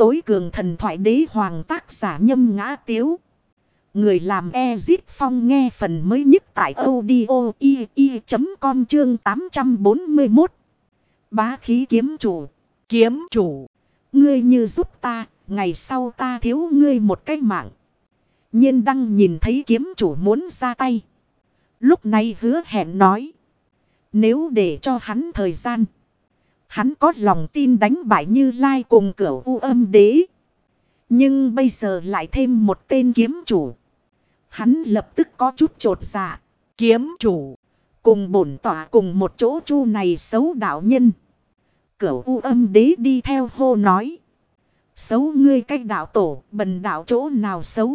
tối cường thần thoại đế hoàng tác giả Nhâm Ngã Tiếu. Người làm Ezit Phong nghe phần mới nhất tại audio i.com chương 841. Bá khí kiếm chủ. Kiếm chủ. Ngươi như giúp ta, ngày sau ta thiếu ngươi một cái mạng. Nhiên Đăng nhìn thấy kiếm chủ muốn ra tay. Lúc này hứa hẹn nói. Nếu để cho hắn thời gian. Hắn có lòng tin đánh bại Như Lai cùng Cửu U Âm Đế. Nhưng bây giờ lại thêm một tên kiếm chủ. Hắn lập tức có chút chột dạ. Kiếm chủ. Cùng bổn tỏa cùng một chỗ chu này xấu đạo nhân. Cửu U Âm Đế đi theo hô nói. Xấu ngươi cái đạo tổ, bần đạo chỗ nào xấu.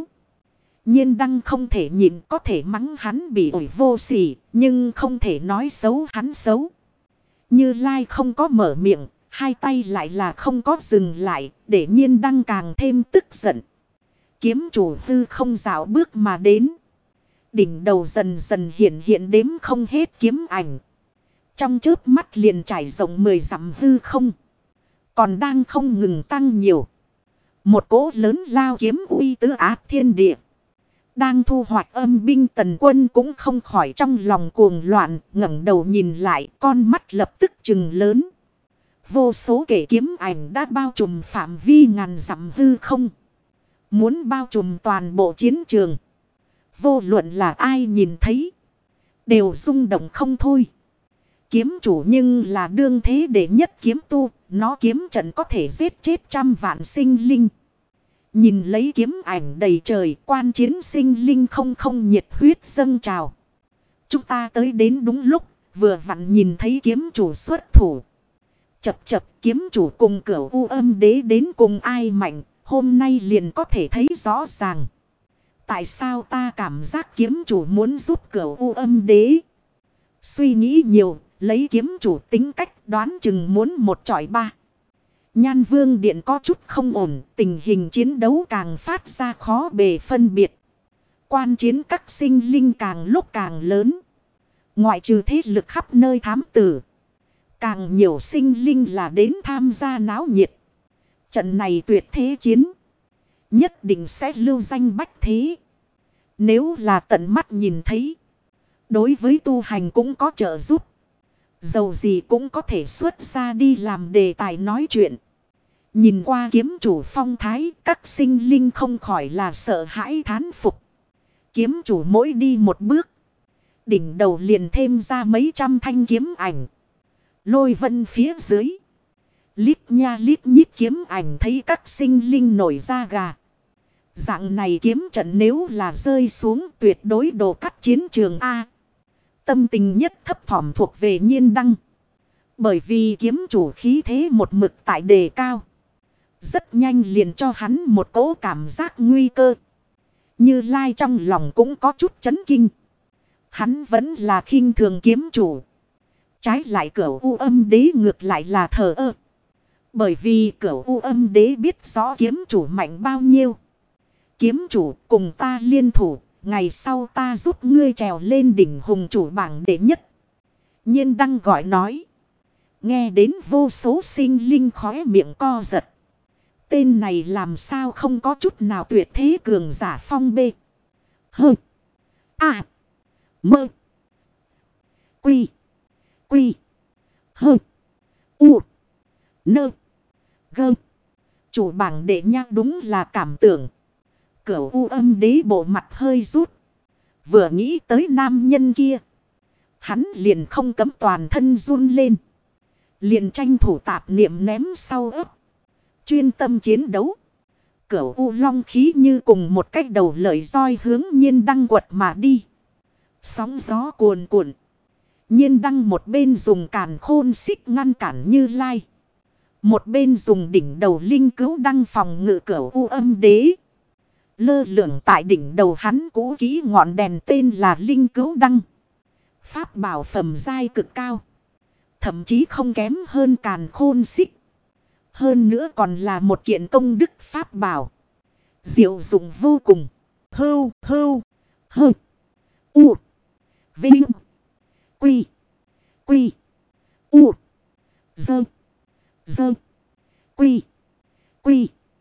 Nhiên Đăng không thể nhịn, có thể mắng hắn bị ổi vô sỉ, nhưng không thể nói xấu hắn xấu. Như Lai không có mở miệng, hai tay lại là không có dừng lại, để Nhiên Đăng càng thêm tức giận. Kiếm chủ hư không dạo bước mà đến. Đỉnh đầu dần dần hiện đếm không hết kiếm ảnh. Trong chớp mắt liền trải rộng 10 dặm hư không. Còn đang không ngừng tăng nhiều. Một cỗ lớn lao kiếm uy tứ áp thiên địa. Đang thu hoạch âm binh tần quân cũng không khỏi trong lòng cuồng loạn, ngẩng đầu nhìn lại, con mắt lập tức trừng lớn. Vô số kẻ kiếm ảnh đã bao trùm phạm vi ngàn dặm hư không. Muốn bao trùm toàn bộ chiến trường. Vô luận là ai nhìn thấy, đều rung động không thôi. Kiếm chủ nhưng là đương thế đệ nhất kiếm tu, nó kiếm trận có thể giết chết trăm vạn sinh linh. Nhìn lấy kiếm ảnh đầy trời, quan chiến sinh linh không nhiệt huyết dâng trào. Chúng ta tới đến đúng lúc, vừa vặn nhìn thấy kiếm chủ xuất thủ. Chập kiếm chủ cùng Cửu U Âm Đế đến cùng ai mạnh, hôm nay liền có thể thấy rõ ràng. Tại sao ta cảm giác kiếm chủ muốn giúp Cửu U Âm Đế? Suy nghĩ nhiều, lấy kiếm chủ tính cách đoán chừng muốn một chọi ba. Nhan Vương Điện có chút không ổn, tình hình chiến đấu càng phát ra khó bề phân biệt. Quan chiến các sinh linh càng lúc càng lớn. Ngoại trừ thế lực khắp nơi thám tử, càng nhiều sinh linh là đến tham gia náo nhiệt. Trận này tuyệt thế chiến, nhất định sẽ lưu danh bách thế. Nếu là tận mắt nhìn thấy, đối với tu hành cũng có trợ giúp. Dầu gì cũng có thể xuất ra đi làm đề tài nói chuyện. Nhìn qua kiếm chủ phong thái, các sinh linh không khỏi là sợ hãi thán phục. Kiếm chủ mỗi đi một bước, đỉnh đầu liền thêm ra mấy trăm thanh kiếm ảnh. Lôi vân phía dưới, lít nha lít nhít kiếm ảnh thấy các sinh linh nổi da gà. Dạng này kiếm trận nếu là rơi xuống tuyệt đối đồ cắt chiến trường A. Tâm tình nhất thấp thỏm thuộc về Nhiên Đăng. Bởi vì kiếm chủ khí thế một mực tại đề cao. Rất nhanh liền cho hắn một cỗ cảm giác nguy cơ. Như Lai trong lòng cũng có chút chấn kinh. Hắn vẫn là khinh thường kiếm chủ. Trái lại Cửu U Âm Đế ngược lại là thờ ơ. Bởi vì Cửu U Âm Đế biết rõ kiếm chủ mạnh bao nhiêu. Kiếm chủ cùng ta liên thủ, ngày sau ta giúp ngươi trèo lên đỉnh hùng chủ bảng đệ nhất. Nhiên Đăng gọi nói. Nghe đến vô số sinh linh khóe miệng co giật. Tên này làm sao không có chút nào tuyệt thế cường giả phong bê. Hơ. À. Mơ. Quy. Quy. Hơ. U. Nơ. Gơ. Chủ bảng đệ nhắc đúng là cảm tưởng. Cửu U Âm Đế bộ mặt hơi rút. Vừa nghĩ tới nam nhân kia, hắn liền không cấm toàn thân run lên. Liền tranh thủ tạp niệm ném sau ấp. Chuyên tâm chiến đấu. Cửu U long khí như cùng một cách đầu lợi roi hướng Nhiên Đăng quật mà đi. Sóng gió cuồn cuộn. Nhiên Đăng một bên dùng càn khôn xích ngăn cản Như Lai. Một bên dùng đỉnh đầu linh cứu đăng phòng ngự Cửu U Âm Đế. Lơ lửng tại đỉnh đầu hắn cũ kỹ ngọn đèn tên là linh cứu đăng. Pháp bảo phẩm giai cực cao. Thậm chí không kém hơn càn khôn xích. Hơn nữa còn là một kiện công đức pháp bảo. Diệu dụng vô cùng. Hưu. Hơ. U. Vinh. Quy. Quy. U. Dơ. Quy. Quy.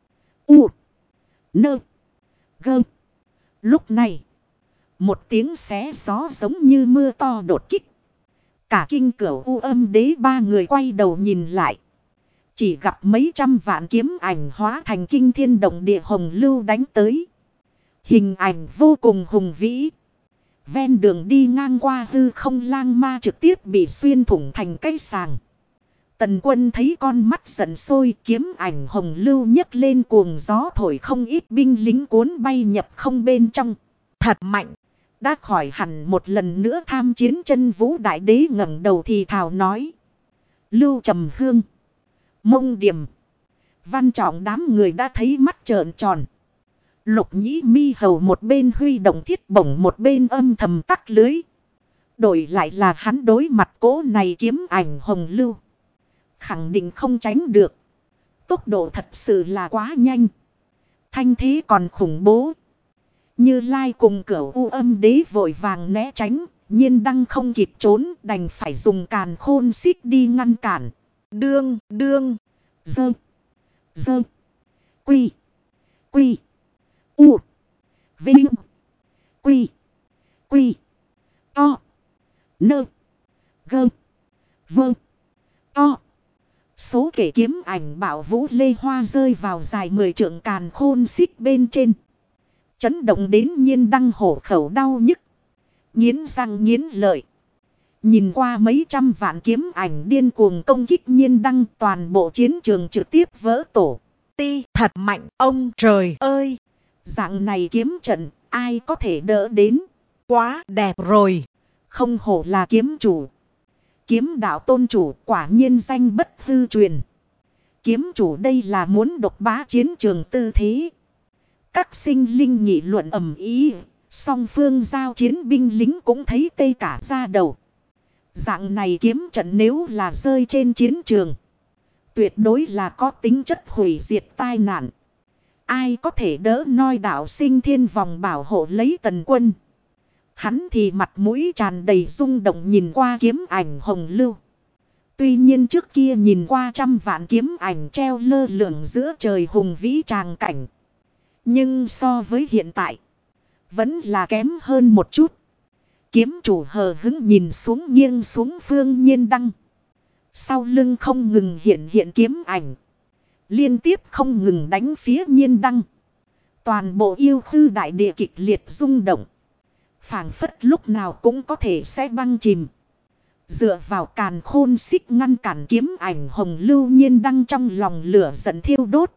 U. Nơ. Gơ. Lúc này. Một tiếng xé gió giống như mưa to đột kích. Cả kinh Cửu U Âm Đế ba người quay đầu nhìn lại. Chỉ gặp mấy trăm vạn kiếm ảnh hóa thành kinh thiên động địa hồng lưu đánh tới. Hình ảnh vô cùng hùng vĩ. Ven đường đi ngang qua hư không lang ma trực tiếp bị xuyên thủng thành cây sàng. Tần Quân thấy con mắt giận sôi, kiếm ảnh hồng lưu nhấc lên cuồng gió thổi không ít binh lính cuốn bay nhập không bên trong. Thật mạnh! Đã khỏi hẳn một lần nữa tham chiến. Chân Vũ Đại Đế ngẩng đầu thì thào nói. Lưu Trầm Hương, Mông Điểm, Văn Trọng đám người đã thấy mắt trợn tròn. Lục Nhĩ Mi Hầu một bên huy động thiết bổng một bên âm thầm tắc lưới. Đổi lại là hắn đối mặt cỗ này kiếm ảnh hồng lưu. Khẳng định không tránh được. Tốc độ thật sự là quá nhanh. Thanh thế còn khủng bố. Như Lai cùng Cửu U Âm Đế vội vàng né tránh. Nhiên Đăng không kịp trốn, đành phải dùng càn khôn xích đi ngăn cản. Đương. Dơ. Quy. U. Vinh. Quy. To. Nơ. Gơ. Vơ. To. Số kể kiếm ảnh bảo vũ lê hoa rơi vào dài 10 trượng càn khôn xích bên trên. Chấn động đến Nhiên Đăng hổ khẩu đau nhức. Nghiến răng nghiến lợi. Nhìn qua mấy trăm vạn kiếm ảnh điên cuồng công kích Nhiên Đăng, toàn bộ chiến trường trực tiếp vỡ tổ. Thật mạnh ông trời ơi! Dạng này kiếm trận, ai có thể đỡ đến? Quá đẹp rồi! Không hổ là kiếm chủ. Kiếm đạo tôn chủ quả nhiên danh bất hư truyền. Kiếm chủ đây là muốn độc bá chiến trường tư thế. Các sinh linh nghị luận ầm ĩ, song phương giao chiến binh lính cũng thấy tê cả da đầu. Dạng này kiếm trận nếu là rơi trên chiến trường, tuyệt đối là có tính chất hủy diệt tai nạn. Ai có thể đỡ noi đạo sinh thiên vòng bảo hộ lấy Tần Quân. Hắn thì mặt mũi tràn đầy rung động nhìn qua kiếm ảnh hồng lưu. Tuy nhiên trước kia nhìn qua trăm vạn kiếm ảnh treo lơ lửng giữa trời hùng vĩ tràng cảnh. Nhưng so với hiện tại, vẫn là kém hơn một chút. Kiếm chủ hờ hững nhìn xuống nghiêng xuống Phương Nhiên Đăng. Sau lưng không ngừng hiện kiếm ảnh. Liên tiếp không ngừng đánh phía Nhiên Đăng. Toàn bộ yêu khư đại địa kịch liệt rung động. Phảng phất lúc nào cũng có thể sẽ băng chìm. Dựa vào càn khôn xích ngăn cản kiếm ảnh hồng lưu, Nhiên Đăng trong lòng lửa giận thiêu đốt.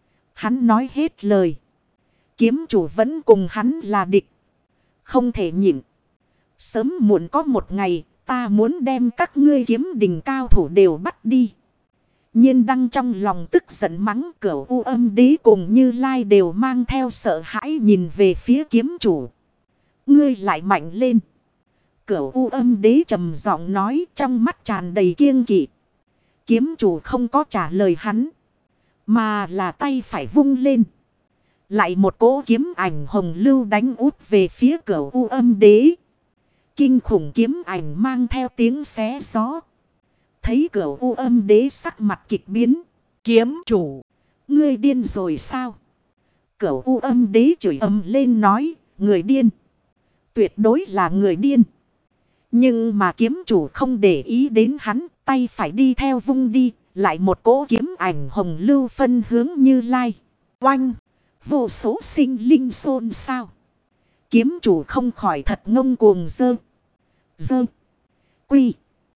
Hắn nói hết lời. Kiếm chủ vẫn cùng hắn là địch. Không thể nhịn. Sớm muộn có một ngày, ta muốn đem các ngươi kiếm đình cao thủ đều bắt đi. Nhiên Đăng trong lòng tức giận mắng. Cửu U Âm Đế cùng Như Lai đều mang theo sợ hãi nhìn về phía kiếm chủ. Ngươi lại mạnh lên. Cửu U Âm Đế trầm giọng nói, trong mắt tràn đầy kiêng kỵ. Kiếm chủ không có trả lời hắn, mà là tay phải vung lên. Lại một cỗ kiếm ảnh hồng lưu đánh út về phía Cửu U Âm Đế. Kinh khủng kiếm ảnh mang theo tiếng xé gió. Thấy Cửu U Âm Đế sắc mặt kịch biến. Kiếm chủ, ngươi điên rồi sao? Cửu U Âm Đế chửi ầm lên nói, người điên. Tuyệt đối là người điên. Nhưng mà kiếm chủ không để ý đến hắn, tay phải đi theo vung đi. Lại một cỗ kiếm ảnh hồng lưu phân hướng Như Lai. Oanh! Vô số sinh linh xôn xao. Kiếm chủ không khỏi thật ngông cuồng. Dơ. Quy.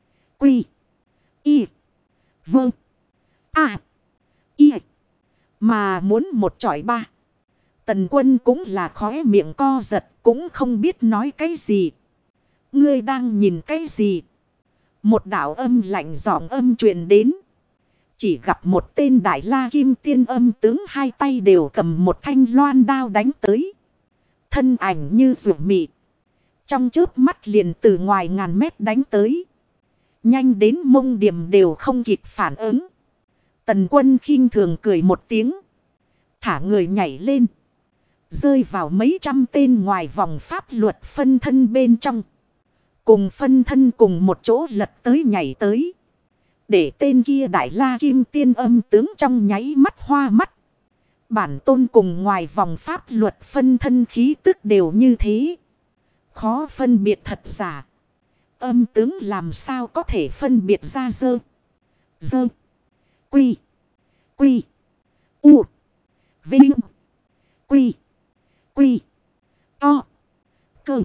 Y. Vâng. À. Y. Mà muốn một chọi ba. Tần Quân cũng là khóe miệng co giật, cũng không biết nói cái gì. Ngươi đang nhìn cái gì? Một đạo âm lạnh giọng âm truyền đến. Chỉ gặp một tên Đại La Kim Tiên âm tướng hai tay đều cầm một thanh loan đao đánh tới. Thân ảnh như rượu mị. Trong chớp mắt liền từ ngoài ngàn mét đánh tới. Nhanh đến Mông Điểm đều không kịp phản ứng. Tần Quân khinh thường cười một tiếng. Thả người nhảy lên. Rơi vào mấy trăm tên ngoài vòng pháp luật phân thân bên trong. Cùng phân thân cùng một chỗ lật tới nhảy tới. Để tên kia Đại La Kim Tiên âm tướng trong nháy mắt hoa mắt. Bản tôn cùng ngoài vòng pháp luật phân thân khí tức đều như thế. Khó phân biệt thật giả. Âm tướng làm sao có thể phân biệt ra dơ. Dơ. Quy. Quy. U. Vinh. Quy. Quy. To. Cơ.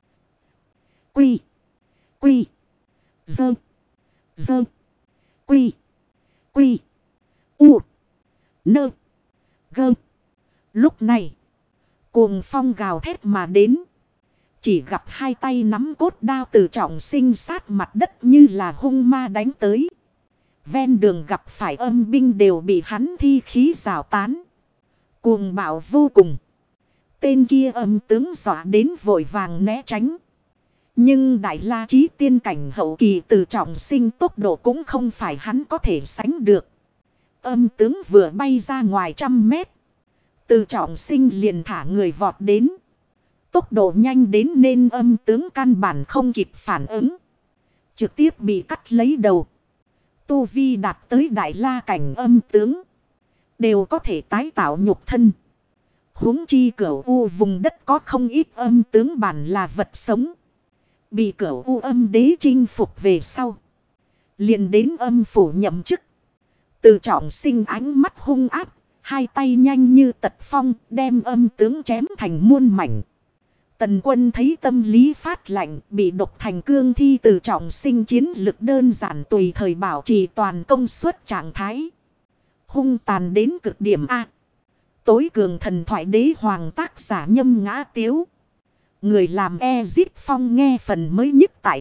Quy. Quy. Dơ. Dơ. Quy. Quy. U. Nơ. Gơ. Lúc này. Cuồng phong gào thét mà đến. Chỉ gặp hai tay nắm cốt đao từ Trọng Sinh sát mặt đất như là hung ma đánh tới. Ven đường gặp phải âm binh đều bị hắn thi khí rào tán. Cuồng bạo vô cùng. Tên kia âm tướng dọa đến vội vàng né tránh. Nhưng Đại La Chí tiên cảnh hậu kỳ từ Trọng Sinh tốc độ cũng không phải hắn có thể sánh được. Âm tướng vừa bay ra ngoài 100 mét. Từ Trọng Sinh liền thả người vọt đến. Tốc độ nhanh đến nên âm tướng căn bản không kịp phản ứng. Trực tiếp bị cắt lấy đầu. Tu vi đạt tới Đại La cảnh âm tướng. Đều có thể tái tạo nhục thân. Huống chi Cửu U vùng đất có không ít âm tướng bản là vật sống. Bị Cửu U âm đế chinh phục về sau. Liền đến âm phủ nhậm chức. Từ Trọng Sinh ánh mắt hung ác. Hai tay nhanh như tật phong đem âm tướng chém thành muôn mảnh. Tần Quân thấy tâm lý phát lạnh, bị độc thành cương thi từ Trọng Sinh chiến lực đơn giản tùy thời bảo trì toàn công suất trạng thái. Hung tàn đến cực điểm A. Tối cường thần thoại đế hoàng tác giả Nhâm Ngã Tiếu. Người làm Ezit Phong nghe phần mới nhất tại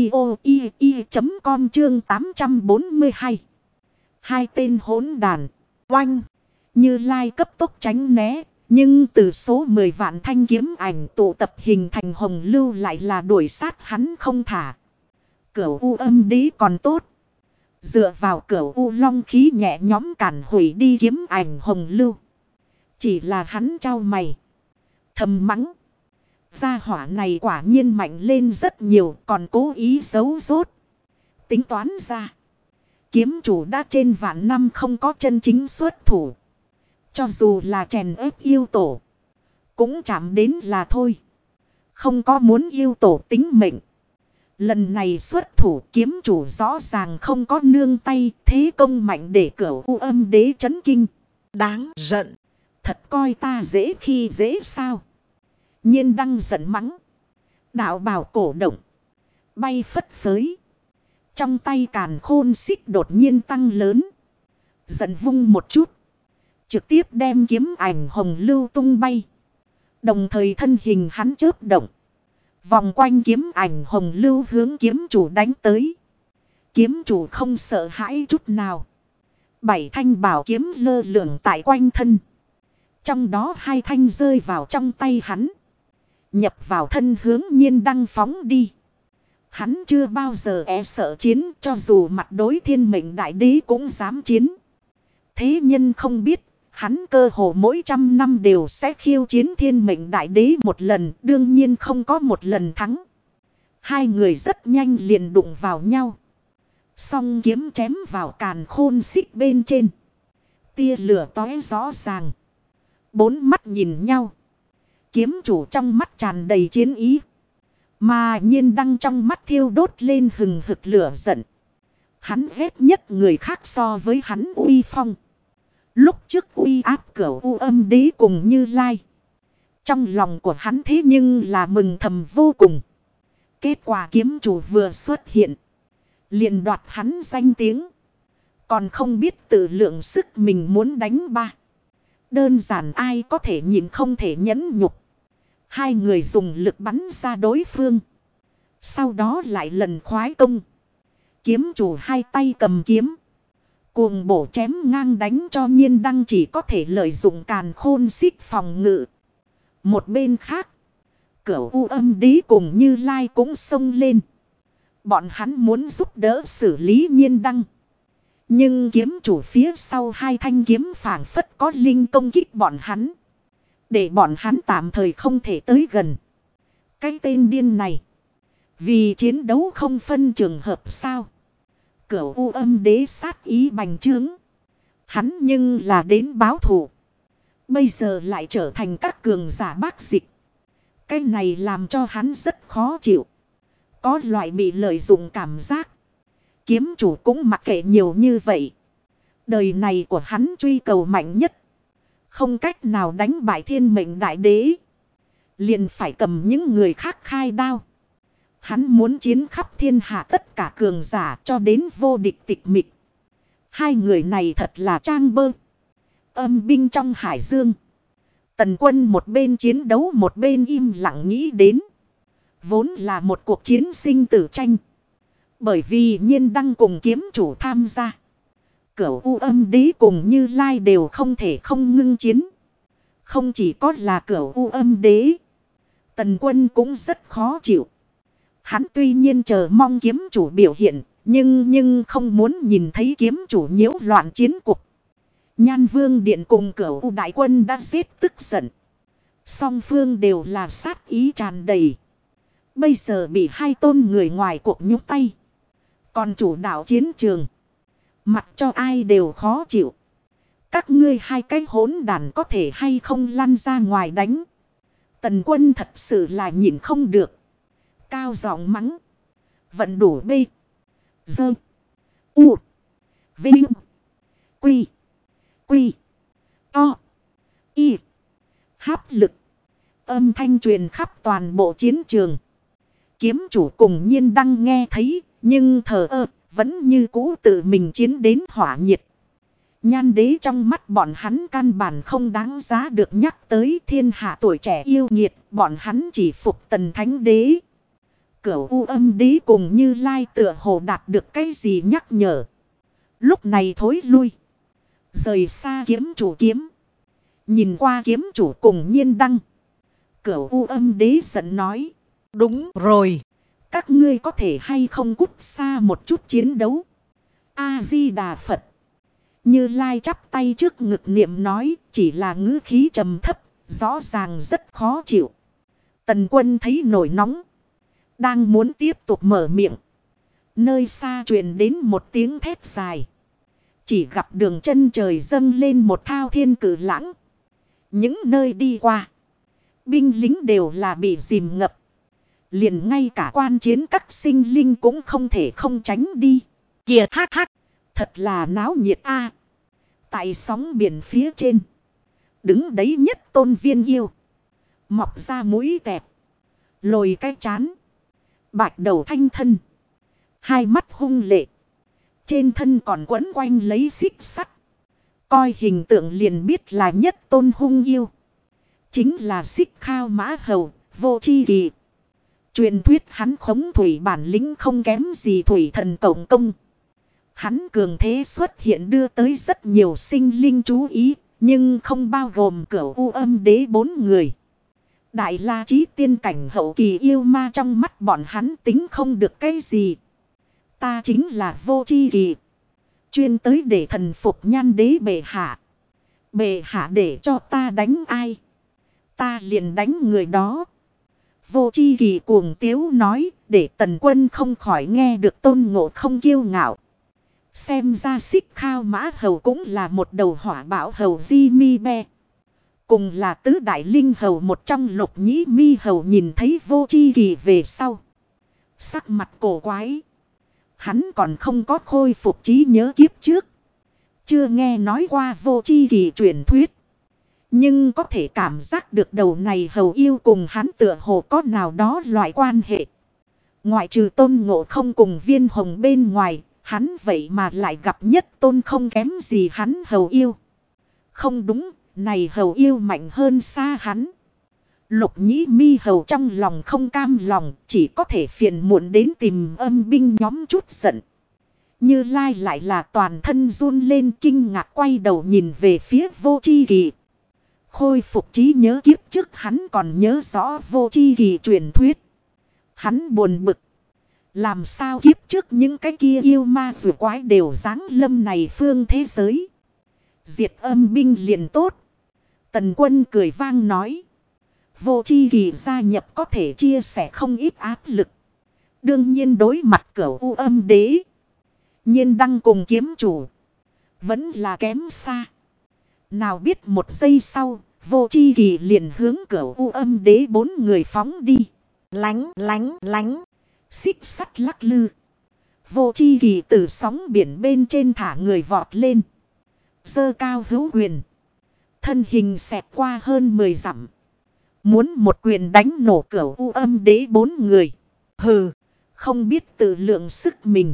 audio.com chương 842. Hai tên hỗn đàn, oanh, Như Lai cấp tốc tránh né. Nhưng từ số 10 vạn thanh kiếm ảnh tụ tập hình thành hồng lưu lại là đuổi sát hắn không thả. Cửu U âm đế còn tốt. Dựa vào Cửu U long khí nhẹ nhõm cản hủy đi kiếm ảnh hồng lưu. Chỉ là hắn trao mày. Thầm mắng. Gia hỏa này quả nhiên mạnh lên rất nhiều còn cố ý giấu rốt. Tính toán ra. Kiếm chủ đã trên vạn năm không có chân chính xuất thủ. Cho dù là chèn ép yêu tổ. Cũng chạm đến là thôi. Không có muốn yêu tổ tính mệnh. Lần này xuất thủ kiếm chủ rõ ràng không có nương tay. Thế công mạnh để Cửu U âm đế chấn kinh. Đáng giận. Thật coi ta dễ khi dễ sao. Nhiên Đăng giận mắng. Đạo bào cổ động. Bay phất phới. Trong tay càn khôn xích đột nhiên tăng lớn. Giận vung một chút. Trực tiếp đem kiếm ảnh hồng lưu tung bay. Đồng thời thân hình hắn chớp động. Vòng quanh kiếm ảnh hồng lưu hướng kiếm chủ đánh tới. Kiếm chủ không sợ hãi chút nào. 7 thanh bảo kiếm lơ lửng tại quanh thân. Trong đó 2 thanh rơi vào trong tay hắn. Nhập vào thân hướng Nhiên Đăng phóng đi. Hắn chưa bao giờ sợ chiến cho dù mặt đối thiên mệnh đại đế cũng dám chiến. Thế nhân không biết. Hắn cơ hồ mỗi 100 năm đều sẽ khiêu chiến thiên mệnh đại đế một lần, đương nhiên không có một lần thắng. Hai người rất nhanh liền đụng vào nhau. Song kiếm chém vào càn khôn xích bên trên. Tia lửa tóe rõ ràng. 4 mắt nhìn nhau. Kiếm chủ trong mắt tràn đầy chiến ý. Mà Nhiên Đăng trong mắt thiêu đốt lên hừng hực lửa giận. Hắn ghét nhất người khác so với hắn uy phong. Lúc trước uy áp Cửu U âm đế cùng Như Lai. Trong lòng của hắn thế nhưng là mừng thầm vô cùng. Kết quả kiếm chủ vừa xuất hiện. Liền đoạt hắn danh tiếng. Còn không biết tự lượng sức mình muốn đánh ba. Đơn giản ai có thể nhìn không thể nhẫn nhục. Hai người dùng lực bắn ra đối phương. Sau đó lại lần khoái công. Kiếm chủ hai tay cầm kiếm. Cuồng bổ chém ngang đánh cho Nhiên Đăng chỉ có thể lợi dụng càn khôn xích phòng ngự. Một bên khác. Cửu U âm đế cùng Như Lai cũng xông lên. Bọn hắn muốn giúp đỡ xử lý Nhiên Đăng. Nhưng kiếm chủ phía sau 2 thanh kiếm phảng phất có linh công kích bọn hắn. Để bọn hắn tạm thời không thể tới gần. Cái tên điên này. Vì chiến đấu không phân trường hợp sao. Cửu U âm đế sát ý bành trướng. Hắn nhưng là đến báo thù. Bây giờ lại trở thành các cường giả bác dịch. Cái này làm cho hắn rất khó chịu. Có loại bị lợi dụng cảm giác. Kiếm chủ cũng mặc kệ nhiều như vậy. Đời này của hắn truy cầu mạnh nhất. Không cách nào đánh bại thiên mệnh đại đế. Liền phải cầm những người khác khai đao. Hắn muốn chiến khắp thiên hạ tất cả cường giả cho đến vô địch tịch mịch. Hai người này thật là trang bơ. Âm binh trong hải dương. Tần Quân một bên chiến đấu một bên im lặng nghĩ đến. Vốn là một cuộc chiến sinh tử tranh. Bởi vì Nhiên Đăng cùng kiếm chủ tham gia. Cửu U Âm Đế cùng Như Lai đều không thể không ngưng chiến. Không chỉ có là Cửu U Âm Đế. Tần Quân cũng rất khó chịu. Hắn tuy nhiên chờ mong kiếm chủ biểu hiện. Nhưng không muốn nhìn thấy kiếm chủ nhiễu loạn chiến cục. Nhan Vương Điện cùng Cửu U Đại Quân đã giết tức giận. Song phương đều là sát ý tràn đầy. Bây giờ bị hai tôn người ngoài cuộc nhúc tay. Còn chủ đạo chiến trường. Mặc cho ai đều khó chịu. Các ngươi hai cái hỗn đàn có thể hay không lăn ra ngoài đánh. Tần Quân thật sự là nhịn không được. Cao giọng mắng. Vận đủ bê. Dơ. U. Vinh. Quy. Quy. To. Y. Háp lực. Âm thanh truyền khắp toàn bộ chiến trường. Kiếm chủ cùng Nhiên Đăng nghe thấy. Nhưng thờ ơ. Vẫn như cũ tự mình chiến đến hỏa nhiệt. Nhan đế trong mắt bọn hắn căn bản không đáng giá được nhắc tới thiên hạ tuổi trẻ yêu nghiệt. Bọn hắn chỉ phục Tần Thánh Đế. Cửu U Âm Đế cùng Như Lai tựa hồ đạt được cái gì nhắc nhở. Lúc này thối lui. Rời xa kiếm chủ kiếm. Nhìn qua kiếm chủ cùng Nhiên Đăng. Cửu U Âm Đế giận nói. Đúng rồi. Các ngươi có thể hay không cút xa một chút chiến đấu. A-di-đà Phật. Như Lai chắp tay trước ngực niệm nói. Chỉ là ngữ khí trầm thấp. Rõ ràng rất khó chịu. Tần Quân thấy nổi nóng. Đang muốn tiếp tục mở miệng. Nơi xa truyền đến một tiếng thét dài. Chỉ gặp đường chân trời dâng lên một thao thiên cử lãng. Những nơi đi qua. Binh lính đều là bị dìm ngập. Liền ngay cả quan chiến các sinh linh cũng không thể không tránh đi. Kìa hát hát. Thật là náo nhiệt a. Tại sóng biển phía trên. Đứng đấy nhất tôn viên yêu. Mọc ra mũi tẹp. Lồi cái chán. Bạch đầu thanh thân. Hai mắt hung lệ. Trên thân còn quấn quanh lấy xích sắt. Coi hình tượng liền biết là nhất tôn hung yêu. Chính là Xích Khao Mã Hầu, Vô Chi Kỳ. Truyền thuyết hắn khống thủy bản lĩnh không kém gì thủy thần cộng công. Hắn cường thế xuất hiện đưa tới rất nhiều sinh linh chú ý. Nhưng không bao gồm Cửu U Âm Đế 4 người. Đại La Chí tiên cảnh hậu kỳ yêu ma trong mắt bọn hắn tính không được cái gì. Ta chính là Vô Chi Kỳ. Chuyên tới để thần phục Nhan đế bệ hạ. Bệ hạ để cho ta đánh ai. Ta liền đánh người đó. Vô Chi Kỳ cuồng tiếu nói. Để Tần Quân không khỏi nghe được Tôn Ngộ Không kiêu ngạo. Xem ra Xích Khao Mã Hầu cũng là một đầu hỏa bão hầu Di Mi Be. Cùng là tứ đại linh hầu một trong Lục Nhĩ Mi Hầu nhìn thấy Vô Chi Kỳ về sau. Sắc mặt cổ quái. Hắn còn không có khôi phục trí nhớ kiếp trước. Chưa nghe nói qua Vô Chi Kỳ truyền thuyết. Nhưng có thể cảm giác được đầu này hầu yêu cùng hắn tựa hồ có nào đó loại quan hệ. Ngoại trừ Tôn Ngộ Không cùng Viên Hồng bên ngoài, hắn vậy mà lại gặp nhất tôn không kém gì hắn hầu yêu. Không đúng, này hầu yêu mạnh hơn xa hắn. Lục Nhĩ Mi Hầu trong lòng không cam lòng, chỉ có thể phiền muộn đến tìm âm binh nhóm chút giận. Như Lai lại là toàn thân run lên kinh ngạc quay đầu nhìn về phía Vô Chi Kỳ. Khôi phục trí nhớ kiếp trước hắn còn nhớ rõ Vô Chi Kỳ truyền thuyết. Hắn buồn bực. Làm sao kiếp trước những cái kia yêu ma vừa quái đều giáng lâm này phương thế giới. Diệt âm binh liền tốt. Tần Quân cười vang nói. Vô Chi Kỳ gia nhập có thể chia sẻ không ít áp lực. Đương nhiên đối mặt Cửu U Âm Đế. Nhiên Đăng cùng kiếm chủ. Vẫn là kém xa. Nào biết một giây sau, Vô Chi Kỳ liền hướng Cửu U Âm Đế 4 người phóng đi. Lánh lánh lánh. Xích sắt lắc lư. Vô Chi Kỳ từ sóng biển bên trên thả người vọt lên. Giơ cao hữu quyền. Thân hình xẹt qua hơn 10 dặm. Muốn một quyền đánh nổ Cửu U Âm Đế 4 người. Hừ, không biết tự lượng sức mình.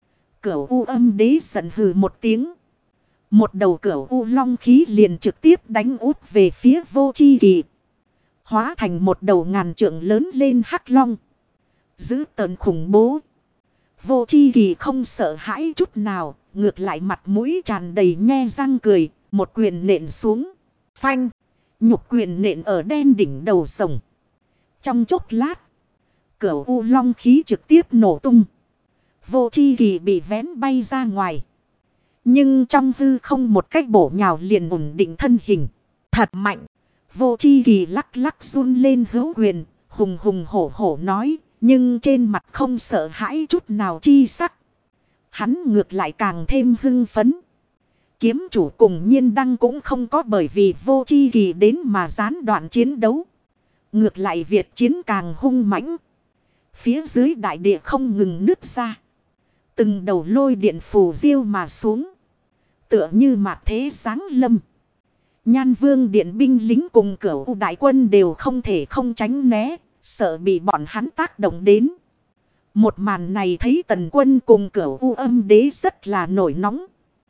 Cửu U Âm Đế giận hừ một tiếng. Một đầu Cửu U Long khí liền trực tiếp đánh út về phía Vô Chi Kỳ. Hóa thành một đầu ngàn trượng lớn lên hắc long. Dữ tợn khủng bố. Vô Chi Kỳ không sợ hãi chút nào. Ngược lại mặt mũi tràn đầy nhe răng cười. Một quyền nện xuống. Phanh. Nhục quyền nện ở đen đỉnh đầu rồng. Trong chốc lát. Cửu U Long khí trực tiếp nổ tung. Vô Chi Kỳ bị vén bay ra ngoài. Nhưng trong hư không một cách bổ nhào liền ổn định thân hình. Thật mạnh. Vô Chi Kỳ lắc lắc run lên hữu quyền. Hùng hùng hổ hổ nói. Nhưng trên mặt không sợ hãi chút nào chi sắc. Hắn ngược lại càng thêm hưng phấn. Kiếm chủ cùng Nhiên Đăng cũng không có bởi vì Vô Chi Kỳ đến mà gián đoạn chiến đấu. Ngược lại Việt chiến càng hung mãnh. Phía dưới đại địa không ngừng nứt ra. Từng đầu lôi điện phù diêu mà xuống. Tựa như mạt thế sáng lâm. Nhan Vương điện binh lính cùng Cửu U đại quân đều không thể không tránh né. Sợ bị bọn hắn tác động đến. Một màn này thấy Tần Quân cùng Cửu U Âm Đế rất là nổi nóng.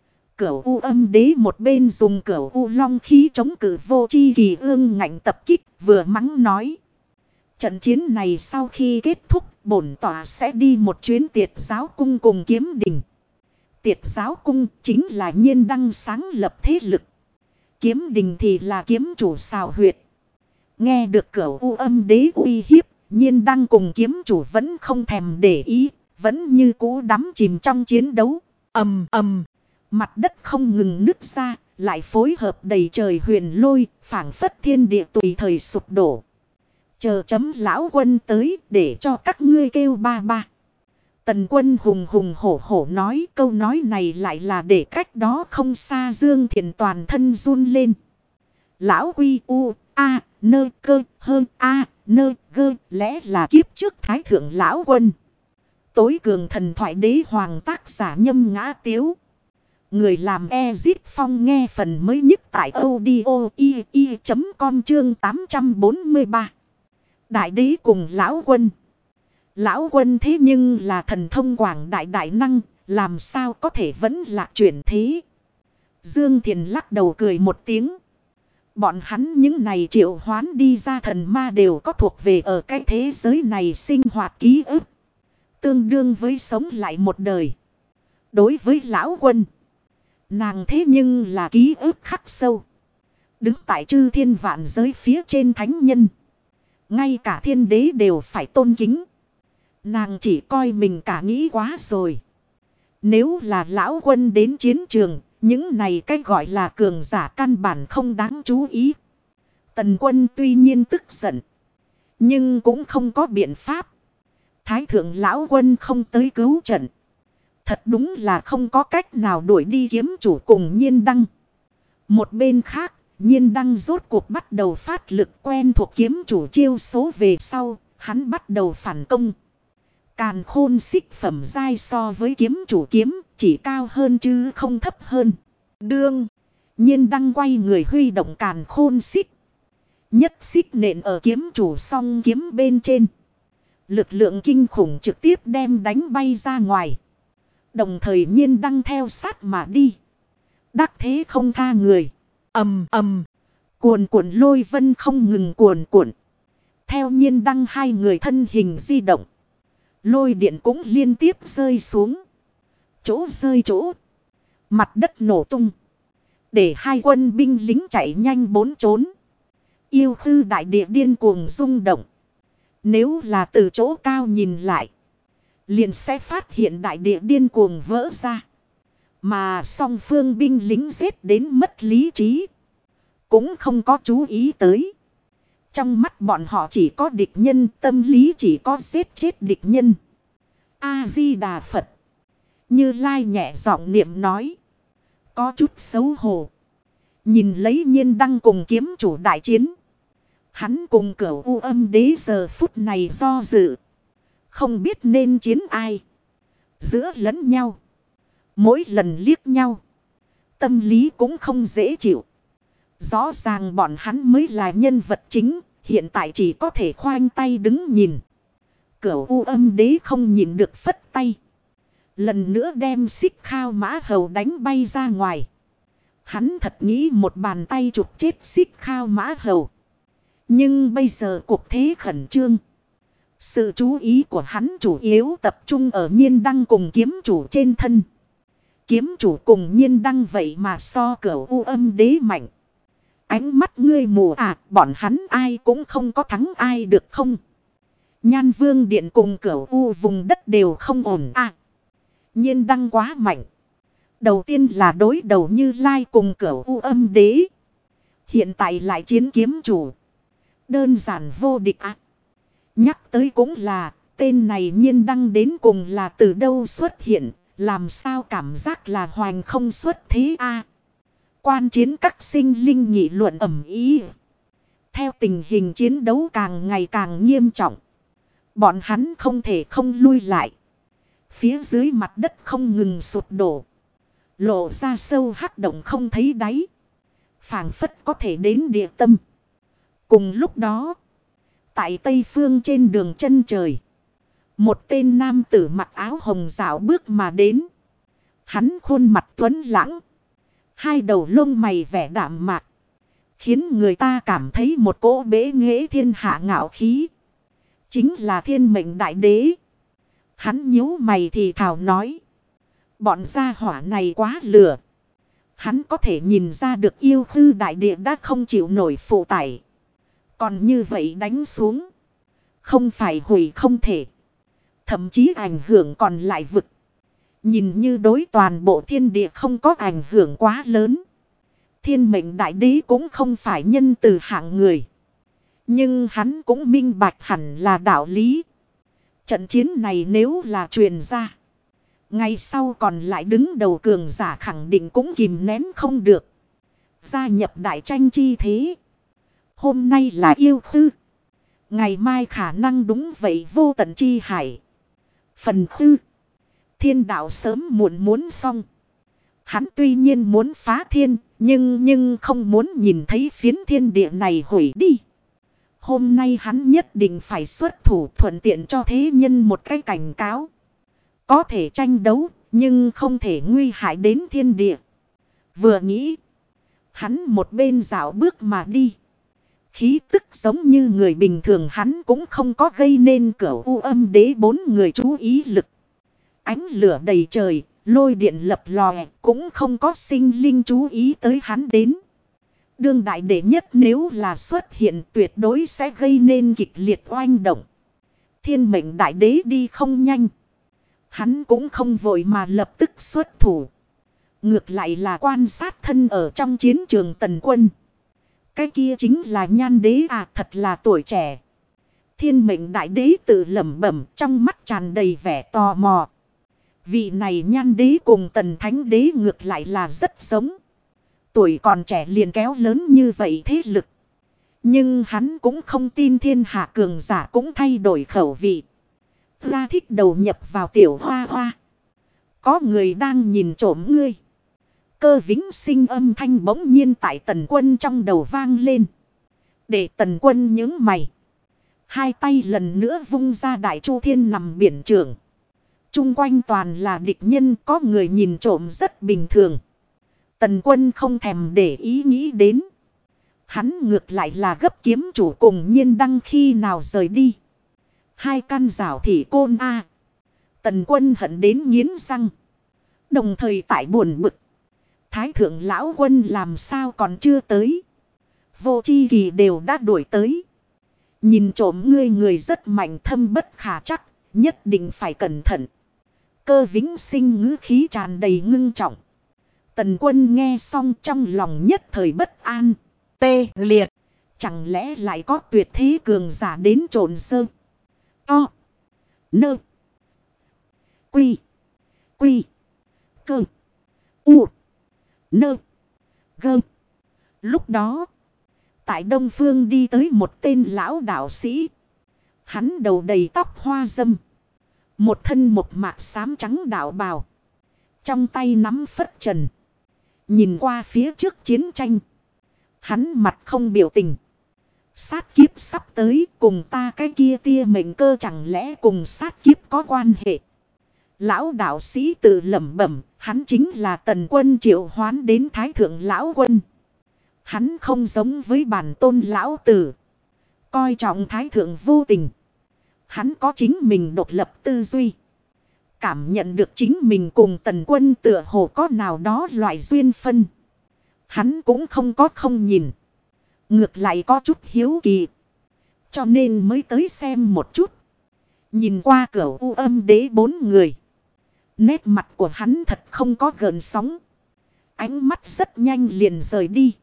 Cửu U Âm Đế một bên dùng Cửu U Long khí chống cự Vô Chi Kỳ ương ngạnh tập kích, vừa mắng nói. Trận chiến này sau khi kết thúc, bổn tọa sẽ đi một chuyến Tiệt Giáo Cung cùng Kiếm Đình. Tiệt Giáo Cung chính là Nhiên Đăng sáng lập thế lực. Kiếm Đình thì là kiếm chủ xào huyệt. Nghe được Cửu U Âm Đế uy hiếp, Nhiên Đăng cùng kiếm chủ vẫn không thèm để ý, vẫn như cũ đắm chìm trong chiến đấu. Ầm ầm, mặt đất không ngừng nứt ra, lại phối hợp đầy trời huyền lôi, phảng phất thiên địa tùy thời sụp đổ. Chờ chấm lão quân tới để cho các ngươi kêu ba ba. Tần Quân hùng hùng hổ hổ nói, câu nói này lại là để cách đó không xa Dương Thiền toàn thân run lên. Lão quy u a nơ cơ hơn a nơ gơ, lẽ là kiếp trước Thái Thượng Lão Quân. Tối cường thần thoại đế hoàng tác giả Nhâm Ngã Tiếu. Người làm Ezit Phong nghe phần mới nhất tại audio.com chương 843. Đại đế cùng Lão Quân. Lão Quân thế nhưng là thần thông quảng đại đại năng, làm sao có thể vẫn lạc chuyển thế. Dương Thiền lắc đầu cười một tiếng. Bọn hắn những này triệu hoán đi ra thần ma đều có thuộc về ở cái thế giới này sinh hoạt ký ức. Tương đương với sống lại một đời. Đối với Lão Quân, nàng thế nhưng là ký ức khắc sâu. Đứng tại chư thiên vạn giới phía trên thánh nhân. Ngay cả thiên đế đều phải tôn kính. Nàng chỉ coi mình cả nghĩ quá rồi. Nếu là Lão Quân đến chiến trường, những này cái gọi là cường giả căn bản không đáng chú ý. Tần Quân tuy nhiên tức giận, nhưng cũng không có biện pháp. Thái Thượng Lão Quân không tới cứu trận. Thật đúng là không có cách nào đuổi đi kiếm chủ cùng Nhiên Đăng. Một bên khác, Nhiên Đăng rốt cuộc bắt đầu phát lực quen thuộc kiếm chủ chiêu số về sau, hắn bắt đầu phản công. Càn Khôn xích phẩm giai so với kiếm chủ kiếm chỉ cao hơn chứ không thấp hơn. Đương, Nhiên Đăng quay người huy động Càn Khôn xích. Nhất xích nện ở kiếm chủ song kiếm bên trên. Lực lượng kinh khủng trực tiếp đem đánh bay ra ngoài. Đồng thời Nhiên Đăng theo sát mà đi. Đắc thế không tha người. Ầm ầm, cuồn cuộn lôi vân không ngừng cuồn cuộn. Theo Nhiên Đăng hai người thân hình di động. Lôi điện cũng liên tiếp rơi xuống. Chỗ rơi chỗ. Mặt đất nổ tung. Để hai quân binh lính chạy nhanh bốn trốn. Yêu khư đại địa điên cuồng rung động. Nếu là từ chỗ cao nhìn lại, liền sẽ phát hiện đại địa điên cuồng vỡ ra. Mà song phương binh lính giết đến mất lý trí. Cũng không có chú ý tới. Trong mắt bọn họ chỉ có địch nhân, tâm lý chỉ có giết chết địch nhân. A-di-đà Phật. Như Lai nhẹ giọng niệm nói. Có chút xấu hổ. Nhìn lấy Nhiên Đăng cùng kiếm chủ đại chiến. Hắn cùng Cửu U Âm Đế giờ phút này do dự. Không biết nên chiến ai. Giữa lẫn nhau. Mỗi lần liếc nhau. Tâm lý cũng không dễ chịu. Rõ ràng bọn hắn mới là nhân vật chính. Hiện tại chỉ có thể khoanh tay đứng nhìn. Cửu U Âm Đế không nhìn được phất tay. Lần nữa đem Xích Khao Mã Hầu đánh bay ra ngoài. Hắn thật nghĩ một bàn tay chụp chết Xích Khao Mã Hầu. Nhưng bây giờ cuộc thế khẩn trương. Sự chú ý của hắn chủ yếu tập trung ở Nhiên Đăng cùng kiếm chủ trên thân. Kiếm chủ cùng Nhiên Đăng vậy mà so Cửu U Âm Đế mạnh. Ánh mắt ngươi mù à, bọn hắn ai cũng không có thắng ai được không? Nhan Vương Điện cùng Cửu U vùng đất đều không ổn à. Nhiên Đăng quá mạnh. Đầu tiên là đối đầu Như Lai cùng Cửu U Âm Đế. Hiện tại lại chiến kiếm chủ. Đơn giản vô địch à. Nhắc tới cũng là, tên này Nhiên Đăng đến cùng là từ đâu xuất hiện, làm sao cảm giác là hoành không xuất thế a. Quan chiến các sinh linh nghị luận ầm ĩ. Theo tình hình chiến đấu càng ngày càng nghiêm trọng, bọn hắn không thể không lui lại. Phía dưới mặt đất không ngừng sụp đổ. Lộ ra sâu hắc động không thấy đáy. Phảng phất có thể đến địa tâm. Cùng lúc đó, tại Tây Phương trên đường chân trời, một tên nam tử mặc áo hồng dạo bước mà đến. Hắn khuôn mặt tuấn lãng, hai đầu lông mày vẻ đạm mạc, khiến người ta cảm thấy một cỗ bế nghệ thiên hạ ngạo khí. Chính là Thiên Mệnh Đại Đế. Hắn nhíu mày thì thào nói. Bọn gia hỏa này quá lừa. Hắn có thể nhìn ra được yêu hư đại địa đã không chịu nổi phụ tải. Còn như vậy đánh xuống. Không phải hủy không thể. Thậm chí ảnh hưởng còn lại vực. Nhìn như đối toàn bộ thiên địa không có ảnh hưởng quá lớn. Thiên Mệnh Đại Đế cũng không phải nhân từ hạng người. Nhưng hắn cũng minh bạch hẳn là đạo lý. Trận chiến này nếu là truyền ra. Ngày sau còn lại đứng đầu cường giả khẳng định cũng kìm nén không được. Gia nhập đại tranh chi thế. Hôm nay là yêu khư. Ngày mai khả năng đúng vậy vô tận chi hải. Phần khư. Thiên đạo sớm muộn muốn xong. Hắn tuy nhiên muốn phá thiên. Nhưng không muốn nhìn thấy phiến thiên địa này hủy đi. Hôm nay hắn nhất định phải xuất thủ thuận tiện cho thế nhân một cái cảnh cáo. Có thể tranh đấu, nhưng không thể nguy hại đến thiên địa. Vừa nghĩ, hắn một bên dạo bước mà đi. Khí tức giống như người bình thường hắn cũng không có gây nên Cửu U Âm Đế bốn người chú ý lực. Ánh lửa đầy trời, lôi điện lập lòe, cũng không có sinh linh chú ý tới hắn đến. Đương đại đệ nhất nếu là xuất hiện tuyệt đối sẽ gây nên kịch liệt oanh động. Thiên Mệnh Đại Đế đi không nhanh. Hắn cũng không vội mà lập tức xuất thủ. Ngược lại là quan sát thân ở trong chiến trường Tần Quân. Cái kia chính là Nhan Đế à, thật là tuổi trẻ. Thiên Mệnh Đại Đế tự lẩm bẩm, trong mắt tràn đầy vẻ tò mò. Vị này Nhan Đế cùng Tần Thánh Đế ngược lại là rất giống. Tuổi còn trẻ liền kéo lớn như vậy thế lực. Nhưng hắn cũng không tin thiên hạ cường giả cũng thay đổi khẩu vị. Ra thích đầu nhập vào Tiểu Hoa Hoa. Có người đang nhìn trộm ngươi. Cơ Vĩnh Sinh âm thanh bỗng nhiên tại Tần Quân trong đầu vang lên. Để Tần Quân nhướng mày. Hai tay lần nữa vung ra Đại Chu Thiên nằm biển trường. Trung quanh toàn là địch nhân, có người nhìn trộm rất bình thường. Tần Quân không thèm để ý nghĩ đến. Hắn ngược lại là gấp kiếm chủ cùng Nhiên Đăng khi nào rời đi. Hai căn rào thị côn a. Tần Quân hận đến nghiến răng. Đồng thời tại buồn bực. Thái thượng lão quân làm sao còn chưa tới. Vô chi kỳ đều đã đuổi tới. Nhìn trộm ngươi người rất mạnh thâm bất khả chắc. Nhất định phải cẩn thận. Cơ Vĩnh Sinh ngữ khí tràn đầy ngưng trọng. Tần Quân nghe xong trong lòng nhất thời bất an. Tê liệt. Chẳng lẽ lại có tuyệt thế cường giả đến trộn sơ. To. Nơ. Quy. Quy. Cơ. U. Nơ. Gơ. Lúc đó, tại Đông Phương đi tới một tên lão đạo sĩ. Hắn đầu đầy tóc hoa dâm. Một thân một mạc xám trắng đạo bào. Trong tay nắm phất trần. Nhìn qua phía trước chiến tranh. Hắn mặt không biểu tình. Sát kiếp sắp tới, cùng ta cái kia tia mệnh cơ chẳng lẽ cùng sát kiếp có quan hệ. Lão đạo sĩ tự lẩm bẩm, hắn chính là Tần Quân triệu hoán đến Thái Thượng Lão Quân. Hắn không giống với bản tôn lão tử. Coi trọng Thái Thượng vô tình. Hắn có chính mình độc lập tư duy. Cảm nhận được chính mình cùng Tần Quân tựa hồ có nào đó loại duyên phân. Hắn cũng không có không nhìn. Ngược lại có chút hiếu kỳ. Cho nên mới tới xem một chút. Nhìn qua Cửu U Âm Đế 4 người. Nét mặt của hắn thật không có gợn sóng. Ánh mắt rất nhanh liền rời đi.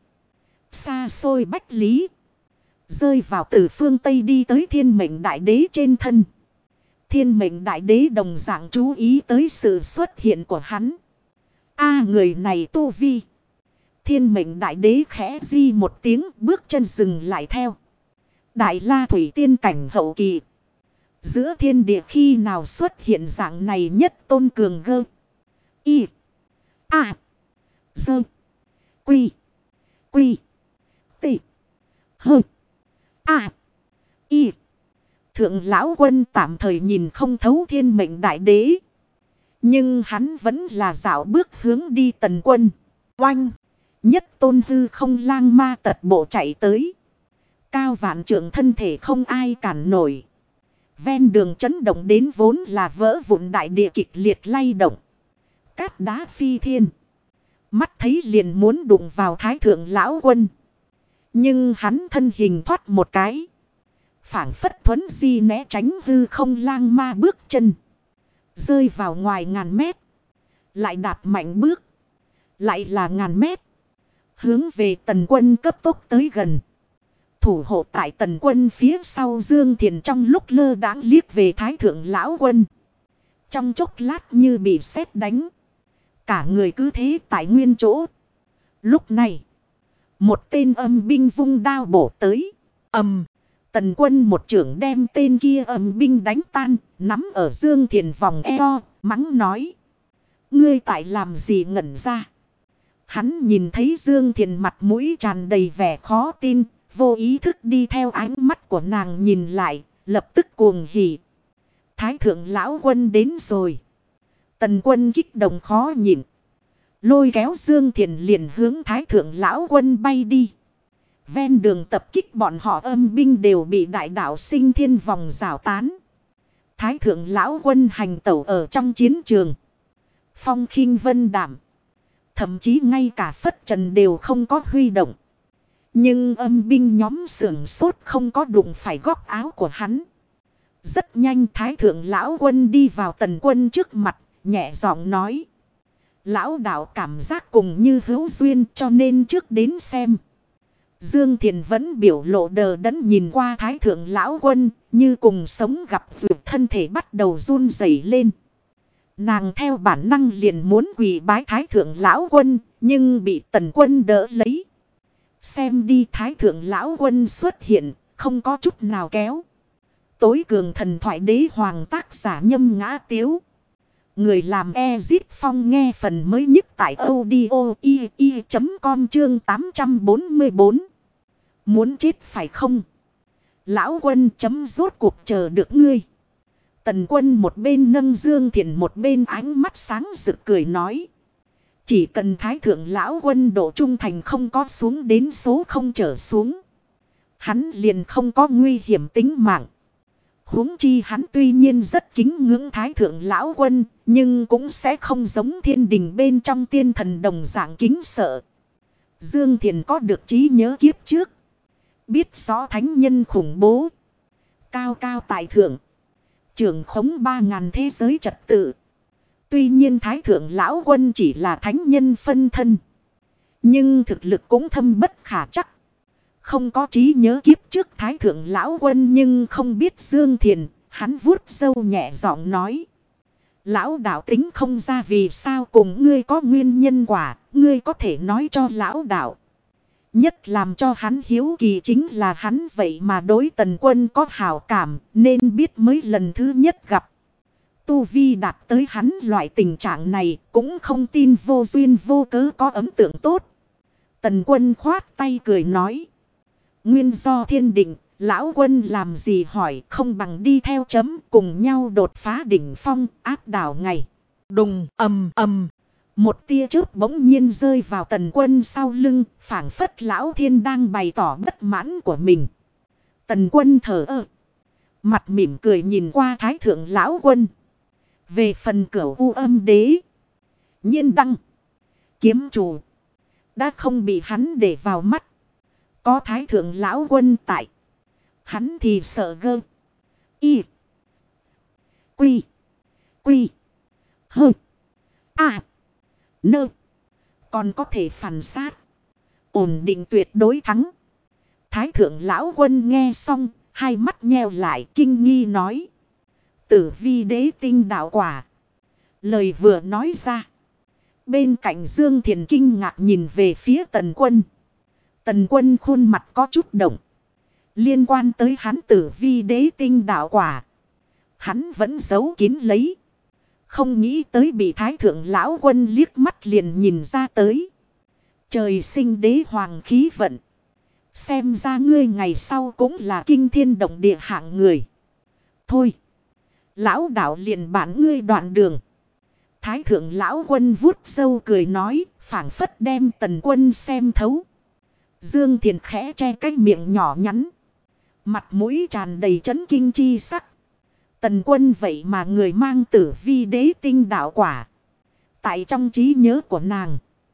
Xa xôi bách lý. Rơi vào từ phương Tây đi tới Thiên Mệnh Đại Đế trên thân. Thiên Mệnh Đại Đế đồng dạng chú ý tới sự xuất hiện của hắn. Người này tu vi. Thiên Mệnh Đại Đế khẽ di một tiếng, bước chân dừng lại theo. Đại La Thủy Tiên cảnh hậu kỳ. Giữa thiên địa khi nào xuất hiện dạng này nhất tôn cường gơ. Y. A. Dơ. Quy. Quy. Tị. Hơ. A. Y. Thượng Lão Quân tạm thời nhìn không thấu Thiên Mệnh Đại Đế. Nhưng hắn vẫn là dạo bước hướng đi Tần Quân. Oanh. Nhất tôn hư không lang ma tật bộ chạy tới. Cao vạn trượng thân thể không ai cản nổi. Ven đường chấn động đến vốn là vỡ vụn đại địa kịch liệt lay động. Cát đá phi thiên. Mắt thấy liền muốn đụng vào Thái Thượng Lão Quân. Nhưng hắn thân hình thoát một cái. Phảng phất thuấn di né tránh hư không lang ma bước chân. Rơi vào ngoài ngàn mét. Lại đạp mạnh bước. Lại là ngàn mét. Hướng về Tần Quân cấp tốc tới gần. Thủ hộ tại Tần Quân phía sau Dương Thiền trong lúc lơ đãng liếc về Thái Thượng Lão Quân. Trong chốc lát như bị sét đánh. Cả người cứ thế tại nguyên chỗ. Lúc này, một tên âm binh vung đao bổ tới. Tần Quân một chưởng đem tên kia âm binh đánh tan, nắm ở Dương Thiền vòng eo, mắng nói. Ngươi tại làm gì ngẩn ra? Hắn nhìn thấy Dương Thiền mặt mũi tràn đầy vẻ khó tin, vô ý thức đi theo ánh mắt của nàng nhìn lại, lập tức cuồng hỉ. Thái Thượng Lão Quân đến rồi. Tần Quân kích động khó nhịn. Lôi kéo Dương Thiền liền hướng Thái Thượng Lão Quân bay đi. Ven đường tập kích bọn họ âm binh đều bị đại đạo sinh thiên vòng rào tán. Thái Thượng Lão Quân hành tẩu ở trong chiến trường. Phong khinh vân đảm. Thậm chí ngay cả phất trần đều không có huy động. Nhưng âm binh nhóm sưởng sốt không có đụng phải góc áo của hắn. Rất nhanh Thái Thượng Lão Quân đi vào Tần Quân trước mặt, nhẹ giọng nói. Lão đạo cảm giác cùng như hữu duyên cho nên trước đến xem. Dương Thiền vẫn biểu lộ đờ đẫn nhìn qua Thái Thượng Lão Quân, như cùng sống gặp vượt thân thể bắt đầu run rẩy lên. Nàng theo bản năng liền muốn quỳ bái Thái Thượng Lão Quân, nhưng bị Tần Quân đỡ lấy. Xem đi Thái Thượng Lão Quân xuất hiện, không có chút nào kéo. Tối cường thần thoại đế hoàng tác giả Nhâm Ngã Tiếu. Người làm Ezit Phong nghe phần mới nhất tại audio.com chương 844. Muốn chết phải không? Lão Quân chấm rốt cuộc chờ được ngươi. Tần Quân một bên nâng Dương Thiền một bên ánh mắt sáng rực cười nói. Chỉ cần Thái Thượng Lão Quân độ trung thành không có xuống đến số không trở xuống. Hắn liền không có nguy hiểm tính mạng. Huống chi hắn tuy nhiên rất kính ngưỡng Thái Thượng Lão Quân, nhưng cũng sẽ không giống thiên đình bên trong tiên thần đồng dạng kính sợ. Dương Thiền có được trí nhớ kiếp trước. Biết rõ thánh nhân khủng bố. Cao cao tại thượng. Trưởng khống 3.000 thế giới trật tự. Tuy nhiên Thái Thượng Lão Quân chỉ là thánh nhân phân thân. Nhưng thực lực cũng thâm bất khả chắc. Không có trí nhớ kiếp trước Thái Thượng Lão Quân nhưng không biết Dương Thiền. Hắn vuốt râu nhẹ giọng nói. Lão đạo tính không ra vì sao cùng ngươi có nguyên nhân quả. Ngươi có thể nói cho lão đạo. Nhất làm cho hắn hiếu kỳ chính là hắn vậy mà đối Tần Quân có hảo cảm nên biết mới lần thứ nhất gặp. Tu vi đạt tới hắn loại tình trạng này cũng không tin vô duyên vô cớ có ấn tượng tốt. Tần Quân khoát tay cười nói. Nguyên do thiên định, lão quân làm gì hỏi không bằng đi theo chấm cùng nhau đột phá đỉnh phong áp đảo ngày. Đùng ầm ầm. Một tia chớp bỗng nhiên rơi vào Tần Quân sau lưng, phảng phất lão thiên đang bày tỏ bất mãn của mình. Tần Quân thở ơ. Mặt mỉm cười nhìn qua thái thượng lão quân. Về phần Cửu U Âm Đế, Nhiên Đăng, Kiếm Chủ đã không bị hắn để vào mắt. Có thái thượng lão quân tại, hắn thì sợ gơ. Y. Quy. Quy. Hơ. À. Nơ. Còn có thể phản sát. Ổn định tuyệt đối thắng. Thái thượng lão quân nghe xong, hai mắt nheo lại kinh nghi nói. Tử vi đế tinh đạo quả. Lời vừa nói ra. Bên cạnh Dương Thiền kinh ngạc nhìn về phía Tần Quân. Tần Quân khuôn mặt có chút động. Liên quan tới hắn tử vi đế tinh đạo quả. Hắn vẫn giấu kín lấy. Không nghĩ tới bị thái thượng lão quân liếc mắt liền nhìn ra tới. Trời sinh đế hoàng khí vận. Xem ra ngươi ngày sau cũng là kinh thiên động địa hạng người. Thôi. Lão đạo liền bản ngươi đoạn đường. Thái thượng lão quân vuốt râu cười nói. Phảng phất đem Tần Quân xem thấu. Dương Thiền khẽ che cái miệng nhỏ nhắn. Mặt mũi tràn đầy chấn kinh chi sắc. Tần Quân vậy mà người mang tử vi đế tinh đạo quả. Tại trong trí nhớ của nàng.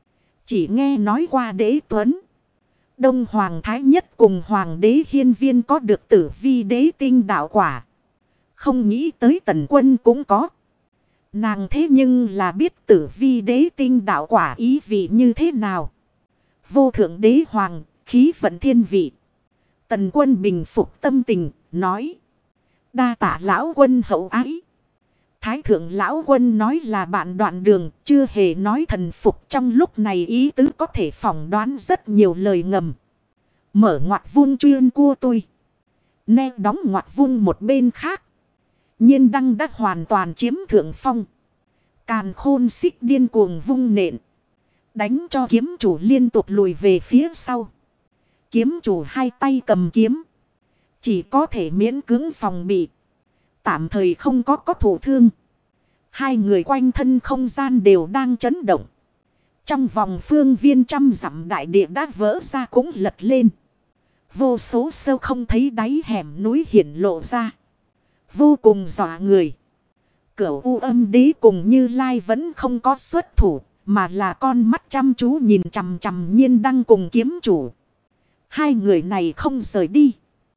Chỉ nghe nói qua đế Tuấn. Đông Hoàng Thái Nhất cùng Hoàng đế Hiên Viên có được tử vi đế tinh đạo quả. Không nghĩ tới Tần Quân cũng có. Nàng thế nhưng là biết tử vi đế tinh đạo quả ý vị như thế nào. Vô thượng đế hoàng, khí vận thiên vị. Tần Quân bình phục tâm tình, nói. Đa tạ lão quân hậu ái. Thái thượng lão quân nói là bạn đoạn đường, chưa hề nói thần phục trong lúc này ý tứ có thể phỏng đoán rất nhiều lời ngầm. Mở ngoặt vuông chuyên cua tôi. Nè đóng ngoặt vuông một bên khác. Nhiên Đăng đã hoàn toàn chiếm thượng phong. Càn Khôn xích điên cuồng vung nện. Đánh cho kiếm chủ liên tục lùi về phía sau. Kiếm chủ hai tay cầm kiếm. Chỉ có thể miễn cưỡng phòng bị. Tạm thời không có thủ thương. Hai người quanh thân không gian đều đang chấn động. Trong vòng phương viên trăm dặm đại địa đã vỡ ra cũng lật lên. Vô số sâu không thấy đáy hẻm núi hiển lộ ra. Vô cùng dọa người. Cửu U Âm Đế cùng Như Lai vẫn không có xuất thủ. Mà là con mắt chăm chú nhìn chằm chằm Nhiên Đăng cùng kiếm chủ. Hai người này không rời đi.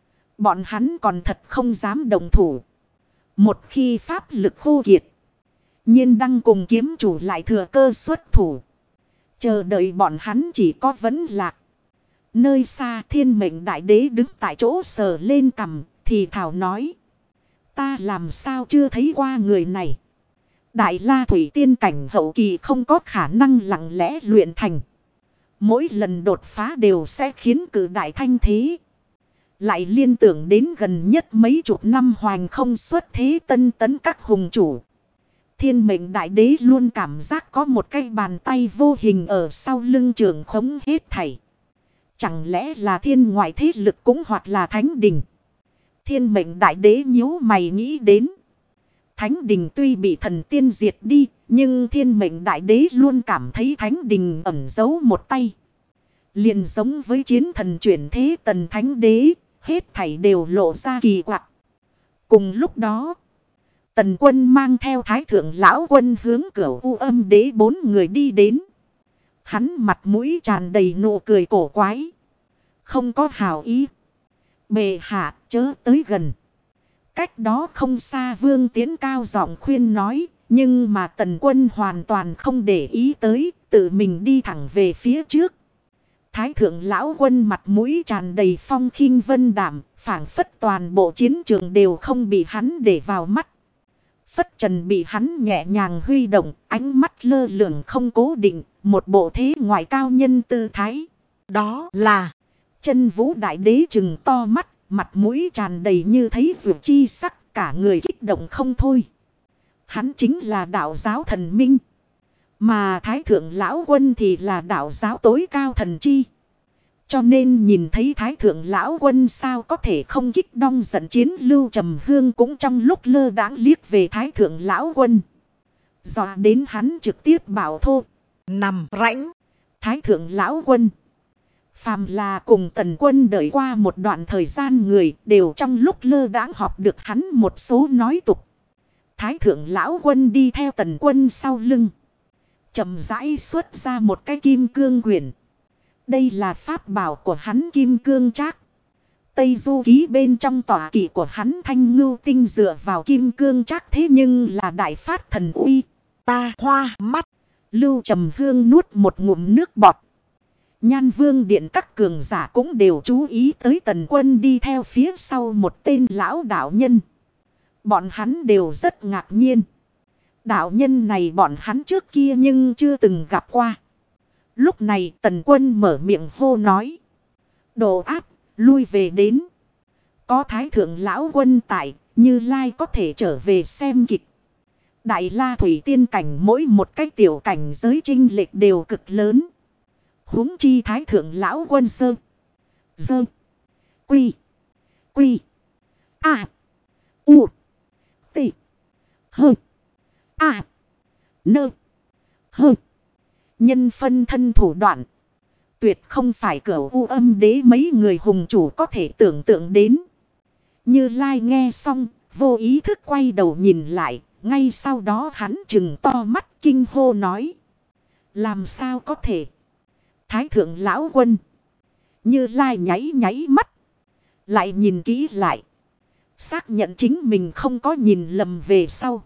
Bọn hắn còn thật không dám đồng thủ. Một khi pháp lực khô kiệt. Nhiên Đăng cùng kiếm chủ lại thừa cơ xuất thủ. Chờ đợi bọn hắn chỉ có vấn lạc. Nơi xa Thiên Mệnh Đại Đế đứng tại chỗ sờ lên cằm thì thảo nói. Ta làm sao chưa thấy qua người này. Đại La Thủy Tiên cảnh hậu kỳ không có khả năng lặng lẽ luyện thành. Mỗi lần đột phá đều sẽ khiến cử đại thanh thế. Lại liên tưởng đến gần nhất mấy chục năm hoành không xuất thế tân tấn các hùng chủ. Thiên Mệnh Đại Đế luôn cảm giác có một cái bàn tay vô hình ở sau lưng trường khống hết thảy. Chẳng lẽ là thiên ngoại thế lực cũng hoặc là thánh đình. Thiên Mệnh Đại Đế nhíu mày nghĩ đến. Thánh đình tuy bị thần tiên diệt đi, nhưng Thiên Mệnh Đại Đế luôn cảm thấy thánh đình ẩn giấu một tay. Liền giống với chiến thần chuyển thế Tần Thánh Đế, hết thảy đều lộ ra kỳ quặc. Cùng lúc đó, Tần Quân mang theo Thái thượng lão quân hướng Cửu U Âm Đế 4 người đi đến. Hắn mặt mũi tràn đầy nụ cười cổ quái. Không có hảo ý. Bệ hạ chớ tới gần. Cách đó không xa Vương Tiến cao giọng khuyên nói. Nhưng mà Tần Quân hoàn toàn không để ý tới. Tự mình đi thẳng về phía trước. Thái thượng lão quân mặt mũi tràn đầy phong khinh vân đảm. Phảng phất toàn bộ chiến trường đều không bị hắn để vào mắt. Phất trần bị hắn nhẹ nhàng huy động. Ánh mắt lơ lửng không cố định. Một bộ thế ngoại cao nhân tư thái. Đó là Chân Vũ Đại Đế trừng to mắt, mặt mũi tràn đầy như thấy vượt chi sắc, cả người kích động không thôi. Hắn chính là đạo giáo thần minh. Mà Thái Thượng Lão Quân thì là đạo giáo tối cao thần chi. Cho nên nhìn thấy Thái Thượng Lão Quân sao có thể không kích động giận chiến. Lưu Trầm Hương cũng trong lúc lơ đãng liếc về Thái Thượng Lão Quân. Dọa đến hắn trực tiếp bảo thô. Nằm rãnh. Thái Thượng Lão Quân. Phàm là cùng Tần Quân đợi qua một đoạn thời gian người đều trong lúc lơ đãng học được hắn một số nói tục. Thái Thượng Lão Quân đi theo Tần Quân sau lưng. Chậm rãi xuất ra một cái kim cương quyển. Đây là pháp bảo của hắn kim cương trác. Tây Du Ký bên trong tọa kỵ của hắn Thanh Ngưu Tinh dựa vào kim cương trác thế nhưng là đại phát thần uy. Ta hoa mắt. Lưu Trầm Hương nuốt một ngụm nước bọt. Nhan Vương Điện các cường giả cũng đều chú ý tới Tần Quân đi theo phía sau một tên lão đạo nhân. Bọn hắn đều rất ngạc nhiên. Đạo nhân này bọn hắn trước kia nhưng chưa từng gặp qua. Lúc này Tần Quân mở miệng hô nói. Đồ áp, lui về đến. Có Thái Thượng Lão Quân tại, Như Lai có thể trở về xem kịch. Đại La Thủy Tiên cảnh mỗi một cái tiểu cảnh giới chênh lệch đều cực lớn. Huống chi Thái Thượng Lão Quân sơ. Dơ. Quy. Quy. A. U. T. Hơ. A. Nơ. Hơ. Nhân phân thân thủ đoạn. Tuyệt không phải Cửu U Âm Đế mấy người hùng chủ có thể tưởng tượng đến. Như Lai nghe xong, vô ý thức quay đầu nhìn lại. Ngay sau đó hắn trừng to mắt kinh hô nói. Làm sao có thể? Thái Thượng Lão Quân. Như Lai nháy nháy mắt. Lại nhìn kỹ lại. Xác nhận chính mình không có nhìn lầm về sau.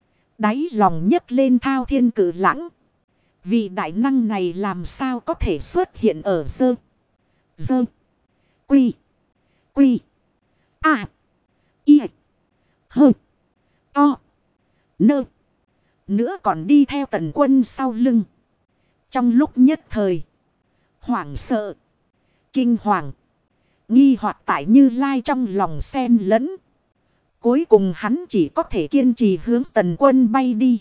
Đáy lòng nhấc lên thao thiên cử lãng. Vì đại năng này làm sao có thể xuất hiện ở dơ. Dơ. Quy. Quy. A. Y. Hơ. To. Nơ. Nữa còn đi theo Tần Quân sau lưng. Trong lúc nhất thời. Hoảng sợ. Kinh hoàng. Nghi hoặc tại Như Lai trong lòng xen lẫn. Cuối cùng hắn chỉ có thể kiên trì hướng Tần Quân bay đi.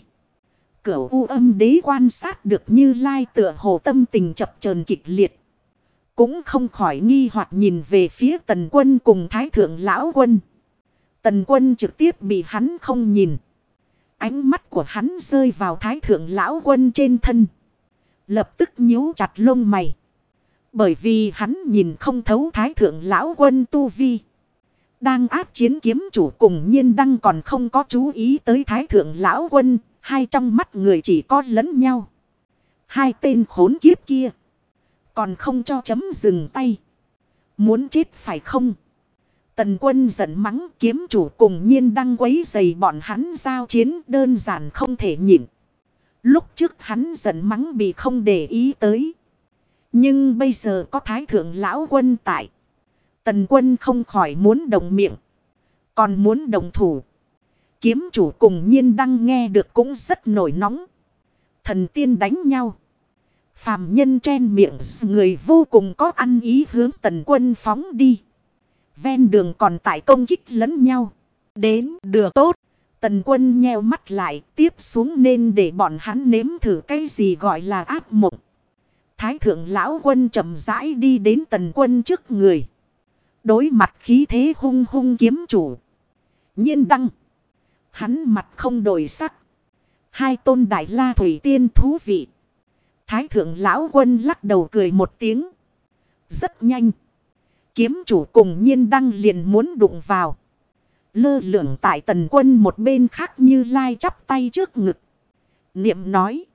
Cửu U Âm Đế quan sát được Như Lai tựa hồ tâm tình chập chờn kịch liệt. Cũng không khỏi nghi hoặc nhìn về phía Tần Quân cùng Thái Thượng Lão Quân. Tần Quân trực tiếp bị hắn không nhìn. Ánh mắt của hắn rơi vào Thái Thượng Lão Quân trên thân. Lập tức nhíu chặt lông mày. Bởi vì hắn nhìn không thấu Thái Thượng Lão Quân tu vi. Đang áp chiến kiếm chủ cùng Nhiên Đăng còn không có chú ý tới Thái Thượng Lão Quân. Hai trong mắt người chỉ có lẫn nhau. Hai tên khốn kiếp kia. Còn không cho chấm dừng tay. Muốn chết phải không? Tần Quân giận mắng kiếm chủ cùng Nhiên Đăng quấy rầy bọn hắn giao chiến đơn giản không thể nhịn. Lúc trước hắn giận mắng bị không để ý tới. Nhưng bây giờ có Thái Thượng Lão Quân tại. Tần Quân không khỏi muốn đồng miệng. Còn muốn đồng thủ. Kiếm chủ cùng Nhiên Đăng nghe được cũng rất nổi nóng. Thần tiên đánh nhau. Phàm nhân chen miệng người vô cùng có ăn ý hướng Tần Quân phóng đi. Ven đường còn tại công kích lẫn nhau. Đến được tốt. Tần Quân nheo mắt lại tiếp xuống nên để bọn hắn nếm thử cái gì gọi là ác mộng. Thái Thượng Lão Quân chậm rãi đi đến Tần Quân trước người. Đối mặt khí thế hung hung kiếm chủ. Nhiên Đăng. Hắn mặt không đổi sắc. Hai tôn Đại La Thủy Tiên thú vị. Thái Thượng Lão Quân lắc đầu cười một tiếng. Rất nhanh. Kiếm chủ cùng Nhiên Đăng liền muốn đụng vào. Lơ lửng tại Tần Quân một bên khác Như Lai chắp tay trước ngực. Niệm nói.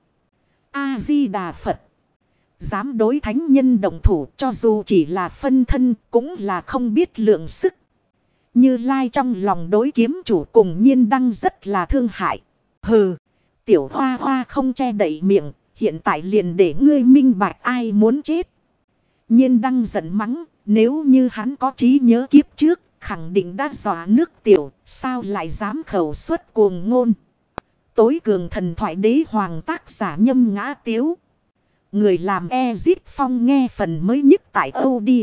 A-di-đà Phật. Dám đối thánh nhân đồng thủ cho dù chỉ là phân thân cũng là không biết lượng sức. Như Lai trong lòng đối kiếm chủ cùng Nhiên Đăng rất là thương hại. Hừ, tiểu hoa hoa không che đậy miệng, hiện tại liền để ngươi minh bạch ai muốn chết. Nhiên Đăng giận mắng, nếu như hắn có trí nhớ kiếp trước, khẳng định đã dọa nước tiểu, sao lại dám khẩu xuất cuồng ngôn. Tối cường thần thoại đế hoàng tác giả Nhâm Ngã Tiếu. Người làm Ezit Phong nghe phần mới nhất tại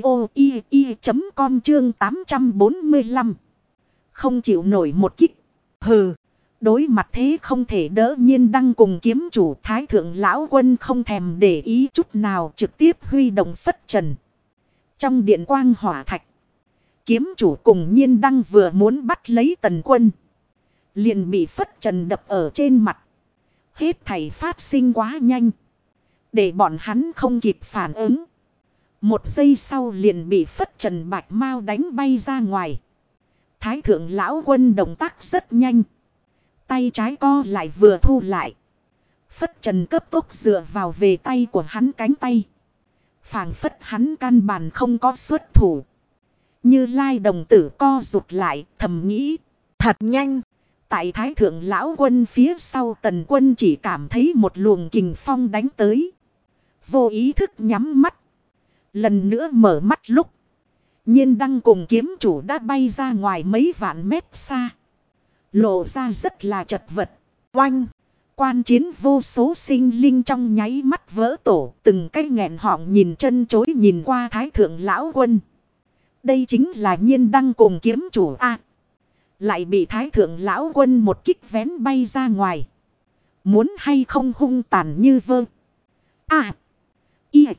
audio.com chương 845. Không chịu nổi một kích. Hừ. Đối mặt thế không thể đỡ Nhiên Đăng cùng kiếm chủ Thái Thượng Lão Quân không thèm để ý chút nào, trực tiếp huy động phất trần. Trong điện quang hỏa thạch, kiếm chủ cùng Nhiên Đăng vừa muốn bắt lấy Tần Quân, liền bị phất trần đập ở trên mặt. Hết thảy phát sinh quá nhanh, để bọn hắn không kịp phản ứng. Một giây sau liền bị phất trần bạch mau đánh bay ra ngoài. Thái Thượng Lão Quân động tác rất nhanh, tay trái co lại vừa thu lại. Phất trần cấp tốc dựa vào về tay của hắn cánh tay. Phảng phất hắn căn bản không có xuất thủ. Như Lai đồng tử co rụt lại, thầm nghĩ. Thật nhanh. Tại Thái Thượng Lão Quân phía sau, Tần Quân chỉ cảm thấy một luồng kình phong đánh tới. Vô ý thức nhắm mắt. Lần nữa mở mắt lúc, Nhiên Đăng cùng kiếm chủ đã bay ra ngoài mấy vạn mét xa. Lộ ra rất là chật vật. Oanh! Quan chiến vô số sinh linh trong nháy mắt vỡ tổ. Từng cái nghẹn họng nhìn chân chối nhìn qua Thái Thượng Lão Quân. Đây chính là Nhiên Đăng cùng kiếm chủ A. Lại bị Thái Thượng Lão Quân một kích vén bay ra ngoài. Muốn hay không hung tàn như vơ. A. I.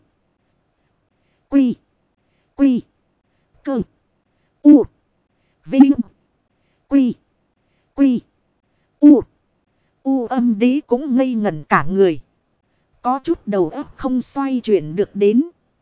Quy. Quy. Cơ. U. Vinh. Quy. Quy. U. U Âm Đế cũng ngây ngẩn cả người. Có chút đầu óc không xoay chuyển được đến.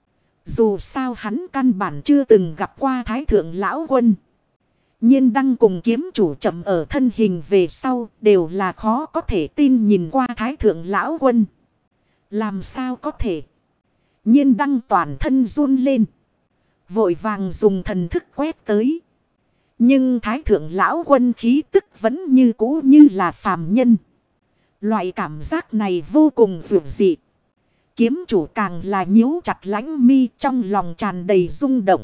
Dù sao hắn căn bản chưa từng gặp qua Thái Thượng Lão Quân. Nhiên Đăng cùng kiếm chủ chậm ở thân hình về sau đều là khó có thể tin nhìn qua Thái Thượng Lão Quân. Làm sao có thể? Nhiên Đăng toàn thân run lên. Vội vàng dùng thần thức quét tới. Nhưng Thái Thượng Lão Quân khí tức vẫn như cũ như là phàm nhân. Loại cảm giác này vô cùng vượt dị. Kiếm chủ càng là nhíu chặt lãnh mi, trong lòng tràn đầy rung động.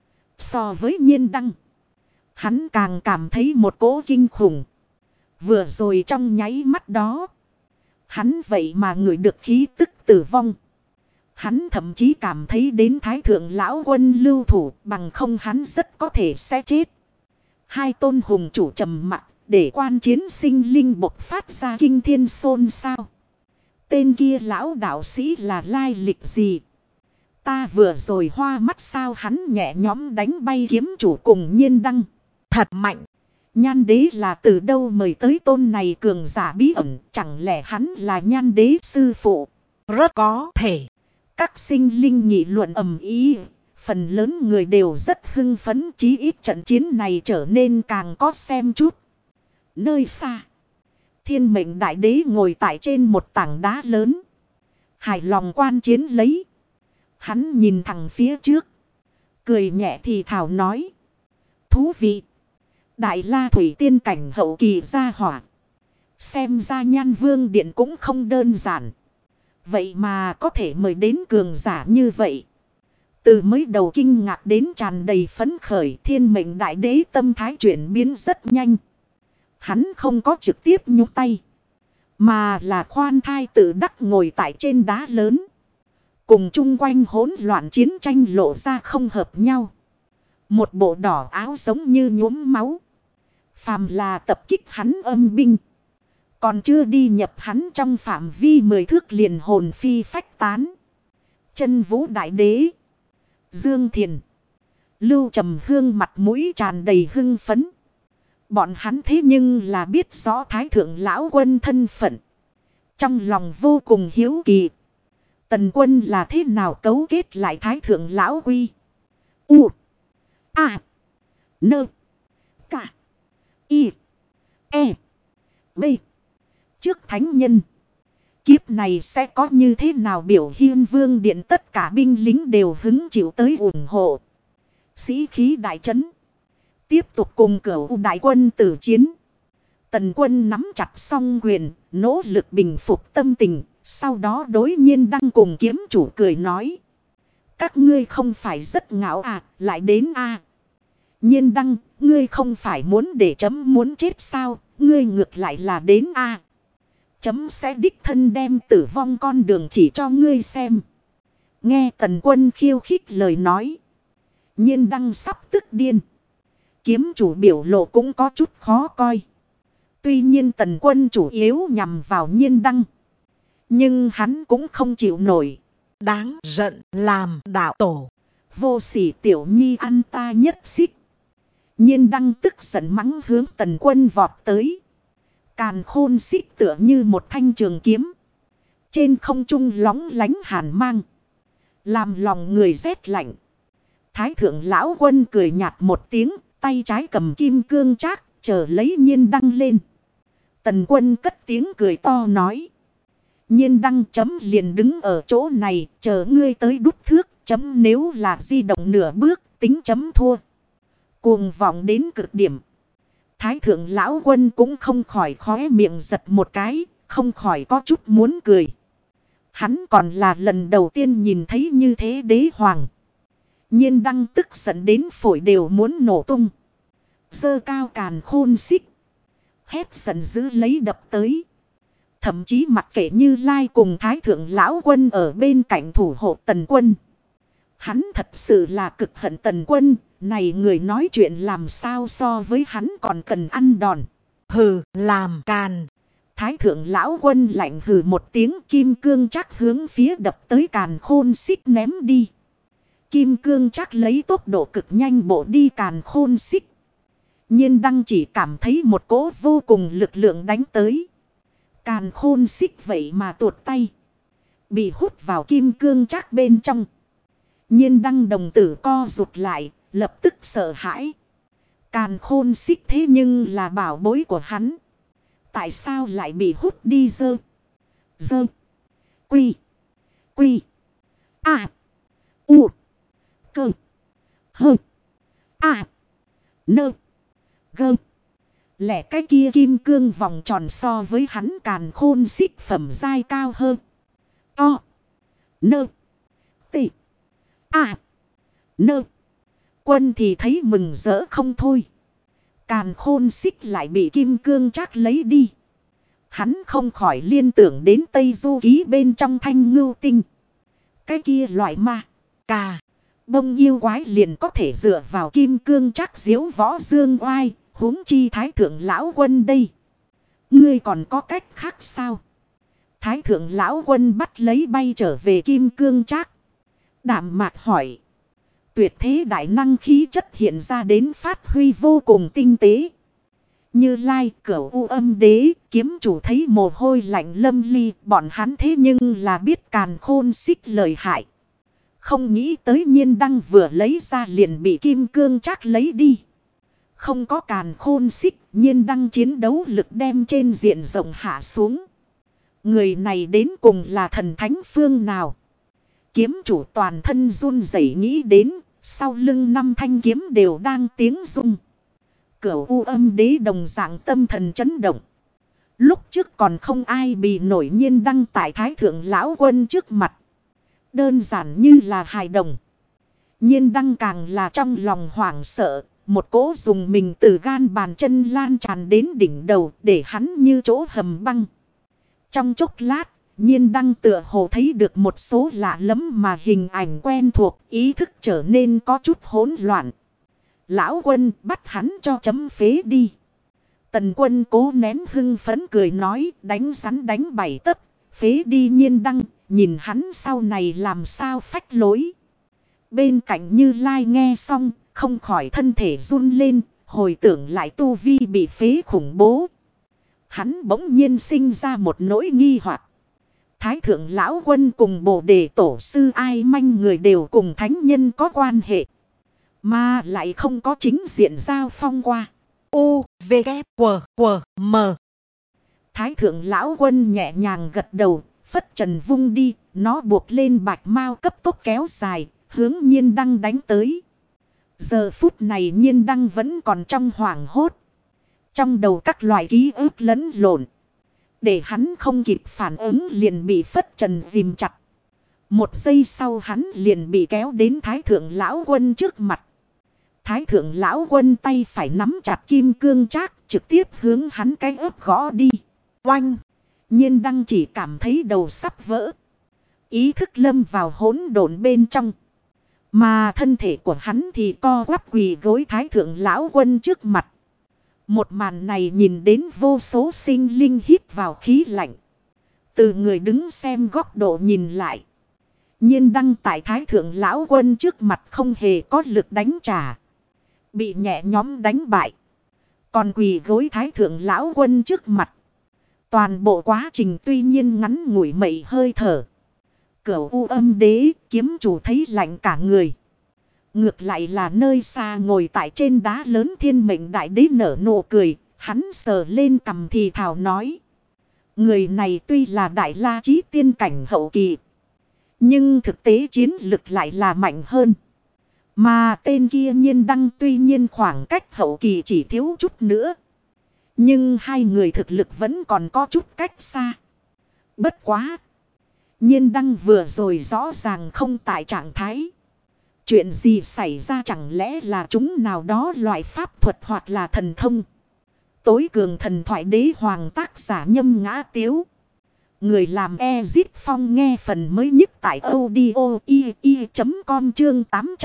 So với Nhiên Đăng, hắn càng cảm thấy một cỗ kinh khủng. Vừa rồi trong nháy mắt đó, hắn vậy mà ngửi được khí tức tử vong. Hắn thậm chí cảm thấy đến Thái Thượng Lão Quân lưu thủ, bằng không hắn rất có thể sẽ chết. Hai tôn hùng chủ trầm mặc, để quan chiến sinh linh bộc phát ra kinh thiên xôn xao. Tên kia lão đạo sĩ là lai lịch gì? Ta vừa rồi hoa mắt sao? Hắn nhẹ nhõm đánh bay kiếm chủ cùng Nhiên Đăng. Thật mạnh. Nhan đế là từ đâu mời tới tôn này cường giả bí ẩn? Chẳng lẽ hắn là Nhan đế sư phụ? Rất có thể. Các sinh linh nghị luận ầm ĩ. Phần lớn người đều rất hưng phấn, chí ít trận chiến này trở nên càng có xem chút. Nơi xa, Thiên Mệnh Đại Đế ngồi tại trên một tảng đá lớn, hài lòng quan chiến lấy. Hắn nhìn thẳng phía trước, cười nhẹ thì thào nói. Thú vị. Đại La Thủy tiên cảnh hậu kỳ gia hỏa. Xem ra Nhan Vương Điện cũng không đơn giản. Vậy mà có thể mời đến cường giả như vậy. Từ mới đầu kinh ngạc đến tràn đầy phấn khởi, Thiên Mệnh Đại Đế tâm thái chuyển biến rất nhanh. Hắn không có trực tiếp nhúc tay, mà là khoan thai tự đắc ngồi tại trên đá lớn. Cùng chung quanh hỗn loạn chiến tranh lộ ra không hợp nhau. Một bộ đỏ áo giống như nhuốm máu. Phàm là tập kích hắn âm binh, còn chưa đi nhập hắn trong phạm vi 10 thước liền hồn phi phách tán. Chân Vũ Đại Đế, Dương Thiền, Lưu Trầm Hương mặt mũi tràn đầy hưng phấn. Bọn hắn thế nhưng là biết rõ Thái Thượng Lão Quân thân phận. Trong lòng vô cùng hiếu kỳ. Tần Quân là thế nào cấu kết lại Thái Thượng Lão Quy? U. A. Nơ. Cả. Y. E. B. Trước thánh nhân, kiếp này sẽ có như thế nào biểu hiện? Vương Điện tất cả binh lính đều hứng chịu tới ủng hộ. Sĩ khí đại trấn. Tiếp tục cùng Cửu Đại Quân tử chiến. Tần Quân nắm chặt song quyền, nỗ lực bình phục tâm tình. Sau đó đối Nhiên Đăng cùng kiếm chủ cười nói. Các ngươi không phải rất ngạo à, lại đến à. Nhiên Đăng, ngươi không phải muốn để chấm muốn chết sao, ngươi ngược lại là đến à. Chấm sẽ đích thân đem tử vong con đường chỉ cho ngươi xem. Nghe Tần Quân khiêu khích lời nói. Nhiên Đăng sắp tức điên. Kiếm chủ biểu lộ cũng có chút khó coi. Tuy nhiên Tần Quân chủ yếu nhằm vào Nhiên Đăng. Nhưng hắn cũng không chịu nổi. Đáng giận làm đạo tổ. Vô sỉ tiểu nhi ăn ta nhất xích. Nhiên Đăng tức giận mắng hướng Tần Quân vọt tới. Càn khôn xích tựa như một thanh trường kiếm. Trên không trung lóng lánh hàn mang. Làm lòng người rét lạnh. Thái thượng lão quân cười nhạt một tiếng. Tay trái cầm kim cương trác. Chờ lấy Nhiên Đăng lên. Tần Quân cất tiếng cười to nói. Nhiên Đăng chấm liền đứng ở chỗ này. Chờ ngươi tới đút thước. Chấm nếu là di động nửa bước. Tính chấm thua. Cuồng vọng đến cực điểm. Thái thượng lão quân cũng không khỏi khóe miệng giật một cái. Không khỏi có chút muốn cười. Hắn còn là lần đầu tiên nhìn thấy như thế đế hoàng. Nhiên Đăng tức giận đến phổi đều muốn nổ tung. Giơ cao càn khôn xích. Hét giận dữ lấy đập tới. Thậm chí mặc kệ Như Lai cùng Thái thượng lão quân ở bên cạnh thủ hộ Tần Quân. Hắn thật sự là cực hận Tần Quân. Này người nói chuyện làm sao so với hắn còn cần ăn đòn. Hừ, làm càn. Thái thượng lão quân lạnh hừ một tiếng, kim cương trác hướng phía đập tới càn khôn xích ném đi. Kim cương trác lấy tốc độ cực nhanh bộ đi càn khôn xích. Nhiên Đăng chỉ cảm thấy một cỗ vô cùng lực lượng đánh tới. Càn khôn xích vậy mà tuột tay. Bị hút vào kim cương trác bên trong. Nhiên Đăng đồng tử co rụt lại, lập tức sợ hãi. Càn khôn xích thế nhưng là bảo bối của hắn. Tại sao lại bị hút đi dơ? Dơ. Quy. Quy. À. U. Cơ. Hơ. À. Nơ. Gơ. Lẽ cái kia kim cương vòng tròn so với hắn càn khôn xích phẩm giai cao hơn. O. Nơ. Tị. À. Nơ. Quân thì thấy mừng rỡ không thôi. Càn khôn xích lại bị kim cương trác lấy đi. Hắn không khỏi liên tưởng đến Tây Du Ký bên trong Thanh Ngưu Tinh. Cái kia loại ma. Cà. Bông yêu quái liền có thể dựa vào kim cương trác diếu võ dương oai. Huống chi Thái thượng lão quân đây. Ngươi còn có cách khác sao? Thái thượng lão quân bắt lấy bay trở về kim cương trác. Đạm mạc hỏi. Tuyệt thế đại năng khí chất hiện ra đến phát huy vô cùng tinh tế. Như Lai, Cửu U Âm Đế, kiếm chủ thấy mồ hôi lạnh lâm ly, bọn hắn thế nhưng là biết càn khôn xích lợi hại. Không nghĩ tới Nhiên Đăng vừa lấy ra liền bị kim cương trác lấy đi. Không có càn khôn xích, Nhiên Đăng chiến đấu lực đem trên diện rộng hạ xuống. Người này đến cùng là thần thánh phương nào? Kiếm chủ toàn thân run rẩy nghĩ đến, sau lưng 5 thanh kiếm đều đang tiếng rung. Cửu U Âm Đế đồng dạng tâm thần chấn động. Lúc trước còn không ai bị nổi Nhiên Đăng tại Thái thượng lão quân trước mặt. Đơn giản như là hài đồng. Nhiên Đăng càng là trong lòng hoảng sợ. Một cỗ dùng mình từ gan bàn chân lan tràn đến đỉnh đầu để hắn như chỗ hầm băng. Trong chốc lát, Nhiên Đăng tựa hồ thấy được một số lạ lẫm mà hình ảnh quen thuộc, ý thức trở nên có chút hỗn loạn. Lão quân bắt hắn cho chấm phế đi. Tần Quân cố nén hưng phấn cười nói, đánh rắn đánh 7 tấc, phế đi Nhiên Đăng, nhìn hắn sau này làm sao phách lối. Bên cạnh Như Lai nghe xong, không khỏi thân thể run lên, hồi tưởng lại tu vi bị phế khủng bố. Hắn bỗng nhiên sinh ra một nỗi nghi hoặc. Thái thượng lão quân cùng Bồ Đề tổ sư ai manh người đều cùng thánh nhân có quan hệ. Mà lại không có chính diện giao phong qua. U, V, K, W, W, M. Thái thượng lão quân nhẹ nhàng gật đầu, phất trần vung đi, nó buộc lên bạch mao cấp tốc kéo dài, hướng Nhiên Đăng đánh tới. Giờ phút này Nhiên Đăng vẫn còn trong hoảng hốt. Trong đầu các loại ký ức lẫn lộn. Để hắn không kịp phản ứng liền bị phất trần ghim chặt. Một giây sau hắn liền bị kéo đến Thái thượng lão quân trước mặt. Thái thượng lão quân tay phải nắm chặt kim cương trác trực tiếp hướng hắn cái ớt gõ đi. Oanh! Nhiên đăng chỉ cảm thấy đầu sắp vỡ. Ý thức lâm vào hỗn độn bên trong. Mà thân thể của hắn thì co quắp quỳ gối Thái thượng lão quân trước mặt. Một màn này nhìn đến vô số sinh linh hít vào khí lạnh. Từ người đứng xem góc độ nhìn lại. Nhiên đăng tại Thái thượng lão quân trước mặt không hề có lực đánh trả. Bị nhẹ nhóm đánh bại. Còn quỳ gối Thái thượng lão quân trước mặt. Toàn bộ quá trình tuy nhiên ngắn ngủi mậy hơi thở. Cửu U Âm Đế kiếm chủ thấy lạnh cả người. Ngược lại là nơi xa ngồi tại trên đá lớn Thiên Mệnh Đại Đế nở nụ cười. Hắn sờ lên cằm thì thào nói. Người này tuy là Đại La Chí tiên cảnh hậu kỳ. Nhưng thực tế chiến lực lại là mạnh hơn. Mà tên kia Nhiên đăng tuy nhiên khoảng cách hậu kỳ chỉ thiếu chút nữa. Nhưng hai người thực lực vẫn còn có chút cách xa. Bất quá. Nhiên đăng vừa rồi rõ ràng không tại trạng thái. Chuyện gì xảy ra chẳng lẽ là chúng nào đó loại pháp thuật hoặc là thần thông. Tối cường thần thoại đế hoàng tác giả Nhâm Ngã Tiếu. Người làm Ezit Phong nghe phần mới nhất tại audio.com chương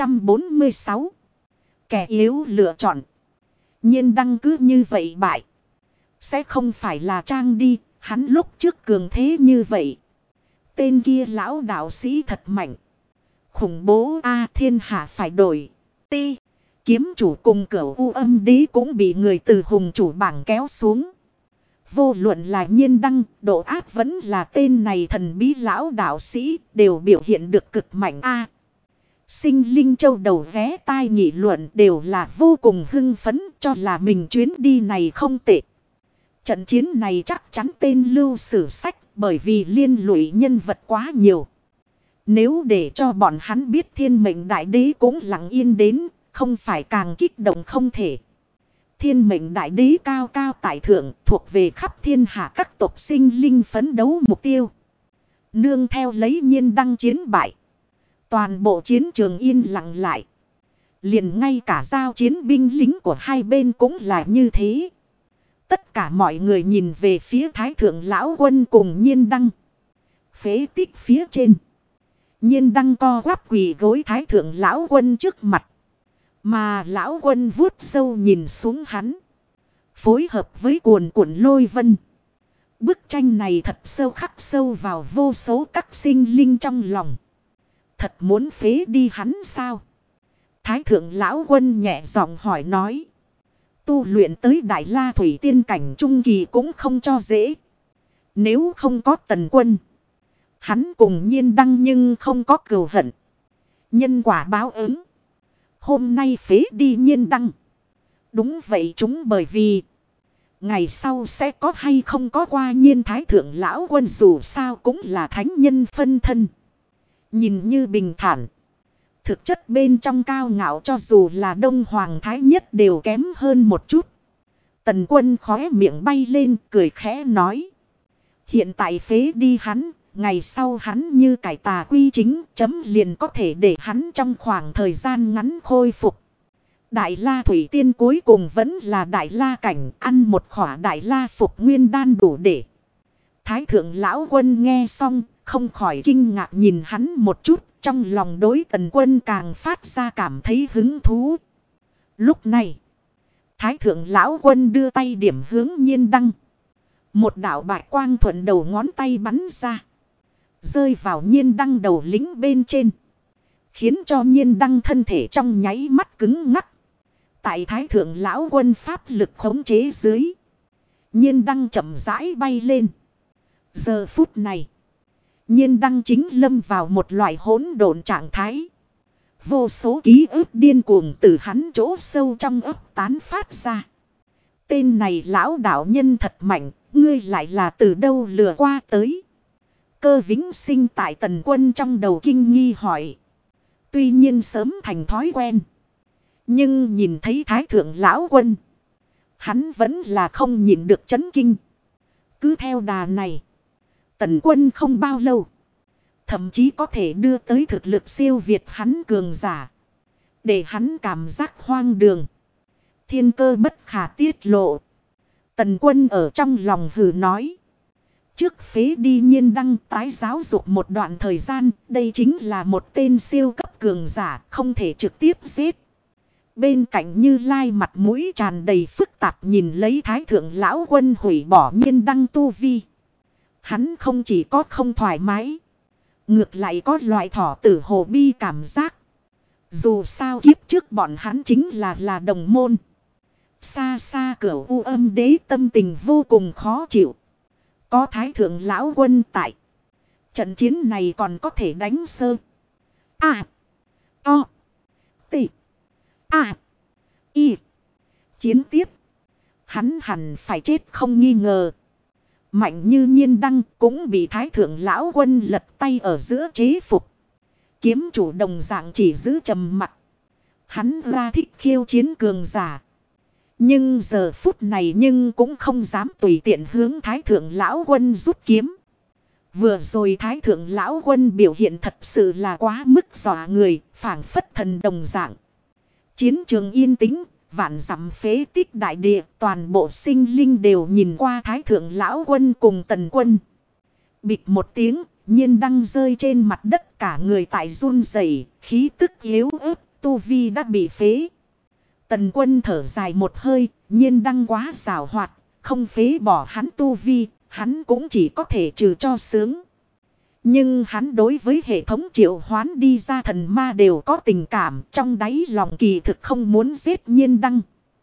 846. Kẻ yếu lựa chọn. Nhiên đăng cứ như vậy bại. Sẽ không phải là trang đi, hắn lúc trước cường thế như vậy. Tên kia lão đạo sĩ thật mạnh. Khủng bố A thiên hạ phải đổi. Ti. Kiếm chủ cùng Cửu U Âm Đế cũng bị người từ hùng chủ bảng kéo xuống. Vô luận là Nhiên đăng, độ áp vẫn là tên này thần bí lão đạo sĩ đều biểu hiện được cực mạnh A. Sinh linh châu đầu ghé tai nghị luận đều là vô cùng hưng phấn cho là mình chuyến đi này không tệ. Trận chiến này chắc chắn tên lưu sử sách bởi vì liên lụy nhân vật quá nhiều. Nếu để cho bọn hắn biết Thiên Mệnh Đại Đế cũng lặng yên đến, không phải càng kích động không thể. Thiên Mệnh Đại Đế cao cao tại thượng thuộc về khắp thiên hạ các tộc sinh linh phấn đấu mục tiêu. Nương theo lấy Nhiên đăng chiến bại. Toàn bộ chiến trường yên lặng lại. Liền ngay cả giao chiến binh lính của hai bên cũng là như thế. Tất cả mọi người nhìn về phía Thái thượng lão quân cùng Nhiên đăng. Phế tích phía trên. Nhiên đăng co quắp quỳ gối Thái thượng lão quân trước mặt. Mà lão quân vuốt sâu nhìn xuống hắn. Phối hợp với cuồn cuộn lôi vân. Bức tranh này thật sâu khắc sâu vào vô số các sinh linh trong lòng. Thật muốn phế đi hắn sao? Thái thượng lão quân nhẹ giọng hỏi nói. Tu luyện tới Đại La Thủy tiên cảnh trung kỳ cũng không cho dễ. Nếu không có Tần Quân. Hắn cùng Nhiên đăng nhưng không có cừu hận. Nhân quả báo ứng. Hôm nay phế đi Nhiên đăng. Đúng vậy chúng bởi vì. Ngày sau sẽ có hay không có qua Nhiên Thái thượng lão quân dù sao cũng là thánh nhân phân thân. Nhìn như bình thản. Thực chất bên trong cao ngạo cho dù là Đông Hoàng Thái Nhất đều kém hơn một chút. Tần Quân khóe miệng bay lên cười khẽ nói. Hiện tại phế đi hắn, ngày sau hắn như cải tà quy chính chấm liền có thể để hắn trong khoảng thời gian ngắn khôi phục. Đại La Thủy Tiên cuối cùng vẫn là Đại La cảnh, ăn một khỏa Đại La phục nguyên đan đủ để. Thái thượng lão quân nghe xong, không khỏi kinh ngạc nhìn hắn một chút, trong lòng đối Tần Quân càng phát ra cảm thấy hứng thú. Lúc này, Thái thượng lão quân đưa tay điểm hướng Nhiên đăng. Một đạo bạch quang thuận đầu ngón tay bắn ra. Rơi vào Nhiên đăng đầu lính bên trên. Khiến cho Nhiên đăng thân thể trong nháy mắt cứng ngắc. Tại Thái thượng lão quân pháp lực khống chế dưới. Nhiên đăng chậm rãi bay lên. Giờ phút này. Nhiên đăng chính lâm vào một loại hỗn độn trạng thái. Vô số ký ức điên cuồng từ hắn chỗ sâu trong ấp tán phát ra. Tên này lão đạo nhân thật mạnh. Ngươi lại là từ đâu lừa qua tới. Cơ Vĩnh Sinh tại Tần Quân trong đầu kinh nghi hỏi. Tuy nhiên sớm thành thói quen. Nhưng nhìn thấy Thái thượng lão quân. Hắn vẫn là không nhịn được chấn kinh. Cứ theo đà này. Tần Quân không bao lâu. Thậm chí có thể đưa tới thực lực siêu việt hắn cường giả. Để hắn cảm giác hoang đường. Thiên cơ bất khả tiết lộ. Tần Quân ở trong lòng hừ nói. trước phế đi Nhiên Đăng tái giáo dục một đoạn thời gian, đây chính là một tên siêu cấp cường giả, không thể trực tiếp giết. Bên cạnh Như Lai mặt mũi tràn đầy phức tạp nhìn lấy Thái Thượng Lão Quân hủy bỏ Nhiên Đăng tu vi. Hắn không chỉ có không thoải mái, ngược lại có loại thỏ tử hồ bi cảm giác. Dù sao kiếp trước bọn hắn chính là đồng môn. Xa xa Cửu U Âm Đế tâm tình vô cùng khó chịu. Có Thái Thượng Lão Quân tại, trận chiến này còn có thể đánh sơ. Chiến tiếp, hắn hẳn phải chết không nghi ngờ. Mạnh như Nhiên Đăng cũng bị Thái Thượng Lão Quân lật tay ở giữa chế phục. Kiếm chủ đồng dạng chỉ giữ trầm mặc. Hắn ra thích khiêu chiến cường giả. Nhưng giờ phút này nhưng cũng không dám tùy tiện hướng Thái Thượng Lão Quân rút kiếm. Vừa rồi Thái Thượng Lão Quân biểu hiện thật sự là quá mức dọa người, phảng phất thần đồng dạng. Chiến trường yên tĩnh, vạn dặm phế tích đại địa, toàn bộ sinh linh đều nhìn qua Thái Thượng Lão Quân cùng Tần Quân. Bịch một tiếng, Nhiên Đăng rơi trên mặt đất, cả người tại run rẩy, khí tức yếu ớt, tu vi đã bị phế. Tần Quân thở dài một hơi, Nhiên Đăng quá xảo hoạt, không phế bỏ hắn tu vi, hắn cũng chỉ có thể trừ cho sướng. Nhưng hắn đối với hệ thống triệu hoán đi ra thần ma đều có tình cảm, trong đáy lòng kỳ thực không muốn giết Nhiên Đăng.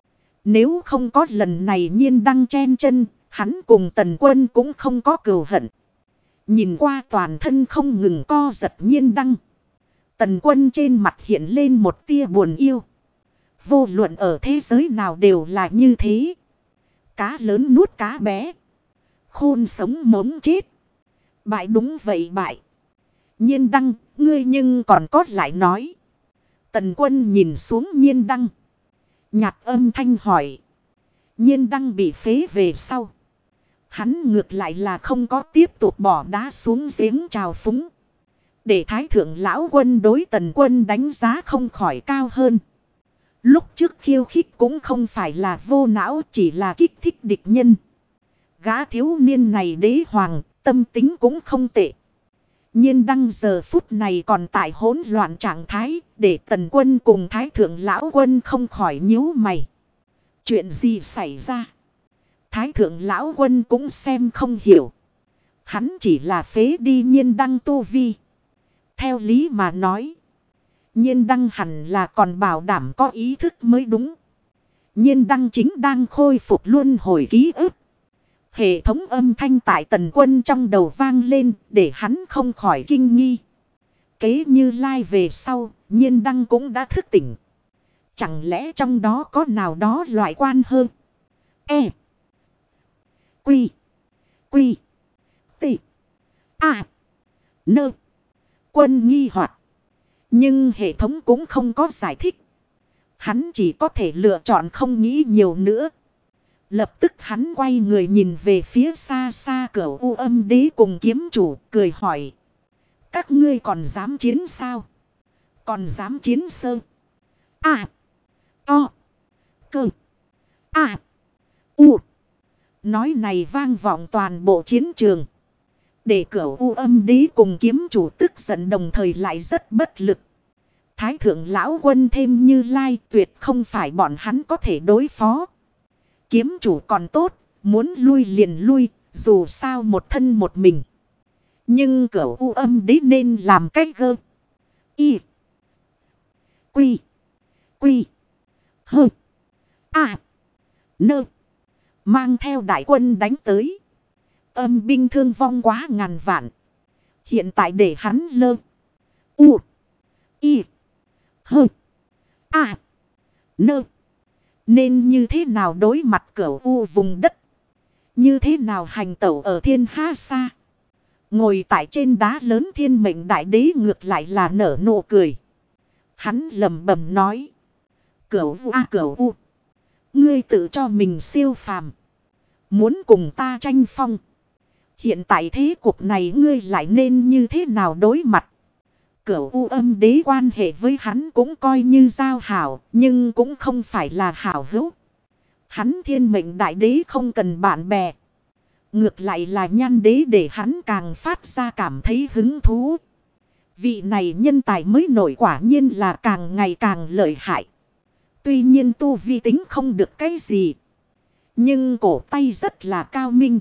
Nếu không có lần này Nhiên Đăng chen chân, hắn cùng Tần Quân cũng không có cừu hận. Nhìn qua toàn thân không ngừng co giật Nhiên Đăng, Tần Quân trên mặt hiện lên một tia buồn yêu. Vô luận ở thế giới nào đều là như thế. Cá lớn nuốt cá bé, khôn sống mống chết. Bại đúng vậy bại. Nhiên Đăng, ngươi nhưng còn có lại nói. Tần Quân nhìn xuống Nhiên Đăng, nhạt âm thanh hỏi. Nhiên Đăng bị phế về sau, hắn ngược lại là không có tiếp tục bỏ đá xuống giếng trào phúng. Để Thái Thượng Lão Quân đối Tần Quân đánh giá không khỏi cao hơn. Lúc trước khiêu khích cũng không phải là vô não, chỉ là kích thích địch nhân. Gã thiếu niên này đế hoàng, tâm tính cũng không tệ. Nhiên Đăng giờ phút này còn tại hỗn loạn trạng thái, để Tần Quân cùng Thái Thượng Lão Quân không khỏi nhíu mày. Chuyện gì xảy ra? Thái Thượng Lão Quân cũng xem không hiểu. Hắn chỉ là phế đi Nhiên Đăng tu vi. Theo lý mà nói, Nhiên Đăng hẳn là còn bảo đảm có ý thức mới đúng. Nhiên Đăng chính đang khôi phục luân hồi ký ức. Hệ thống âm thanh tại Tần Quân trong đầu vang lên, để hắn không khỏi kinh nghi. Kế Như Lai về sau, Nhiên Đăng cũng đã thức tỉnh. Chẳng lẽ trong đó có nào đó loại quan hơn? Quy T Nơ Quân nghi hoặc. Nhưng hệ thống cũng không có giải thích. Hắn chỉ có thể lựa chọn không nghĩ nhiều nữa. Lập tức hắn quay người nhìn về phía xa xa Cửu U Âm Đế cùng kiếm chủ, cười hỏi. Các ngươi còn dám chiến sao? Còn dám chiến sơ? Nói này vang vọng toàn bộ chiến trường. Để Cửu U Âm Đế cùng kiếm chủ tức giận, đồng thời lại rất bất lực. Thái Thượng Lão Quân thêm Như Lai tuyệt không phải bọn hắn có thể đối phó. Kiếm chủ còn tốt, muốn lui liền lui, dù sao một thân một mình. Nhưng Cửu U Âm Đế nên làm cách gơ. Mang theo đại quân đánh tới. Âm binh thương vong quá ngàn vạn. Hiện tại để hắn nên như thế nào đối mặt Cửu U vùng đất? Như thế nào hành tẩu ở thiên ha xa? Ngồi tại trên đá lớn Thiên Mệnh Đại Đế ngược lại là nở nụ cười. Hắn lẩm bẩm nói. Cửu U, ngươi tự cho mình siêu phàm, muốn cùng ta tranh phong. Hiện tại thế cục này ngươi lại nên như thế nào đối mặt? Cửu U Âm Đế quan hệ với hắn cũng coi như giao hảo, nhưng cũng không phải là hảo hữu. Hắn Thiên Mệnh Đại Đế không cần bạn bè. Ngược lại là Nhan đế để hắn càng phát ra cảm thấy hứng thú. Vị này nhân tài mới nổi quả nhiên là càng ngày càng lợi hại. Tuy nhiên tu vi tính không được cái gì. Nhưng cổ tay rất là cao minh.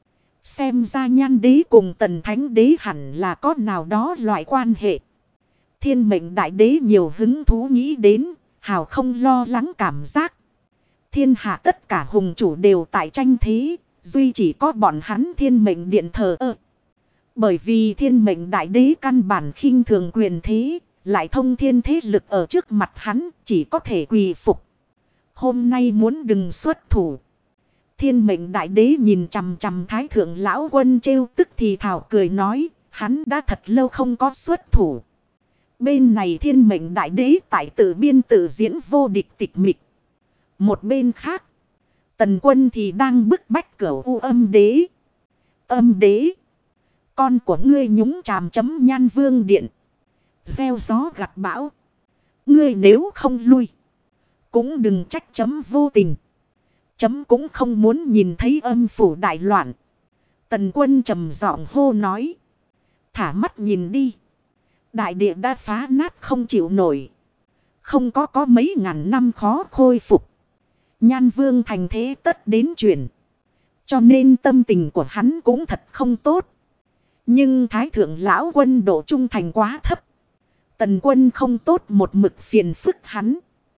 Xem ra Nhan đế cùng Tần Thánh đế hẳn là có nào đó loại quan hệ. Thiên mệnh đại đế nhiều hứng thú nghĩ đến, hào không lo lắng cảm giác. Thiên hạ tất cả hùng chủ đều tại tranh thế, duy chỉ có bọn hắn thiên mệnh điện thờ ơ. Bởi vì thiên mệnh đại đế căn bản khinh thường quyền thế, lại thông thiên thế lực ở trước mặt hắn chỉ có thể quỳ phục. Hôm nay muốn đừng xuất thủ. Thiên mệnh đại đế nhìn chằm chằm Thái thượng lão quân trêu tức thì thảo cười nói, hắn đã thật lâu không có xuất thủ. Bên này thiên mệnh đại đế tại tự biên tự diễn vô địch tịch mịch. Một bên khác, Tần Quân thì đang bức bách Cửu U Âm đế. Âm đế, con của ngươi nhúng chàm chấm Nhan Vương điện, gieo gió gặt bão. Ngươi nếu không lui, cũng đừng trách chấm vô tình. Chấm cũng không muốn nhìn thấy âm phủ đại loạn. Tần Quân trầm giọng hô nói. Thả mắt nhìn đi. Đại địa đã phá nát không chịu nổi. Không có mấy ngàn năm khó khôi phục. Nhan Vương thành thế tất đến chuyển. Cho nên tâm tình của hắn cũng thật không tốt. Nhưng Thái thượng lão quân độ trung thành quá thấp. Tần Quân không tốt một mực phiền phức hắn.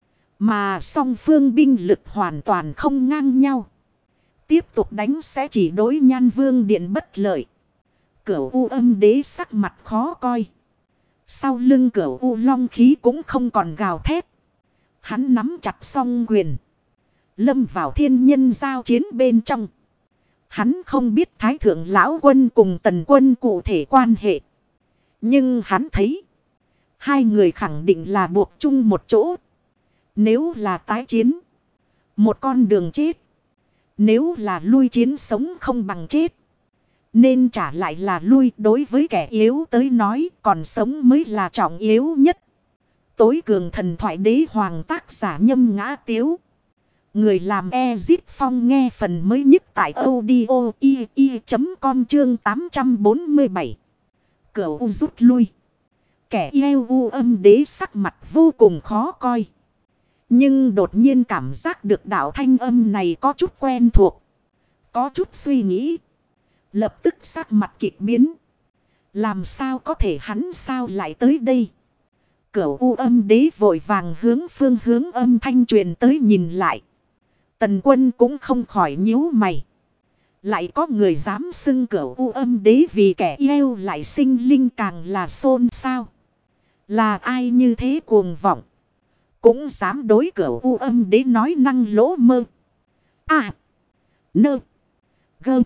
Mà song phương binh lực hoàn toàn không ngang nhau. Tiếp tục đánh sẽ chỉ đối Nhan Vương điện bất lợi. Cửu U Âm đế sắc mặt khó coi. Sau lưng Cửu U long khí cũng không còn gào thét. Hắn nắm chặt song quyền. Lâm vào thiên nhân giao chiến bên trong. Hắn không biết Thái thượng lão quân cùng Tần Quân cụ thể quan hệ. Nhưng hắn thấy. Hai người khẳng định là buộc chung một chỗ. Nếu là tái chiến. Một con đường chết. Nếu là lui chiến sống không bằng chết. Nên trả lại là lui, đối với kẻ yếu tới nói còn sống mới là trọng yếu nhất. Tối cường thần thoại đế hoàng tác giả Nhâm Ngã Tiếu. Người làm Ezip Phong nghe phần mới nhất tại audio.com chương 847. Cửu U rút lui. Kẻ yêu U Âm đế sắc mặt vô cùng khó coi. Nhưng đột nhiên cảm giác được đạo thanh âm này có chút quen thuộc. Có chút suy nghĩ. Lập tức sắc mặt kịch biến. Làm sao có thể hắn sao lại tới đây? Cửu U Âm đế vội vàng phương hướng âm thanh truyền tới nhìn lại. Tần Quân cũng không khỏi nhíu mày. Lại có người dám xưng Cửu U Âm đế vì kẻ yêu lại sinh linh càng là xôn xao. Là ai như thế cuồng vọng? Cũng dám đối Cửu U Âm đế nói năng lỗ mơ. À. Nơ. Gơ.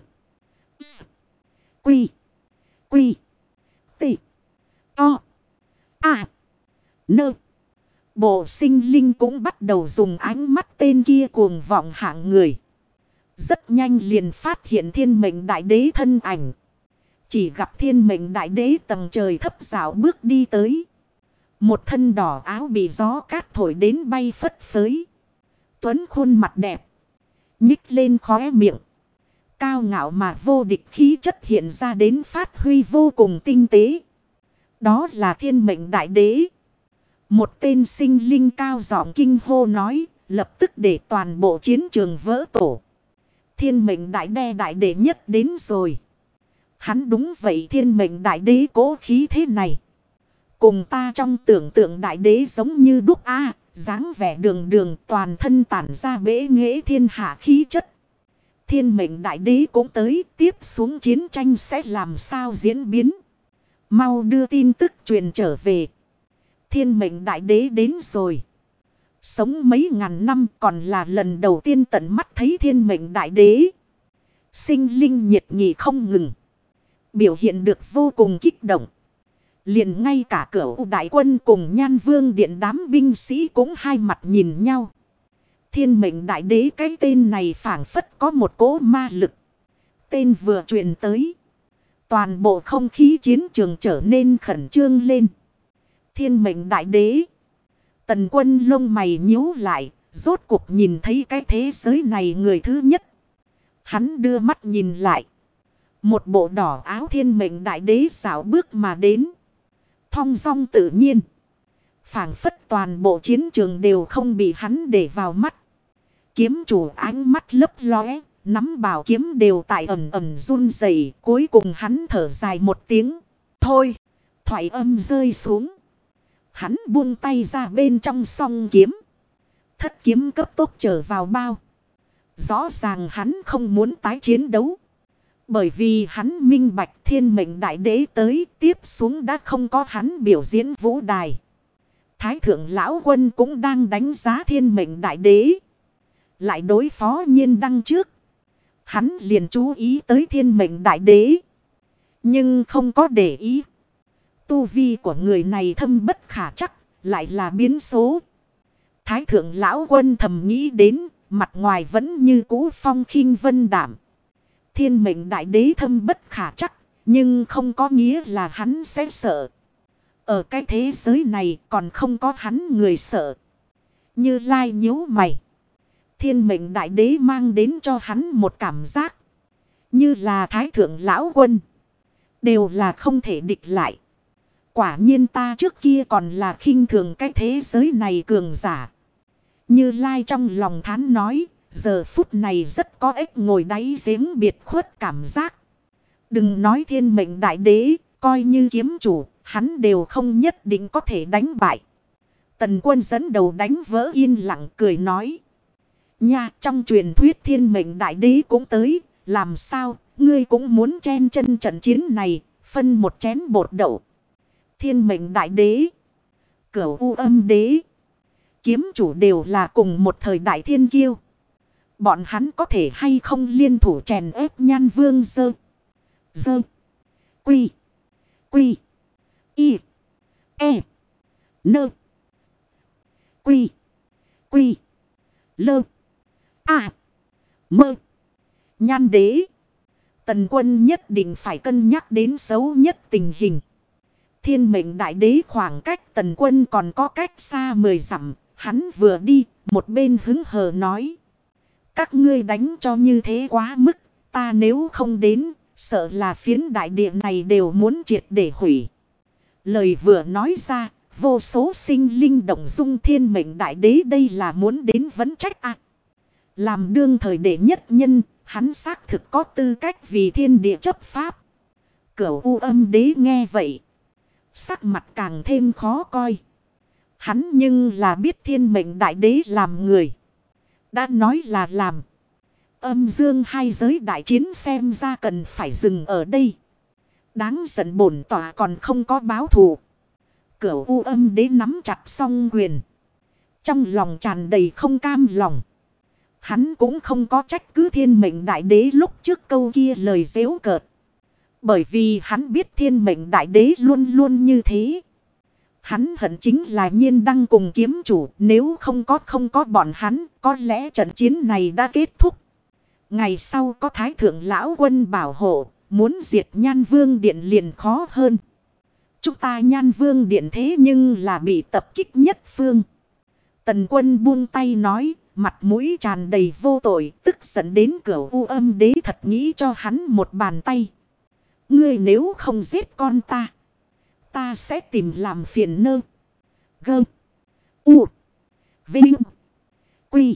Quy. Quy. Tị. To. À. Nơ. Bộ sinh linh cũng bắt đầu dùng ánh mắt tên kia cuồng vọng hạng người. Rất nhanh liền phát hiện thiên mệnh đại đế thân ảnh. Chỉ gặp thiên mệnh đại đế tầng trời thấp dạo bước đi tới. Một thân đỏ áo bị gió cát thổi đến bay phất phới. Tuấn khuôn mặt đẹp. Nhích lên khóe miệng. Cao ngạo mà vô địch khí chất hiện ra đến phát huy vô cùng tinh tế. Đó là thiên mệnh đại đế. Một tên sinh linh cao giọng kinh hô nói, lập tức để toàn bộ chiến trường vỡ tổ. Thiên mệnh đại đế nhất đến rồi. Hắn đúng vậy, thiên mệnh đại đế cố khí thế này. Cùng ta trong tưởng tượng đại đế giống như đúc a, dáng vẻ đường đường toàn thân tản ra bế nghệ thiên hạ khí chất. Thiên mệnh đại đế cũng tới, tiếp xuống chiến tranh sẽ làm sao diễn biến. Mau đưa tin tức truyền trở về. Thiên mệnh đại đế đến rồi. Sống mấy ngàn năm còn là lần đầu tiên tận mắt thấy thiên mệnh đại đế. Sinh linh nhiệt nghị không ngừng. Biểu hiện được vô cùng kích động. Liền ngay cả Cửu đại quân cùng Nhan Vương điện đám binh sĩ cũng hai mặt nhìn nhau. Thiên mệnh đại đế cái tên này phảng phất có một cỗ ma lực. Tên vừa truyền tới. Toàn bộ không khí chiến trường trở nên khẩn trương lên. Thiên mệnh đại đế. Tần Quân lông mày nhíu lại. Rốt cuộc nhìn thấy cái thế giới này người thứ nhất. Hắn đưa mắt nhìn lại. Một bộ đỏ áo thiên mệnh đại đế xảo bước mà đến. Thong dong tự nhiên. Phảng phất toàn bộ chiến trường đều không bị hắn để vào mắt. Kiếm chủ ánh mắt lấp lóe, nắm bảo kiếm đều tại ẩm ẩm run rẩy. Cuối cùng hắn thở dài một tiếng. Thôi, thoại âm rơi xuống. Hắn buông tay ra bên trong song kiếm. Thất kiếm cấp tốc trở vào bao. Rõ ràng hắn không muốn tái chiến đấu. Bởi vì hắn minh bạch thiên mệnh đại đế tới, tiếp xuống đã không có hắn biểu diễn vũ đài. Thái thượng lão quân cũng đang đánh giá thiên mệnh đại đế. Lại đối phó Nhiên Đăng trước. Hắn liền chú ý tới thiên mệnh đại đế. Nhưng không có để ý. Tu vi của người này thâm bất khả chắc, lại là biến số. Thái thượng lão quân thầm nghĩ đến, mặt ngoài vẫn như cũ phong khinh vân đảm. Thiên mệnh đại đế thâm bất khả chắc, nhưng không có nghĩa là hắn sẽ sợ. Ở cái thế giới này còn không có hắn người sợ. Như Lai nhíu mày. Thiên mệnh đại đế mang đến cho hắn một cảm giác. Như là thái thượng lão quân. Đều là không thể địch lại. Quả nhiên ta trước kia còn là khinh thường cái thế giới này cường giả. Như Lai trong lòng thán nói. Giờ phút này rất có ếch ngồi đáy giếng biệt khuất cảm giác. Đừng nói thiên mệnh đại đế, coi như kiếm chủ, hắn đều không nhất định có thể đánh bại. Tần Quân dẫn đầu đánh vỡ yên lặng cười nói. Nha, trong truyền thuyết thiên mệnh đại đế cũng tới, làm sao, ngươi cũng muốn chen chân trận chiến này, phân một chén bột đậu. Thiên mệnh đại đế, Cửu U Âm đế, kiếm chủ đều là cùng một thời đại thiên kiêu. Bọn hắn có thể hay không liên thủ chèn ép Nhan Vương dơ. Quy. Y. E. Nơ. Quy. Lơ. Mơ. Nhan đế. Tần Quân nhất định phải cân nhắc đến xấu nhất tình hình. Thiên mệnh đại đế khoảng cách Tần Quân còn có cách xa 10 dặm. Hắn vừa đi, một bên hứng hờ nói. Các ngươi đánh cho như thế quá mức, ta nếu không đến, sợ là phiến đại địa này đều muốn triệt để hủy. Lời vừa nói ra, vô số sinh linh động dung thiên mệnh đại đế đây là muốn đến vấn trách à. Làm đương thời đệ nhất nhân, hắn xác thực có tư cách vì thiên địa chấp pháp. Cửu U Âm đế nghe vậy. Sắc mặt càng thêm khó coi. Hắn nhưng là biết thiên mệnh đại đế làm người. Đã nói là làm. Âm dương hai giới đại chiến xem ra cần phải dừng ở đây. Đáng giận bổn tỏa còn không có báo thù. Cửu U Âm đế nắm chặt song quyền. Trong lòng tràn đầy không cam lòng. Hắn cũng không có trách cứ thiên mệnh đại đế lúc trước câu kia lời giễu cợt. Bởi vì hắn biết thiên mệnh đại đế luôn luôn như thế. Hắn hận chính là Nhiên Đăng cùng kiếm chủ, nếu không có bọn hắn, có lẽ trận chiến này đã kết thúc. Ngày sau có Thái thượng lão quân bảo hộ, muốn diệt Nhan Vương điện liền khó hơn. Chúng ta Nhan Vương điện thế nhưng là bị tập kích nhất phương. Tần Quân buông tay nói, mặt mũi tràn đầy vô tội, tức giận đến Cửu U Âm đế thật nghĩ cho hắn một bàn tay. Ngươi nếu không giết con ta sẽ tìm làm phiền nơ. Gơ. U. Vinh. Quy.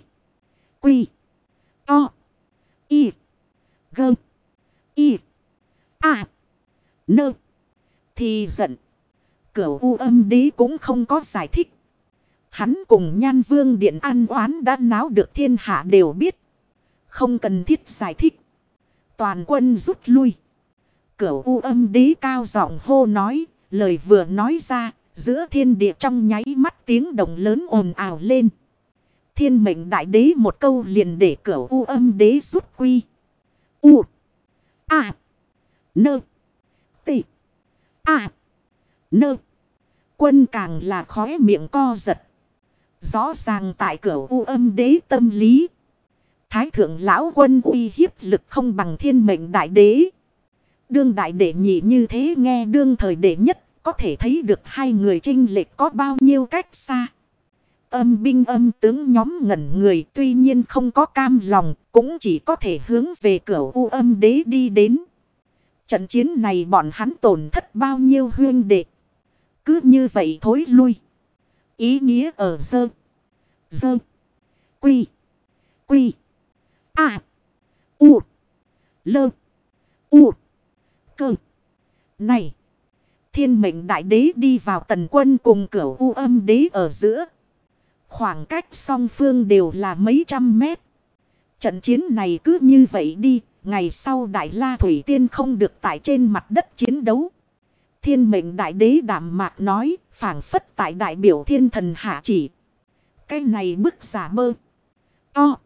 To. Y. Gơ. Y. A. Nơ. Thì giận. Cửu U Âm đế cũng không có giải thích. Hắn cùng Nhan Vương điện ăn oán đã náo được thiên hạ đều biết. Không cần thiết giải thích. Toàn quân rút lui. Cửu U Âm đế cao giọng hô nói. Lời vừa nói ra, giữa thiên địa trong nháy mắt tiếng động lớn ồn ào lên. Thiên mệnh đại đế một câu liền để Cửu U Âm đế rút quy. U. A. Nơ. T. A. Nơ. Quân càng là khóe miệng co giật. Rõ ràng tại Cửu U Âm đế tâm lý. Thái thượng lão quân uy hiếp lực không bằng thiên mệnh đại đế. Đương đại đệ nhị như thế nghe đương thời đệ nhất, có thể thấy được hai người chênh lệch có bao nhiêu cách xa. Âm binh âm tướng nhóm ngẩn người tuy nhiên không có cam lòng, cũng chỉ có thể hướng về Cửu U Âm đế đi đến. Trận chiến này bọn hắn tổn thất bao nhiêu huynh đệ. Cứ như vậy thối lui. Ý nghĩa ở dơ. Dơ. Quy. Quy. A. U. Lơ. U. Cơ. Này. Thiên mệnh đại đế đi vào Tần Quân cùng Cửu U Âm đế ở giữa. Khoảng cách song phương đều là mấy trăm mét. Trận chiến này cứ như vậy đi. Ngày sau Đại La Thủy Tiên không được tại trên mặt đất chiến đấu. Thiên mệnh đại đế đạm mạc nói. Phảng phất tại đại biểu thiên thần hạ chỉ. Cái này bức giả mơ. To.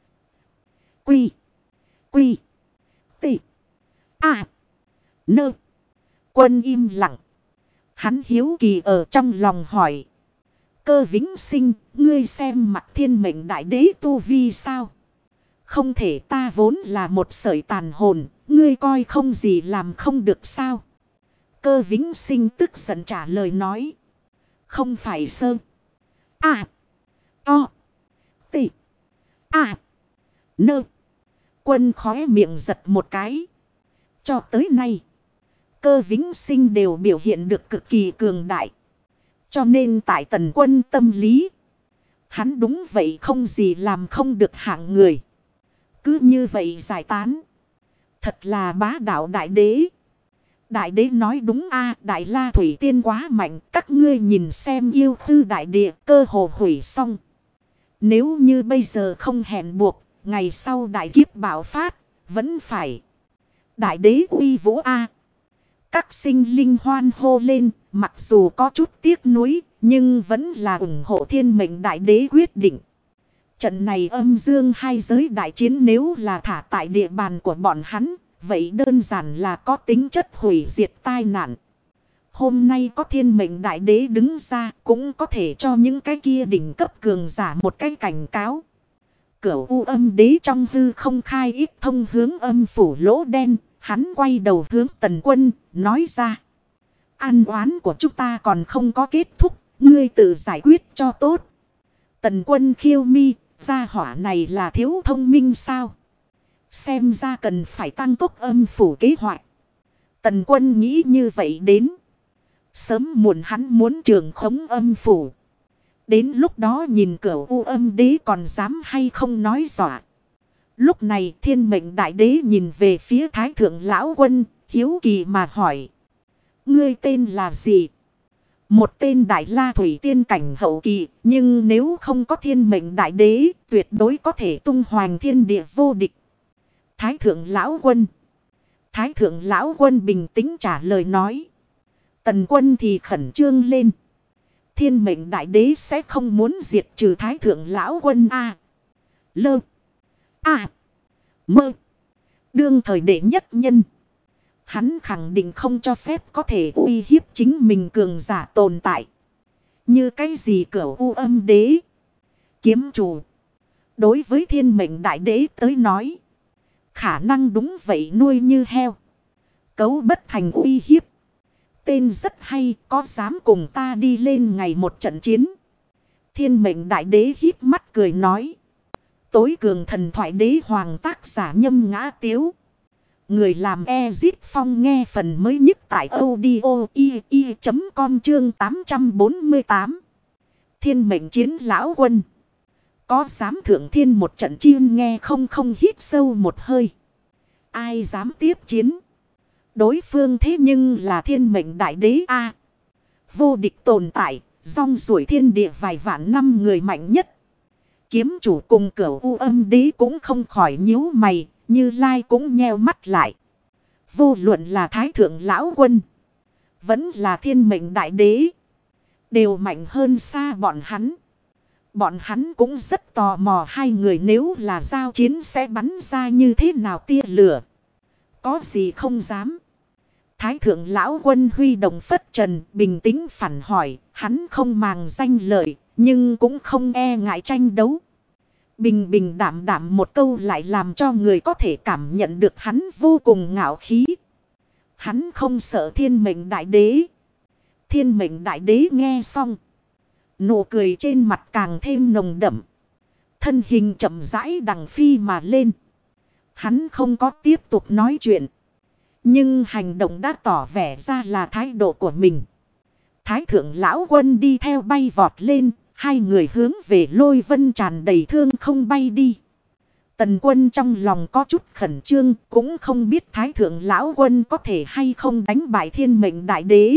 Quy. Quy. Tị. A. Nơ. Quân im lặng. Hắn hiếu kỳ ở trong lòng hỏi. Cơ Vĩnh Sinh, ngươi xem mặt thiên mệnh đại đế tu vi sao? Không thể, ta vốn là một sợi tàn hồn, ngươi coi không gì làm không được sao? Cơ Vĩnh Sinh tức giận trả lời nói. Không phải sơ. A. To. Tị. A. Nơ. Quân khóe miệng giật một cái. Cho tới nay, Cơ Vĩnh Sinh đều biểu hiện được cực kỳ cường đại. Cho nên tại Tần Quân tâm lý, hắn đúng vậy không gì làm không được hạng người. Cứ như vậy giải tán. Thật là bá đạo đại đế. Đại đế nói đúng a, Đại La Thủy Tiên quá mạnh. Các ngươi nhìn xem yêu thư đại địa cơ hồ hủy xong. Nếu như bây giờ không hẹn buộc, ngày sau đại kiếp bạo phát, vẫn phải. Đại đế uy vũ a. Các sinh linh hoan hô lên, mặc dù có chút tiếc nuối, nhưng vẫn là ủng hộ thiên mệnh đại đế quyết định. Trận này âm dương hai giới đại chiến nếu là thả tại địa bàn của bọn hắn, vậy đơn giản là có tính chất hủy diệt tai nạn. Hôm nay có thiên mệnh đại đế đứng ra cũng có thể cho những cái kia đỉnh cấp cường giả một cái cảnh cáo. Cửu U Âm đế trong hư không khai ít thông hướng âm phủ lỗ đen, hắn quay đầu hướng Tần Quân, nói ra. An oán của chúng ta còn không có kết thúc, ngươi tự giải quyết cho tốt. Tần Quân khiêu mi, gia hỏa này là thiếu thông minh sao? Xem ra cần phải tăng tốc âm phủ kế hoạch. Tần Quân nghĩ như vậy đến. Sớm muộn hắn muốn trường khống âm phủ. Đến lúc đó nhìn Cửu U Âm đế còn dám hay không nói dọa. Lúc này thiên mệnh đại đế nhìn về phía Thái Thượng Lão Quân, hiếu kỳ mà hỏi. Ngươi tên là gì? Một tên Đại La Thủy Tiên cảnh hậu kỳ, nhưng nếu không có thiên mệnh đại đế, tuyệt đối có thể tung hoành thiên địa vô địch. Thái Thượng Lão Quân. Thái Thượng Lão Quân bình tĩnh trả lời nói. Tần Quân thì khẩn trương lên. Thiên mệnh đại đế sẽ không muốn diệt trừ Thái Thượng Lão Quân a. Lơ. A. Mơ. Đương thời đệ nhất nhân. Hắn khẳng định không cho phép có thể uy hiếp chính mình cường giả tồn tại. Như cái gì Cửu U Âm đế. Kiếm chủ. Đối với thiên mệnh đại đế tới nói. Khả năng đúng vậy nuôi như heo. Cấu bất thành uy hiếp. Tên rất hay, có dám cùng ta đi lên ngày một trận chiến. Thiên mệnh đại đế híp mắt cười nói. Tối cường thần thoại đế hoàng tác giả Nhâm Ngã Tiếu. Người làm Ezit Phong nghe phần mới nhất tại audio.com chương 848. Thiên mệnh chiến lão quân. Có dám thượng thiên một trận chiên nghe không hít sâu một hơi. Ai dám tiếp chiến. Đối phương thế nhưng là thiên mệnh đại đế a. Vô địch tồn tại, rong ruổi thiên địa vài vạn năm người mạnh nhất. Kiếm chủ cùng Cửu U Âm đế cũng không khỏi nhíu mày, Như Lai cũng nheo mắt lại. Vô luận là Thái Thượng Lão Quân, vẫn là thiên mệnh đại đế, đều mạnh hơn xa bọn hắn. Bọn hắn cũng rất tò mò hai người nếu là giao chiến sẽ bắn ra như thế nào tia lửa. Có gì không dám. Thái Thượng Lão Quân huy động phất trần bình tĩnh phản hỏi. Hắn không màng danh lợi nhưng cũng không e ngại tranh đấu. Bình bình đảm đảm một câu lại làm cho người có thể cảm nhận được hắn vô cùng ngạo khí. Hắn không sợ thiên mệnh đại đế. Thiên mệnh đại đế nghe xong. Nụ cười trên mặt càng thêm nồng đậm. Thân hình chậm rãi đằng phi mà lên. Hắn không có tiếp tục nói chuyện. Nhưng hành động đã tỏ vẻ ra là thái độ của mình. Thái thượng lão quân đi theo bay vọt lên. Hai người hướng về Lôi Vân tràn đầy thương không bay đi. Tần Quân trong lòng có chút khẩn trương. Cũng không biết thái thượng lão quân có thể hay không đánh bại thiên mệnh đại đế.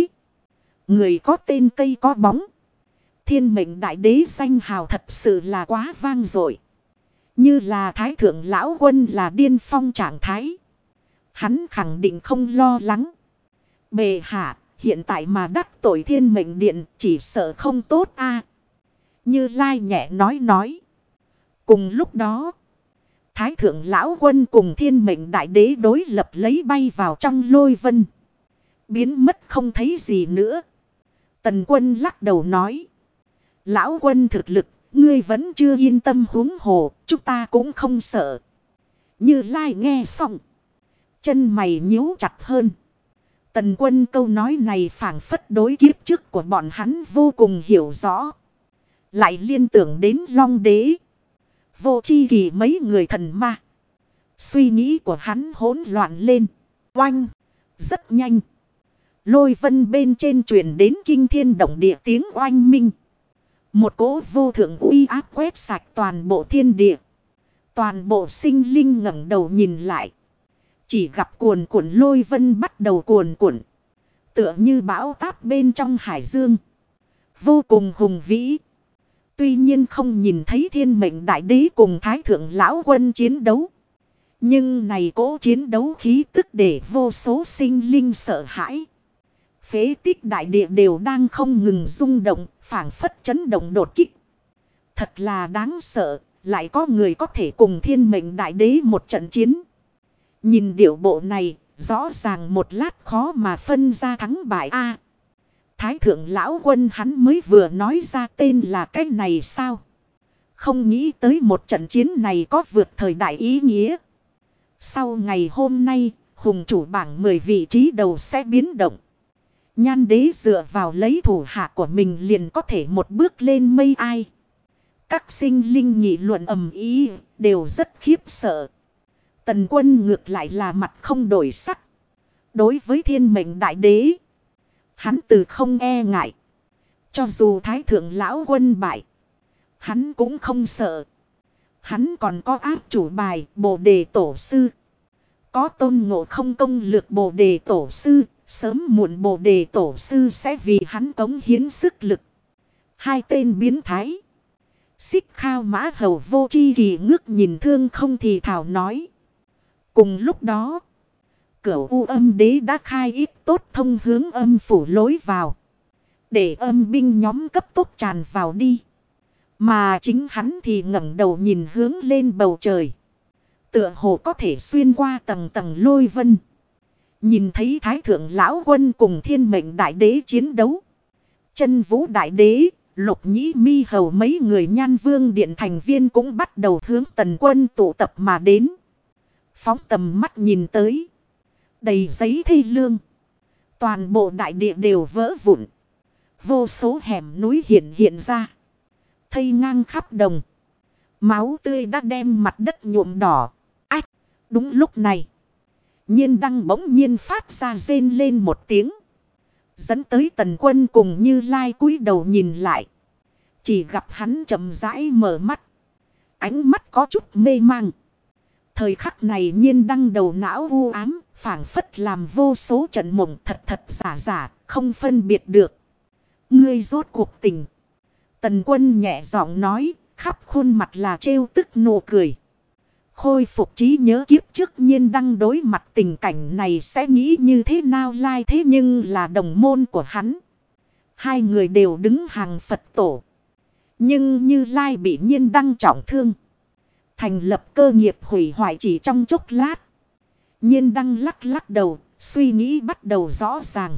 Người có tên cây có bóng. Thiên mệnh đại đế danh hào thật sự là quá vang dội. Như là thái thượng lão quân là điên phong trạng thái. Hắn khẳng định không lo lắng. Bệ hạ, hiện tại mà đắc tội thiên mệnh điện chỉ sợ không tốt a. Như Lai nhẹ nói. Cùng lúc đó, thái thượng lão quân cùng thiên mệnh đại đế đối lập lấy bay vào trong Lôi Vân. Biến mất không thấy gì nữa. Tần Quân lắc đầu nói. Lão quân thực lực, ngươi vẫn chưa yên tâm huống hồ, chúng ta cũng không sợ. Như Lai nghe xong, chân mày nhíu chặt hơn. Tần Quân câu nói này phảng phất đối kiếp trước của bọn hắn vô cùng hiểu rõ. Lại liên tưởng đến Long Đế, Vô Chi Kỳ mấy người thần ma. Suy nghĩ của hắn hỗn loạn lên. Oanh! Rất nhanh. Lôi Vân bên trên truyền đến kinh thiên động địa tiếng oanh minh. Một cỗ vô thượng uy áp quét sạch toàn bộ thiên địa. Toàn bộ sinh linh ngẩng đầu nhìn lại. Chỉ gặp cuồn cuộn Lôi Vân bắt đầu cuồn cuộn. Tựa như bão táp bên trong hải dương. Vô cùng hùng vĩ. Tuy nhiên không nhìn thấy thiên mệnh đại đế cùng thái thượng lão quân chiến đấu. Nhưng này cỗ chiến đấu khí tức để vô số sinh linh sợ hãi. Phế tích đại địa đều đang không ngừng rung động, phảng phất chấn động đột kích. Thật là đáng sợ, lại có người có thể cùng thiên mệnh đại đế một trận chiến. Nhìn điệu bộ này, rõ ràng một lát khó mà phân ra thắng bại a. Thái thượng lão quân hắn mới vừa nói ra tên là cái này sao? Không nghĩ tới một trận chiến này có vượt thời đại ý nghĩa. Sau ngày hôm nay, hùng chủ bảng 10 vị trí đầu sẽ biến động. Nhan đế dựa vào lấy thủ hạ của mình liền có thể một bước lên mây ai. Các sinh linh nghị luận ầm ý đều rất khiếp sợ. Tần Quân ngược lại là mặt không đổi sắc. Đối với thiên mệnh đại đế, hắn từ không e ngại. Cho dù thái thượng lão quân bại, hắn cũng không sợ. Hắn còn có áp chủ bài Bồ Đề Tổ Sư. Có Tôn Ngộ Không công lược Bồ Đề Tổ Sư. Sớm muộn Bồ Đề Tổ Sư sẽ vì hắn cống hiến sức lực. Hai tên biến thái. Xích Khao Mã Hầu Vô Chi Kỳ ngước nhìn Thương Không thì thảo nói. Cùng lúc đó, Cửu U Âm Đế đã khai ít tốt thông hướng âm phủ lối vào. Để âm binh nhóm cấp tốc tràn vào đi. Mà chính hắn thì ngẩng đầu nhìn hướng lên bầu trời. Tựa hồ có thể xuyên qua tầng tầng Lôi Vân. Nhìn thấy thái thượng lão quân cùng thiên mệnh đại đế chiến đấu. Chân vũ đại đế, Lục Nhĩ Mi Hầu mấy người Nhan Vương điện thành viên cũng bắt đầu hướng Tần Quân tụ tập mà đến. Phóng tầm mắt nhìn tới. Đầy giấy thê lương. Toàn bộ đại địa đều vỡ vụn. Vô số hẻm núi hiện ra. Thây ngang khắp đồng. Máu tươi đã đem mặt đất nhuộm đỏ. Ách! Đúng lúc này. Nhiên Đăng bỗng nhiên phát ra rên lên một tiếng. Dẫn tới Tần Quân cùng Như Lai cúi đầu nhìn lại. Chỉ gặp hắn chậm rãi mở mắt. Ánh mắt có chút mê mang. Thời khắc này Nhiên Đăng đầu não u ám. Phảng phất làm vô số trận mộng thật giả, không phân biệt được. Ngươi rốt cuộc tỉnh. Tần Quân nhẹ giọng nói, khắp khuôn mặt là trêu tức nụ cười. Khôi phục trí nhớ kiếp trước Nhiên Đăng đối mặt tình cảnh này sẽ nghĩ như thế nào lai thế nhưng là đồng môn của hắn. Hai người đều đứng hàng Phật tổ. Nhưng Như Lai bị Nhiên Đăng trọng thương. Thành lập cơ nghiệp hủy hoại chỉ trong chốc lát. Nhiên Đăng lắc đầu, suy nghĩ bắt đầu rõ ràng.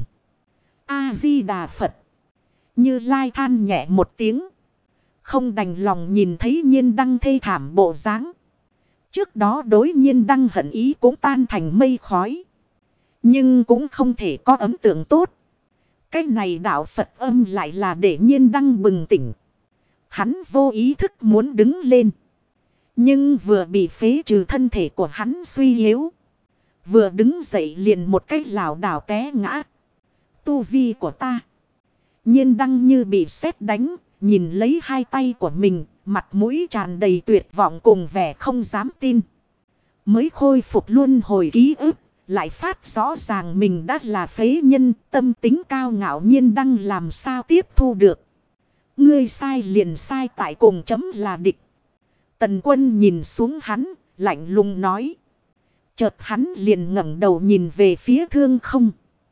A-di-đà Phật. Như Lai than nhẹ một tiếng. Không đành lòng nhìn thấy Nhiên Đăng thê thảm bộ dáng. Trước đó đối Nhiên Đăng hận ý cũng tan thành mây khói. Nhưng cũng không thể có ấn tượng tốt. Cái này đạo Phật âm lại là để Nhiên Đăng bừng tỉnh. Hắn vô ý thức muốn đứng lên. Nhưng vừa bị phế trừ thân thể của hắn suy yếu. Vừa đứng dậy liền một cái lảo đảo té ngã. Tu vi của ta. Nhiên đăng như bị sét đánh, nhìn lấy hai tay của mình, mặt mũi tràn đầy tuyệt vọng cùng vẻ không dám tin. Mới khôi phục luân hồi ký ức, lại phát rõ ràng mình đã là phế nhân, tâm tính cao ngạo Nhiên đăng làm sao tiếp thu được. Ngươi sai liền sai tại cùng chấm là địch. Tần Quân nhìn xuống hắn, lạnh lùng nói. Chợt hắn liền ngẩng đầu nhìn về phía Thương Không.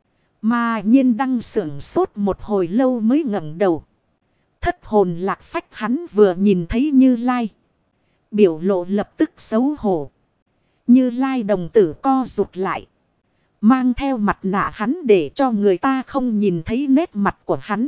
Mà Nhiên đăng sững sốt một hồi lâu mới ngẩng đầu. Thất hồn lạc phách hắn vừa nhìn thấy Như Lai. Biểu lộ lập tức xấu hổ. Như Lai đồng tử co rụt lại. Mang theo mặt nạ hắn để cho người ta không nhìn thấy nét mặt của hắn.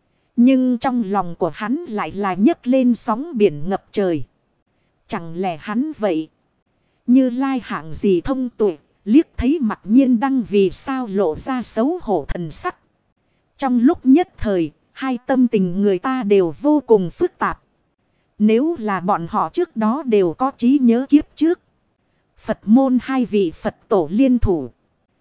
Nhưng trong lòng của hắn lại là nhấc lên sóng biển ngập trời. Chẳng lẽ hắn vậy? Như Lai hạng gì thông tuệ, liếc thấy mặt Nhiên đăng vì sao lộ ra xấu hổ thần sắc. Trong lúc nhất thời, hai tâm tình người ta đều vô cùng phức tạp. Nếu là bọn họ trước đó đều có trí nhớ kiếp trước. Phật môn hai vị Phật tổ liên thủ.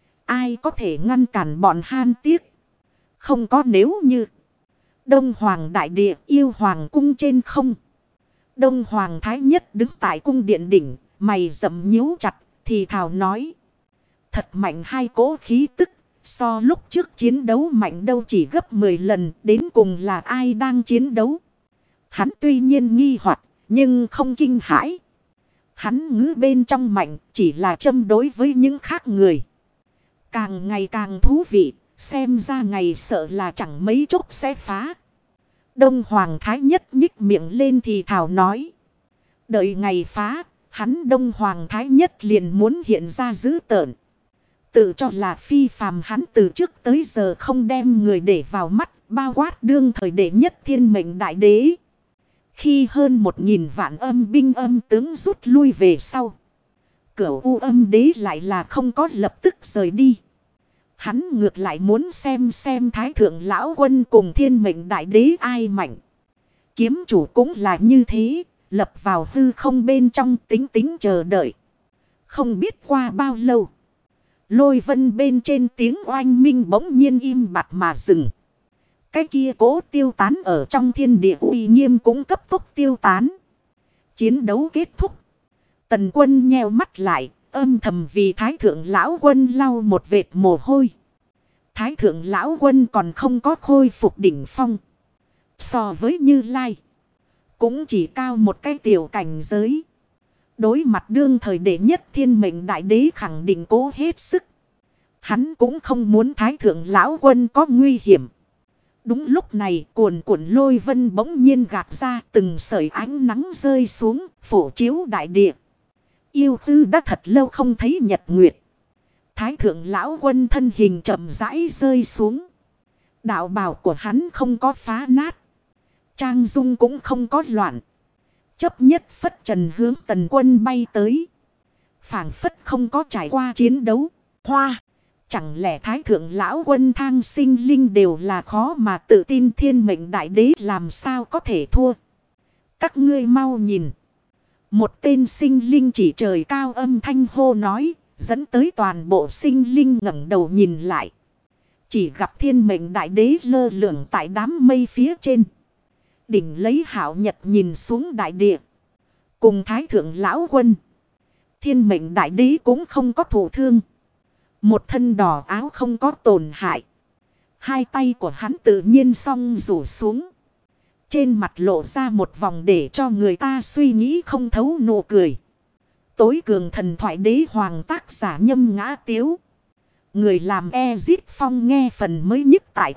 Ai có thể ngăn cản bọn han tiếc? Không có nếu như. Đông Hoàng đại địa yêu hoàng cung trên không. Đông Hoàng thái nhất đứng tại cung điện đỉnh. Mày rậm nhíu chặt thì thào nói. Thật mạnh hai cỗ khí tức. So lúc trước chiến đấu mạnh đâu chỉ gấp 10 lần. Đến cùng là ai đang chiến đấu? Hắn tuy nhiên nghi hoặc nhưng không kinh hãi. Hắn ngữ bên trong mạnh chỉ là châm đối với những khác người. Càng ngày càng thú vị. Xem ra ngày sợ là chẳng mấy chốc sẽ phá. Đông Hoàng thái nhất nhích miệng lên thì thào nói. Đợi ngày phá. Hắn Đông Hoàng thái nhất liền muốn hiện ra dữ tợn. Tự cho là phi phàm hắn từ trước tới giờ không đem người để vào mắt. Bao quát đương thời đệ nhất thiên mệnh đại đế. Khi hơn 1000 vạn âm binh âm tướng rút lui về sau. Cửu U âm đế lại là không có lập tức rời đi. Hắn ngược lại muốn xem thái thượng lão quân cùng thiên mệnh đại đế ai mạnh. Kiếm chủ cũng là như thế. Lập vào hư không bên trong tính chờ đợi. Không biết qua bao lâu. Lôi vân bên trên tiếng oanh minh bỗng nhiên im bặt mà dừng. Cái kia cố tiêu tán ở trong thiên địa uy nghiêm cũng cấp tốc tiêu tán. Chiến đấu kết thúc. Tần Quân nheo mắt lại, âm thầm vì Thái Thượng Lão Quân lau một vệt mồ hôi. Thái Thượng Lão Quân còn không có khôi phục đỉnh phong. So với Như Lai, cũng chỉ cao một cái tiểu cảnh giới. Đối mặt đương thời đệ nhất thiên mệnh đại đế khẳng định cố hết sức. Hắn cũng không muốn Thái Thượng Lão Quân có nguy hiểm. Đúng lúc này cuồn cuộn lôi vân bỗng nhiên gạt ra từng sợi ánh nắng rơi xuống phổ chiếu đại địa. Yêu Tư đã thật lâu không thấy nhật nguyệt. Thái Thượng Lão Quân thân hình chậm rãi rơi xuống. Đạo bào của hắn không có phá nát. Trang dung cũng không có loạn. Chấp nhất phất trần hướng Tần Quân bay tới. Phảng phất không có trải qua chiến đấu. Hoa! Chẳng lẽ Thái Thượng Lão Quân thang sinh linh đều là khó mà tự tin thiên mệnh đại đế làm sao có thể thua. Các ngươi mau nhìn. Một tên sinh linh chỉ trời cao âm thanh hô nói, dẫn tới toàn bộ sinh linh ngẩng đầu nhìn lại. Chỉ gặp thiên mệnh đại đế lơ lửng tại đám mây phía trên. Đỉnh lấy hảo nhật nhìn xuống đại địa. Cùng Thái Thượng Lão Quân. Thiên mệnh đại đế cũng không có thụ thương. Một thân đỏ áo không có tổn hại. Hai tay của hắn tự nhiên song rủ xuống. Trên mặt lộ ra một vòng để cho người ta suy nghĩ không thấu nụ cười. Tối cường thần thoại đế hoàng tác giả Nhâm Ngã Tiếu. Người làm Ezit Phong nghe phần mới nhất tại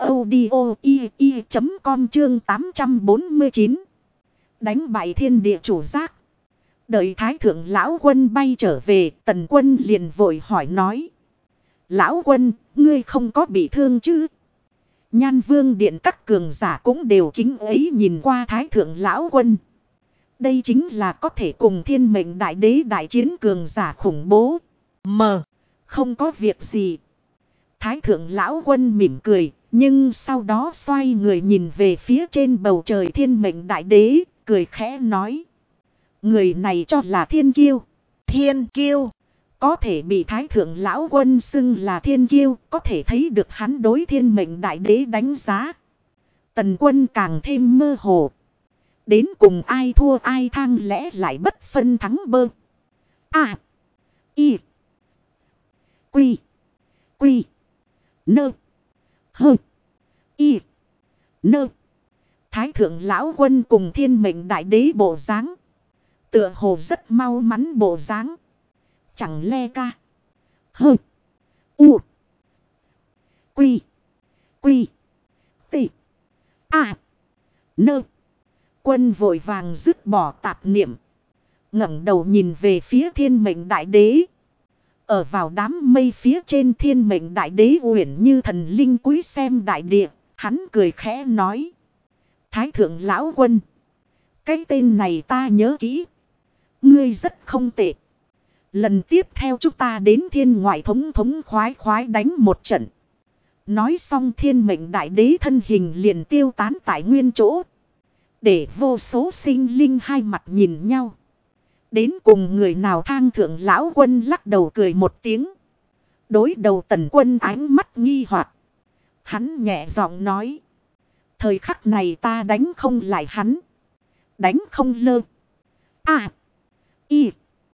audio.com chương 849. Đánh bại thiên địa chủ giác. Đợi Thái Thượng Lão Quân bay trở về, Tần Quân liền vội hỏi nói. Lão Quân, ngươi không có bị thương chứ? Nhan Vương Điện các cường giả cũng đều kính ấy nhìn qua Thái Thượng Lão Quân. Đây chính là có thể cùng thiên mệnh đại đế đại chiến cường giả khủng bố. Không có việc gì. Thái Thượng Lão Quân mỉm cười, nhưng sau đó xoay người nhìn về phía trên bầu trời thiên mệnh đại đế, cười khẽ nói. Người này cho là thiên kiêu. Thiên kiêu. Có thể bị Thái Thượng Lão Quân xưng là thiên kiêu, có thể thấy được hắn đối thiên mệnh đại đế đánh giá. Tần Quân càng thêm mơ hồ. Đến cùng ai thua ai thang lẽ lại bất phân thắng bơ. A. Y. Quy. Quy. Nơ. Hơ. Y. Nơ. Thái Thượng Lão Quân cùng thiên mệnh đại đế bộ dáng, tựa hồ rất mau mắn bộ dáng. Chẳng lẽ ca. Hơ. U. Quy. Quy. Tị. A. Nơ. Quân vội vàng dứt bỏ tạp niệm, ngẩng đầu nhìn về phía thiên mệnh đại đế. Ở vào đám mây phía trên thiên mệnh đại đế uyển như thần linh cúi xem đại địa. Hắn cười khẽ nói. Thái Thượng Lão Quân, cái tên này ta nhớ kỹ. Ngươi rất không tệ. Lần tiếp theo chúng ta đến thiên ngoại thống khoái khoái đánh một trận. Nói xong thiên mệnh đại đế thân hình liền tiêu tán tại nguyên chỗ. Để vô số sinh linh hai mặt nhìn nhau. Đến cùng người nào Thang Thượng Lão Quân lắc đầu cười một tiếng. Đối đầu Tần Quân ánh mắt nghi hoặc. Hắn nhẹ giọng nói. Thời khắc này ta đánh không lại hắn. Đánh không lơ. A. Y.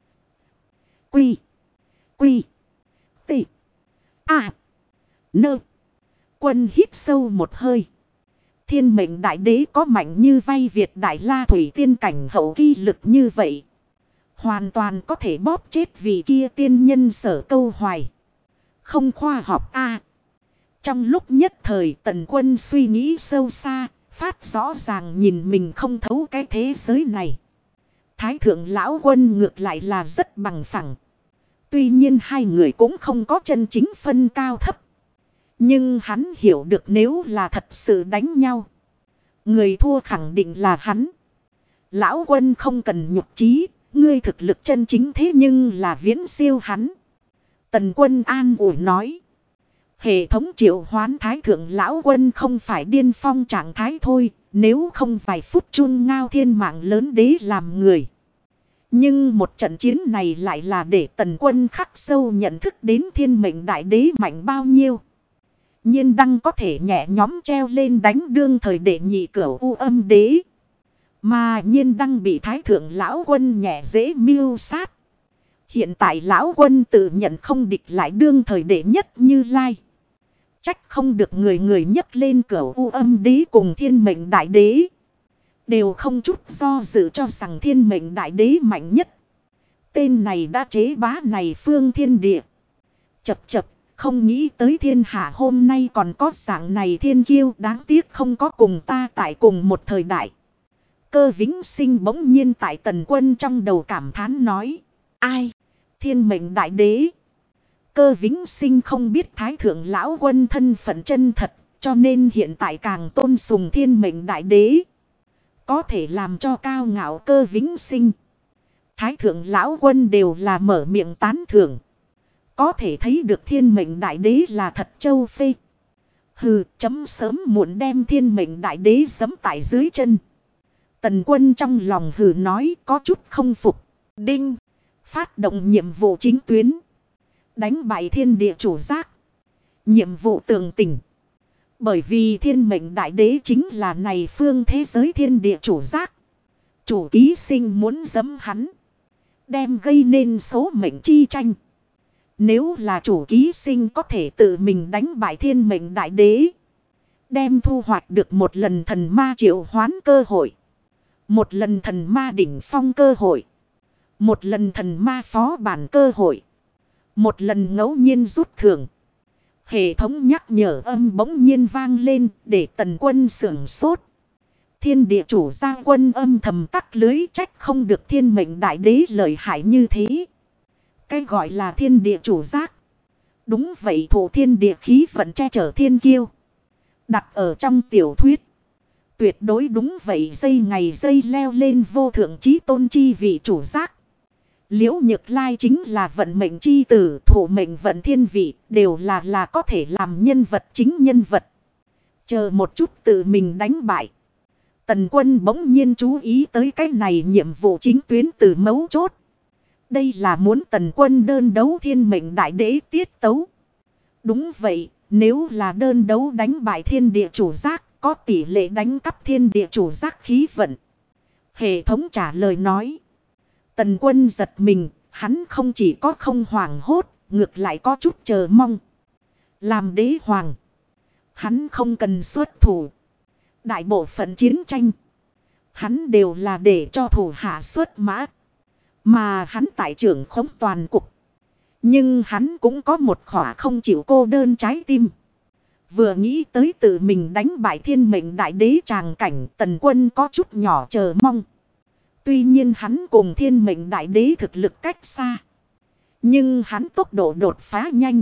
Quy. Quy. Tị. A. Nơ. Quân hít sâu một hơi. Thiên mệnh đại đế có mạnh như vay Việt Đại La Thủy tiên cảnh hậu kỳ lực như vậy. Hoàn toàn có thể bóp chết vì kia tiên nhân Sở Câu Hoài. Không khoa học a. Trong lúc nhất thời Tần Quân suy nghĩ sâu xa, phát rõ ràng nhìn mình không thấu cái thế giới này. Thái Thượng Lão Quân ngược lại là rất bằng phẳng. Tuy nhiên hai người cũng không có chân chính phân cao thấp. Nhưng hắn hiểu được nếu là thật sự đánh nhau, người thua khẳng định là hắn. Lão Quân không cần nhục chí, ngươi thực lực chân chính thế nhưng là viễn siêu hắn. Tần Quân an ủi nói. Hệ thống triệu hoán Thái Thượng Lão Quân không phải điên phong trạng thái thôi, nếu không vài phút chun ngao thiên mạng lớn đế làm người. Nhưng một trận chiến này lại là để Tần Quân khắc sâu nhận thức đến thiên mệnh đại đế mạnh bao nhiêu. Nhiên đăng có thể nhẹ nhóm treo lên đánh đương thời đệ nhị cửu u âm đế. Mà nhiên đăng bị Thái Thượng Lão Quân nhẹ dễ mưu sát. Hiện tại Lão Quân tự nhận không địch lại đương thời đệ nhất Như Lai. Trách không được người người nhấc lên cửu u âm đế cùng thiên mệnh đại đế. Đều không chút do dự cho rằng thiên mệnh đại đế mạnh nhất. Tên này đã chế bá này phương thiên địa. Chập chập, không nghĩ tới thiên hạ hôm nay còn có dạng này thiên kiêu, đáng tiếc không có cùng ta tại cùng một thời đại. Cơ Vĩnh Sinh bỗng nhiên tại Tần Quân trong đầu cảm thán nói. Ai? Thiên mệnh đại đế. Cơ Vĩnh Sinh không biết Thái Thượng Lão Quân thân phận chân thật, cho nên hiện tại càng tôn sùng thiên mệnh đại đế. Có thể làm cho cao ngạo Cơ Vĩnh Sinh, Thái Thượng Lão Quân đều là mở miệng tán thưởng. Có thể thấy được thiên mệnh đại đế là thật châu phê. Hừ, chấm sớm muộn đem thiên mệnh đại đế giẫm tại dưới chân. Tần Quân trong lòng hừ nói có chút không phục. Đinh, phát động nhiệm vụ chính tuyến. Đánh bại thiên địa chủ giác. Nhiệm vụ tường tỉnh. Bởi vì thiên mệnh đại đế chính là này phương thế giới thiên địa chủ giác. Chủ ký sinh muốn giẫm hắn, đem gây nên số mệnh chi tranh. Nếu là chủ ký sinh có thể tự mình đánh bại thiên mệnh đại đế, đem thu hoạch được một lần thần ma triệu hoán cơ hội, một lần thần ma đỉnh phong cơ hội, một lần thần ma phó bản cơ hội, một lần ngẫu nhiên rút thưởng. Hệ thống nhắc nhở âm bỗng nhiên vang lên để Tần Quân sửng sốt. Thiên địa chủ gia quân âm thầm tắc lưới, trách không được thiên mệnh đại đế lợi hại như thế. Cái gọi là thiên địa chủ giác. Đúng vậy, thủ thiên địa khí vận che chở thiên kiêu. Đặt ở trong tiểu thuyết. Tuyệt đối đúng vậy, dây ngày dây leo lên vô thượng chí tôn chi vị chủ giác. Liễu Nhược Lai chính là vận mệnh chi tử, thủ mệnh vận thiên vị, đều là có thể làm nhân vật chính nhân vật. Chờ một chút tự mình đánh bại. Tần Quân bỗng nhiên chú ý tới cái này nhiệm vụ chính tuyến từ mấu chốt. Đây là muốn Tần Quân đơn đấu thiên mệnh đại đế tiết tấu. Đúng vậy, nếu là đơn đấu đánh bại thiên địa chủ giác, có tỷ lệ đánh cắp thiên địa chủ giác khí vận. Hệ thống trả lời nói. Tần Quân giật mình, hắn không chỉ có không hoảng hốt, ngược lại có chút chờ mong. Làm đế hoàng, hắn không cần xuất thủ. Đại bộ phận chiến tranh, hắn đều là để cho thủ hạ xuất mã. Mà hắn tại trưởng khống toàn cục. Nhưng hắn cũng có một khỏa không chịu cô đơn trái tim. Vừa nghĩ tới tự mình đánh bại thiên mệnh đại đế tràng cảnh, Tần Quân có chút nhỏ chờ mong. Tuy nhiên hắn cùng thiên mệnh đại đế thực lực cách xa. Nhưng hắn tốc độ đột phá nhanh.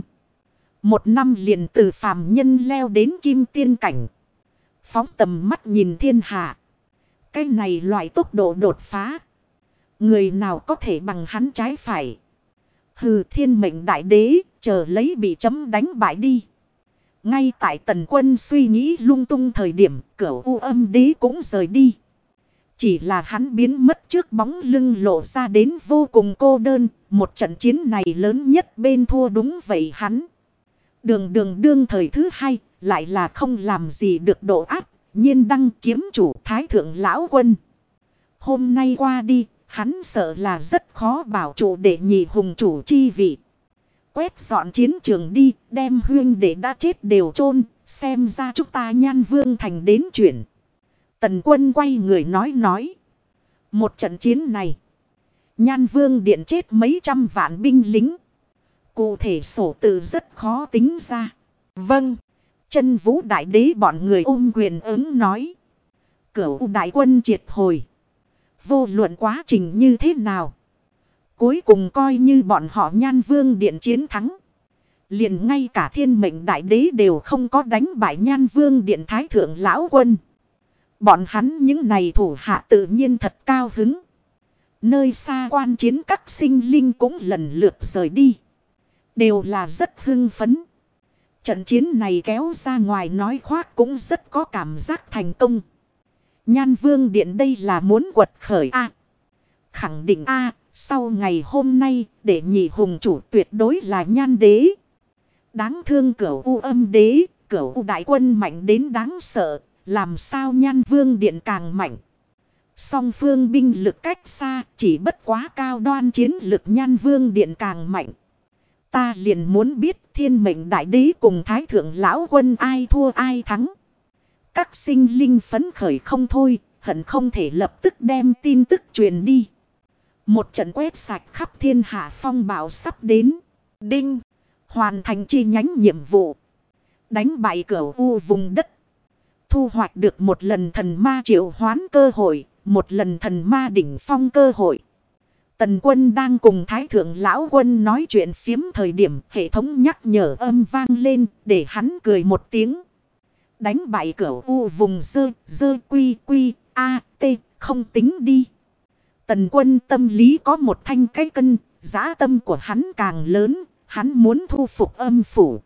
1 năm liền từ phàm nhân leo đến kim tiên cảnh. Phóng tầm mắt nhìn thiên hạ. Cái này loại tốc độ đột phá. Người nào có thể bằng hắn trái phải. Hừ, thiên mệnh đại đế, chờ lấy bị chấm đánh bại đi. Ngay tại Tần Quân suy nghĩ lung tung thời điểm, Cửu U Âm đế cũng rời đi. Chỉ là hắn biến mất trước bóng lưng lộ ra đến vô cùng cô đơn. Một trận chiến này lớn nhất bên thua đúng vậy hắn. Đương thời thứ hai, lại là không làm gì được độ áp. Nhiên đăng kiếm chủ Thái Thượng Lão Quân. Hôm nay qua đi, hắn sợ là rất khó bảo trụ để nhị hùng chủ chi vị. Quét dọn chiến trường đi, đem huynh đệ đã chết đều chôn, xem ra chúng ta Nhan Vương thành đến chuyển. Tần Quân quay người nói. Một trận chiến này, Nhan Vương điện chết mấy trăm vạn binh lính. Cụ thể sổ tự rất khó tính ra. Vâng, Chân Vũ đại đế bọn người ôm quyền ứng nói. Cửu đại quân triệt hồi. Vô luận quá trình như thế nào, cuối cùng coi như bọn họ Nhan Vương điện chiến thắng. Liền ngay cả thiên mệnh đại đế đều không có đánh bại Nhan Vương điện Thái Thượng Lão Quân. Bọn hắn những này thủ hạ tự nhiên thật cao hứng. Nơi xa quan chiến các sinh linh cũng lần lượt rời đi. Đều là rất hưng phấn. Trận chiến này kéo ra ngoài nói khoác cũng rất có cảm giác thành công. Nhan Vương điện đây là muốn quật khởi A. Khẳng định A, sau ngày hôm nay, để nhị hùng chủ tuyệt đối là Nhan đế. Đáng thương Cửu U Âm đế, Cửu U đại quân mạnh đến đáng sợ, làm sao Nhan Vương điện càng mạnh. Song phương binh lực cách xa, chỉ bất quá cao đoan chiến lực Nhan Vương điện càng mạnh. Ta liền muốn biết thiên mệnh đại đế cùng Thái Thượng Lão Quân ai thua ai thắng. Các sinh linh phấn khởi không thôi, hận không thể lập tức đem tin tức truyền đi. Một trận quét sạch khắp thiên hạ phong bạo sắp đến. Đinh, hoàn thành chi nhánh nhiệm vụ. Đánh bại Cửu U vùng đất. Thu hoạch được một lần thần ma triệu hoán cơ hội, một lần thần ma đỉnh phong cơ hội. Tần Quân đang cùng Thái Thượng Lão Quân nói chuyện phiếm thời điểm hệ thống nhắc nhở âm vang lên để hắn cười một tiếng. Đánh bại Cửu U vùng dơ quy a t không tính đi. Tần Quân tâm lý có một thanh cái cân, dã tâm của hắn càng lớn, hắn muốn thu phục âm phủ.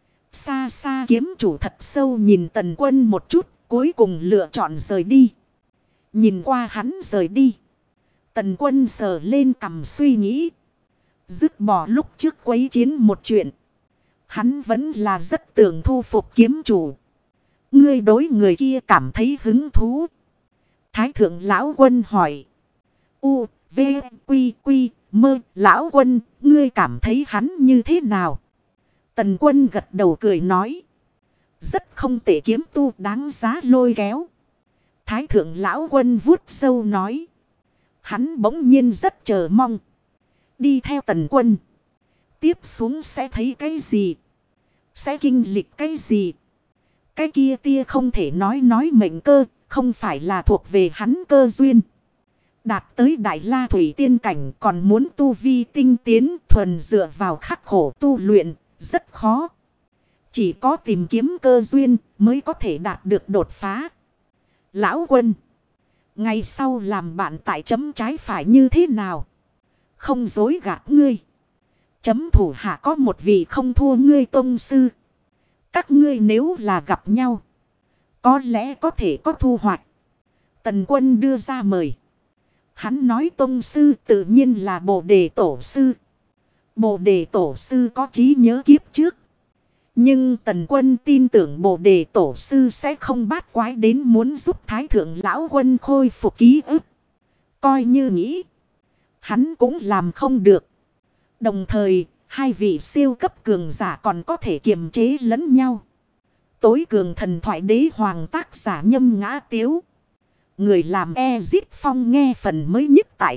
Xa xa kiếm chủ thật sâu nhìn Tần Quân một chút, cuối cùng lựa chọn rời đi. Nhìn qua hắn rời đi. Tần Quân sờ lên cằm suy nghĩ. Dứt bỏ lúc trước quấy chiến một chuyện. Hắn vẫn là rất tưởng thu phục kiếm chủ. Ngươi đối người kia cảm thấy hứng thú. Thái Thượng Lão Quân hỏi. U, V, Quy, Mơ, Lão Quân, ngươi cảm thấy hắn như thế nào? Tần Quân gật đầu cười nói. Rất không tệ, kiếm tu đáng giá lôi kéo. Thái Thượng Lão Quân vuốt sâu nói. Hắn bỗng nhiên rất chờ mong. Đi theo Tần Quân. Tiếp xuống sẽ thấy cái gì? Sẽ kinh lịch cái gì? Cái kia tia không thể nói mệnh cơ, không phải là thuộc về hắn cơ duyên. Đạt tới Đại La Thủy Tiên cảnh còn muốn tu vi tinh tiến thuần dựa vào khắc khổ tu luyện, rất khó. Chỉ có tìm kiếm cơ duyên mới có thể đạt được đột phá. Lão Quân, ngày sau làm bạn tại chấm trái phải như thế nào? Không dối gạt ngươi. Chấm thủ hạ có một vị không thua ngươi tông sư. Các ngươi nếu là gặp nhau, có lẽ có thể có thu hoạch. Tần Quân đưa ra mời. Hắn nói tông sư tự nhiên là Bồ Đề Tổ Sư. Bồ Đề Tổ Sư có trí nhớ kiếp trước. Nhưng Tần Quân tin tưởng Bồ Đề Tổ Sư sẽ không bát quái đến muốn giúp Thái Thượng Lão Quân khôi phục ký ức. Coi như nghĩ, hắn cũng làm không được. Đồng thời, hai vị siêu cấp cường giả còn có thể kiềm chế lẫn nhau. Tối cường thần thoại đế hoàng tác giả Nhâm Ngã Tiếu. Người làm Ezit Phong nghe phần mới nhất tại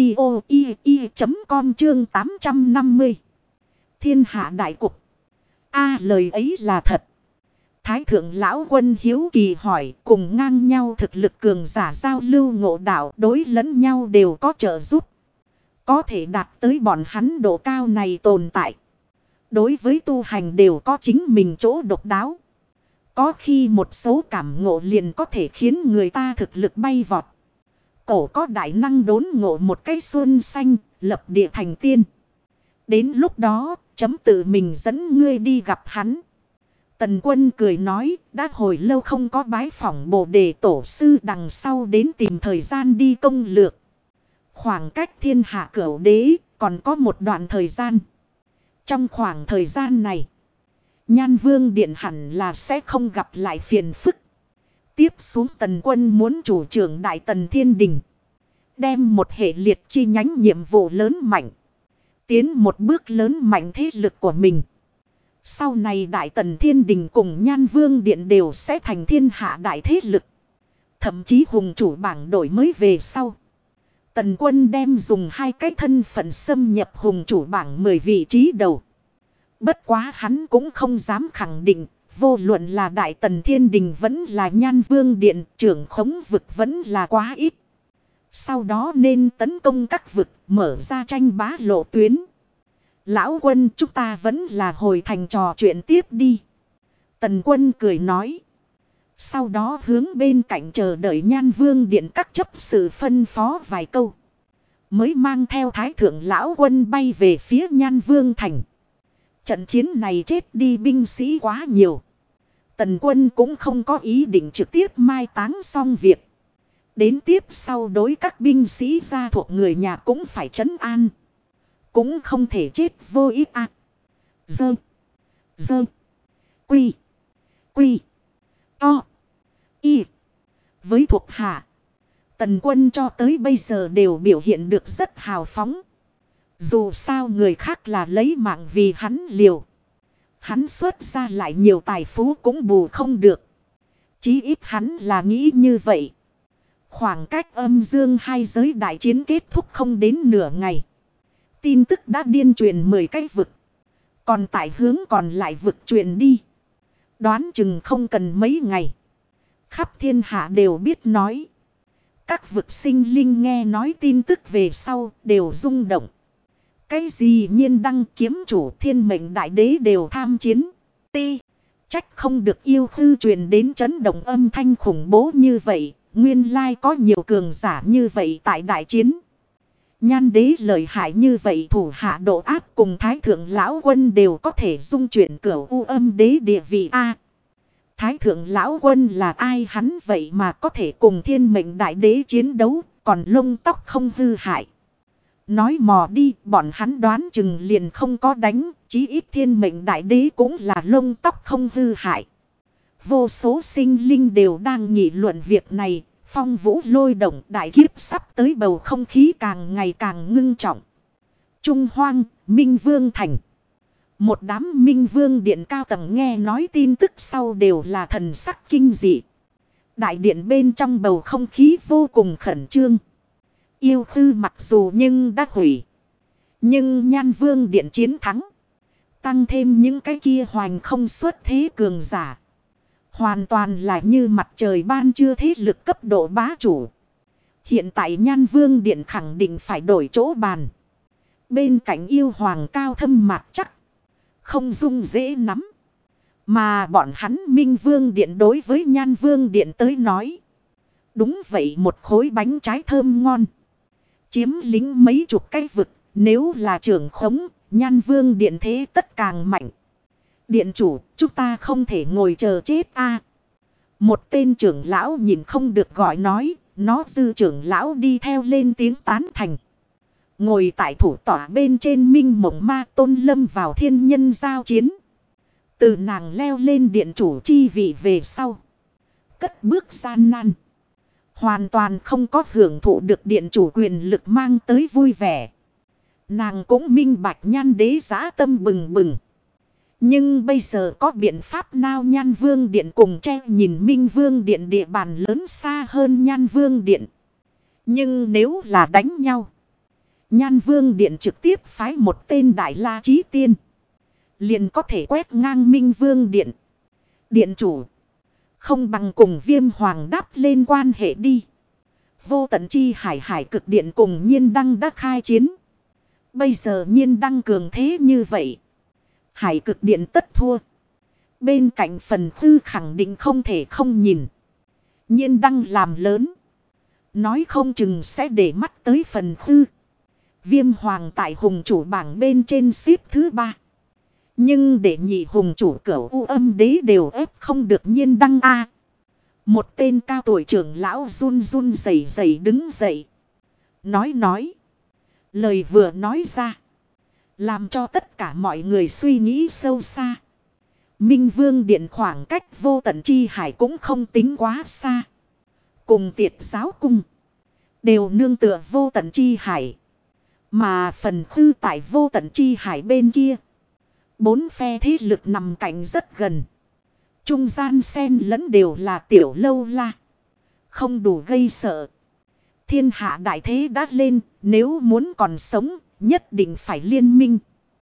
audio.com chương 850. Thiên hạ đại cục. Lời ấy là thật. Thái Thượng Lão Quân hiếu kỳ hỏi, cùng ngang nhau thực lực cường giả giao lưu ngộ đạo đối lẫn nhau đều có trợ giúp. Có thể đạt tới bọn hắn độ cao này tồn tại. Đối với tu hành đều có chính mình chỗ độc đáo. Có khi một số cảm ngộ liền có thể khiến người ta thực lực bay vọt. Cổ có đại năng đốn ngộ một cái xuân xanh, lập địa thành tiên. Đến lúc đó, chấm tự mình dẫn ngươi đi gặp hắn. Tần Quân cười nói, đã hồi lâu không có bái phỏng Bồ Đề Tổ Sư, đằng sau đến tìm thời gian đi công lược. Khoảng cách thiên hạ cửu đế, còn có một đoạn thời gian. Trong khoảng thời gian này, Nhan Vương Điện hẳn là sẽ không gặp lại phiền phức. Tiếp xuống Tần Quân muốn chủ trưởng Đại Tần Thiên Đình. Đem một hệ liệt chi nhánh nhiệm vụ lớn mạnh. Tiến một bước lớn mạnh thế lực của mình. Sau này Đại Tần Thiên Đình cùng Nhan Vương Điện đều sẽ thành thiên hạ đại thế lực. Thậm chí hùng chủ bảng đổi mới về sau. Tần Quân đem dùng hai cái thân phận xâm nhập hùng chủ bảng 10 vị trí đầu. Bất quá hắn cũng không dám khẳng định, vô luận là Đại Tần Thiên Đình vẫn là Nhan Vương Điện, trưởng khống vực vẫn là quá ít. Sau đó nên tấn công các vực, mở ra tranh bá lộ tuyến. Lão Quân, chúng ta vẫn là hồi thành trò chuyện tiếp đi. Tần Quân cười nói. Sau đó hướng bên cạnh chờ đợi Nhan Vương Điện các chấp sự phân phó vài câu. Mới mang theo Thái Thượng Lão Quân bay về phía Nhan Vương Thành. Trận chiến này chết đi binh sĩ quá nhiều. Tần Quân cũng không có ý định trực tiếp mai táng xong việc. Đến tiếp sau đối các binh sĩ gia thuộc người nhà cũng phải trấn an. Cũng không thể chết vô ích à. Dơ. Quy. To. Y. Với thuộc hạ, Tần Quân cho tới bây giờ đều biểu hiện được rất hào phóng. Dù sao người khác là lấy mạng vì hắn liều. Hắn xuất ra lại nhiều tài phú cũng bù không được. Chí ít hắn là nghĩ như vậy. Khoảng cách âm dương hai giới đại chiến kết thúc không đến nửa ngày. Tin tức đã điên truyền 10 cái vực. Còn tại hướng còn lại vực truyền đi. Đoán chừng không cần mấy ngày. Khắp thiên hạ đều biết nói. Các vực sinh linh nghe nói tin tức về sau đều rung động. Cái gì Nhiên Đăng Kiếm Chủ Thiên Mệnh Đại Đế đều tham chiến. Trách không được yêu khư truyền đến chấn động âm thanh khủng bố như vậy. Nguyên lai có nhiều cường giả như vậy tại đại chiến. Nhan đế lợi hại như vậy, thủ hạ độ áp cùng Thái Thượng Lão Quân đều có thể dung chuyển cửu u âm đế địa vị a. Thái Thượng Lão Quân là ai, hắn vậy mà có thể cùng Thiên Mệnh Đại Đế chiến đấu, còn lông tóc không hư hại. Nói mò đi, bọn hắn đoán chừng liền không có đánh, chí ít Thiên Mệnh Đại Đế cũng là lông tóc không hư hại. Vô số sinh linh đều đang nghị luận việc này. Phong vũ lôi động, đại kiếp sắp tới, bầu không khí càng ngày càng ngưng trọng. Trung Hoang, Minh Vương Thành. Một đám Minh Vương Điện cao tầng nghe nói tin tức sau đều là thần sắc kinh dị. Đại điện bên trong bầu không khí vô cùng khẩn trương. Yêu khư mặc dù nhưng đã hủy. Nhưng Nhan Vương Điện chiến thắng. Tăng thêm những cái kia hoành không xuất thế cường giả. Hoàn toàn là như mặt trời ban trưa thế lực cấp độ bá chủ. Hiện tại Nhan Vương Điện khẳng định phải đổi chỗ bàn. Bên cạnh yêu hoàng cao thâm mạc chắc. Không dung dễ nắm. Mà bọn hắn Minh Vương Điện đối với Nhan Vương Điện tới nói. Đúng vậy, một khối bánh trái thơm ngon. Chiếm lính mấy chục cái vực. Nếu là trưởng khống, Nhan Vương Điện thế tất càng mạnh. Điện chủ, chúng ta không thể ngồi chờ chết a. Một tên trưởng lão nhìn không được gọi nói, nó dư trưởng lão đi theo lên tiếng tán thành. Ngồi tại thủ tọa bên trên Minh Mộng Ma Tôn lâm vào thiên nhân giao chiến. Từ nàng leo lên điện chủ chi vị về sau. Cất bước gian nan. Hoàn toàn không có hưởng thụ được điện chủ quyền lực mang tới vui vẻ. Nàng cũng minh bạch Nhan Đế dã tâm bừng bừng. Nhưng bây giờ có biện pháp nào? Nhan Vương Điện cùng che nhìn Minh Vương Điện địa bàn lớn xa hơn Nhan Vương Điện. Nhưng nếu là đánh nhau, Nhan Vương Điện trực tiếp phái một tên Đại La Chí Tiên, liền có thể quét ngang Minh Vương Điện. Điện chủ, không bằng cùng Viêm Hoàng đáp lên quan hệ đi. Vô Tận Chi Hải Hải Cực Điện cùng Nhiên Đăng đã khai chiến. Bây giờ Nhiên Đăng cường thế như vậy, Hải Cực Điện tất thua. Bên cạnh Phần Khư khẳng định không thể không nhìn. Nhiên Đăng làm lớn, nói không chừng sẽ để mắt tới Phần Khư. Viêm Hoàng tại hùng chủ bảng bên trên xếp thứ 3. Nhưng để nhị hùng chủ Cửu U Âm Đế đều ép không được Nhiên Đăng a. Một tên cao tuổi trưởng lão run run rẩy rẩy đứng dậy. Nói. Lời vừa nói ra, làm cho tất cả mọi người suy nghĩ sâu xa. Minh Vương Điện khoảng cách Vô Tận Chi Hải cũng không tính quá xa. Cùng Tiệt Giáo Cung đều nương tựa Vô Tận Chi Hải. Mà Phần Khư tại Vô Tận Chi Hải bên kia, 4 phe thế lực nằm cạnh rất gần. Trung gian xen lẫn đều là tiểu lâu la, không đủ gây sợ. Thiên hạ đại thế đã lên, nếu muốn còn sống, nhất định phải liên minh.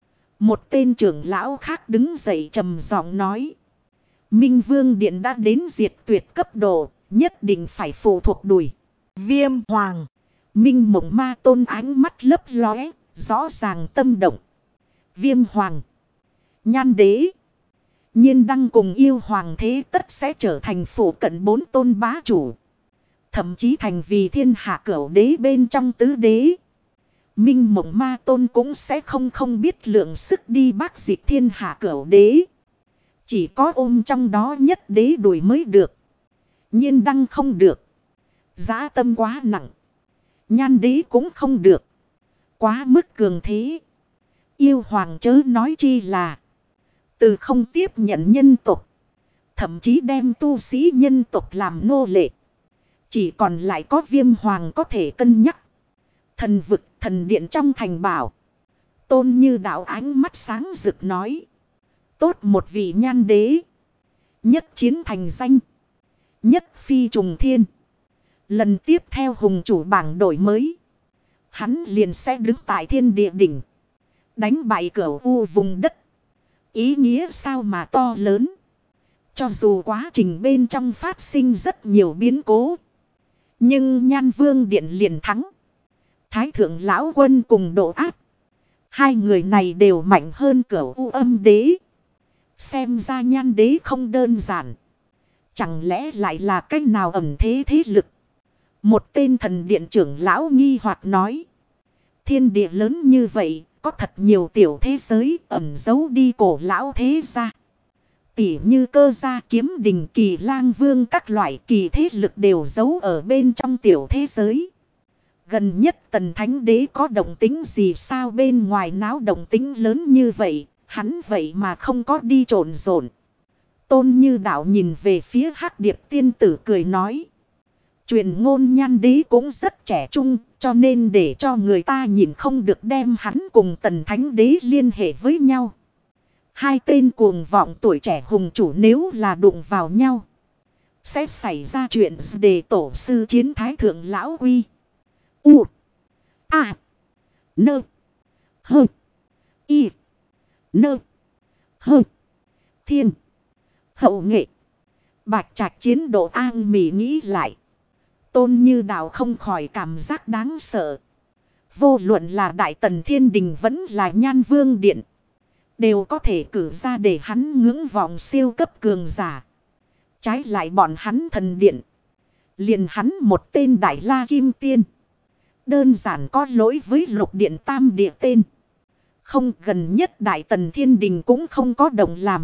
Một tên trưởng lão khác đứng dậy trầm giọng nói. Minh Vương Điện đã đến diệt tuyệt cấp độ, nhất định phải phụ thuộc đuổi. Viêm Hoàng. Minh Mộng Ma Tôn ánh mắt lấp lóe, rõ ràng tâm động. Viêm Hoàng, Nhan Đế, Nhiên Đăng cùng Yêu Hoàng thế tất sẽ trở thành phủ cận 4 tôn bá chủ. Thậm chí thành vì thiên hạ Cửu Đế bên trong tứ đế. Minh Mộng Ma Tôn cũng sẽ không biết lượng sức đi bác dịch thiên hạ Cửu Đế. Chỉ có ôm trong đó nhất đế đuổi mới được. Nhiên Đăng không được, dã tâm quá nặng. Nhan Đế cũng không được, quá mức cường thế. Yêu Hoàng chớ nói chi là từ không tiếp nhận nhân tộc, thậm chí đem tu sĩ nhân tộc làm nô lệ. Chỉ còn lại có Viêm Hoàng có thể cân nhắc. Thần vực thần điện trong thành bảo, Tôn Như Đạo ánh mắt sáng rực nói. Tốt một vị Nhan Đế, nhất chiến thành danh, nhất phi trùng thiên. Lần tiếp theo hùng chủ bảng đổi mới, hắn liền sẽ đứng tại thiên địa đỉnh, đánh bại Cửu U vùng đất. Ý nghĩa sao mà to lớn. Cho dù quá trình bên trong phát sinh rất nhiều biến cố, nhưng Nhan Vương Điện liền thắng. Thái Thượng Lão Quân cùng Độ Áp, hai người này đều mạnh hơn Cửu U Âm Đế. Xem ra Nhan Đế không đơn giản. Chẳng lẽ lại là cách nào ẩn thế thế lực? Một tên thần điện trưởng lão nghi hoặc nói. Thiên địa lớn như vậy, có thật nhiều tiểu thế giới ẩn giấu đi cổ lão thế gia. Tỉ như Cơ Gia, Kiếm Đình, Kỳ Lang Vương, các loại kỳ thế lực đều giấu ở bên trong tiểu thế giới. Gần nhất Tần Thánh Đế có động tính gì sao? Bên ngoài náo động tính lớn như vậy, hắn vậy mà không có đi trộn rộn. Tôn Như Đạo nhìn về phía Hắc Điệp tiên tử cười nói. Truyền ngôn Nhan Đế cũng rất trẻ trung, cho nên để cho người ta nhìn không được đem hắn cùng Tần Thánh Đế liên hệ với nhau. Hai tên cuồng vọng tuổi trẻ hùng chủ nếu là đụng vào nhau, sẽ xảy ra chuyện để tổ sư chiến Thái Thượng Lão Uy. U. A. Nơ. Hơ. Y. Nơ. Hơ. Thiên. Hậu nghệ. Bạch Trạch chiến độ An Mỉ nghĩ lại. Tôn Như Đạo không khỏi cảm giác đáng sợ. Vô luận là Đại Tần Thiên Đình vẫn là Nhan Vương Điện, đều có thể cử ra để hắn ngưỡng vọng siêu cấp cường giả. Trái lại bọn hắn thần điện, liền hắn một tên Đại La Kim Tiên, đơn giản có lỗi với Lục Điện Tam Địa tên. Không, gần nhất Đại Tần Thiên Đình cũng không có động làm.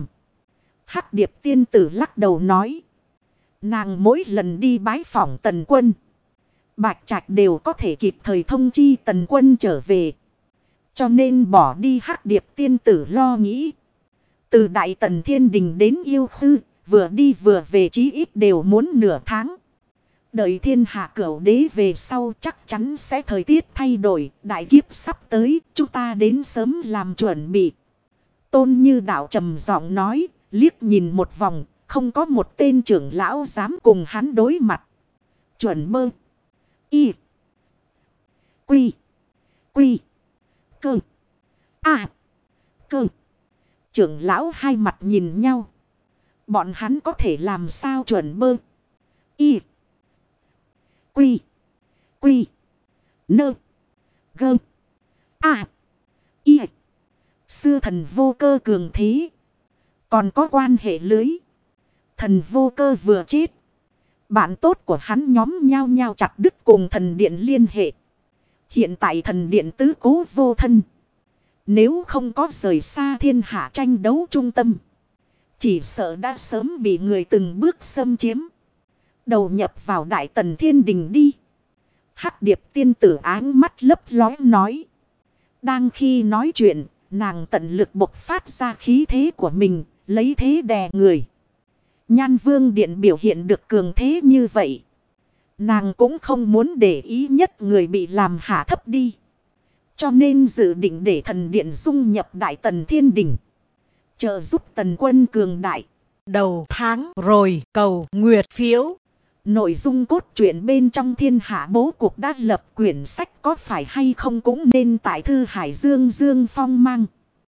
Hắc Điệp tiên tử lắc đầu nói. Nàng mỗi lần đi bái phỏng Tần Quân, Bạch Trạch đều có thể kịp thời thông chi Tần Quân trở về. Cho nên bỏ đi Hắc Điệp tiên tử lo nghĩ. Từ Đại Tần Thiên Đình đến Yêu Khư, vừa đi vừa về chí ít đều muốn nửa tháng. Đợi thiên hạ cửu đế về sau chắc chắn sẽ thời tiết thay đổi, đại kiếp sắp tới, chúng ta đến sớm làm chuẩn bị. Tôn Như Đạo trầm giọng nói, liếc nhìn một vòng, không có một tên trưởng lão dám cùng hắn đối mặt. Chuẩn Bơ. Y. Quy. Quy. Cơ. A. Cơ. Trưởng lão hai mặt nhìn nhau. Bọn hắn có thể làm sao chuẩn Bơ. Y. Quy. Quy. Nơ. Gơ. A. Y. Xưa thần vô cơ cường thế. Còn có quan hệ lưới. Thần vô cơ vừa chết. Bạn tốt của hắn nhóm nhao nhao chặt đứt cùng thần điện liên hệ. Hiện tại thần điện tứ cố vô thân. Nếu không có rời xa thiên hạ tranh đấu trung tâm. Chỉ sợ đã sớm bị người từng bước xâm chiếm. Đầu nhập vào Đại Tần Thiên Đình đi. Hắc Điệp tiên tử áng mắt lấp lóe nói. Đang khi nói chuyện, nàng tận lực bộc phát ra khí thế của mình, lấy thế đè người. Nhan Vương Điện biểu hiện được cường thế như vậy. Nàng cũng không muốn để ý nhất người bị làm hạ thấp đi. Cho nên dự định để thần điện dung nhập Đại Tần Thiên Đình. Trợ giúp Tần Quân cường đại. Đầu tháng rồi cầu nguyệt phiếu. Nội dung cốt truyện bên trong thiên hạ bố cục đã lập quyển sách có phải hay không cũng nên tại Thư Hải Dương Dương Phong mang.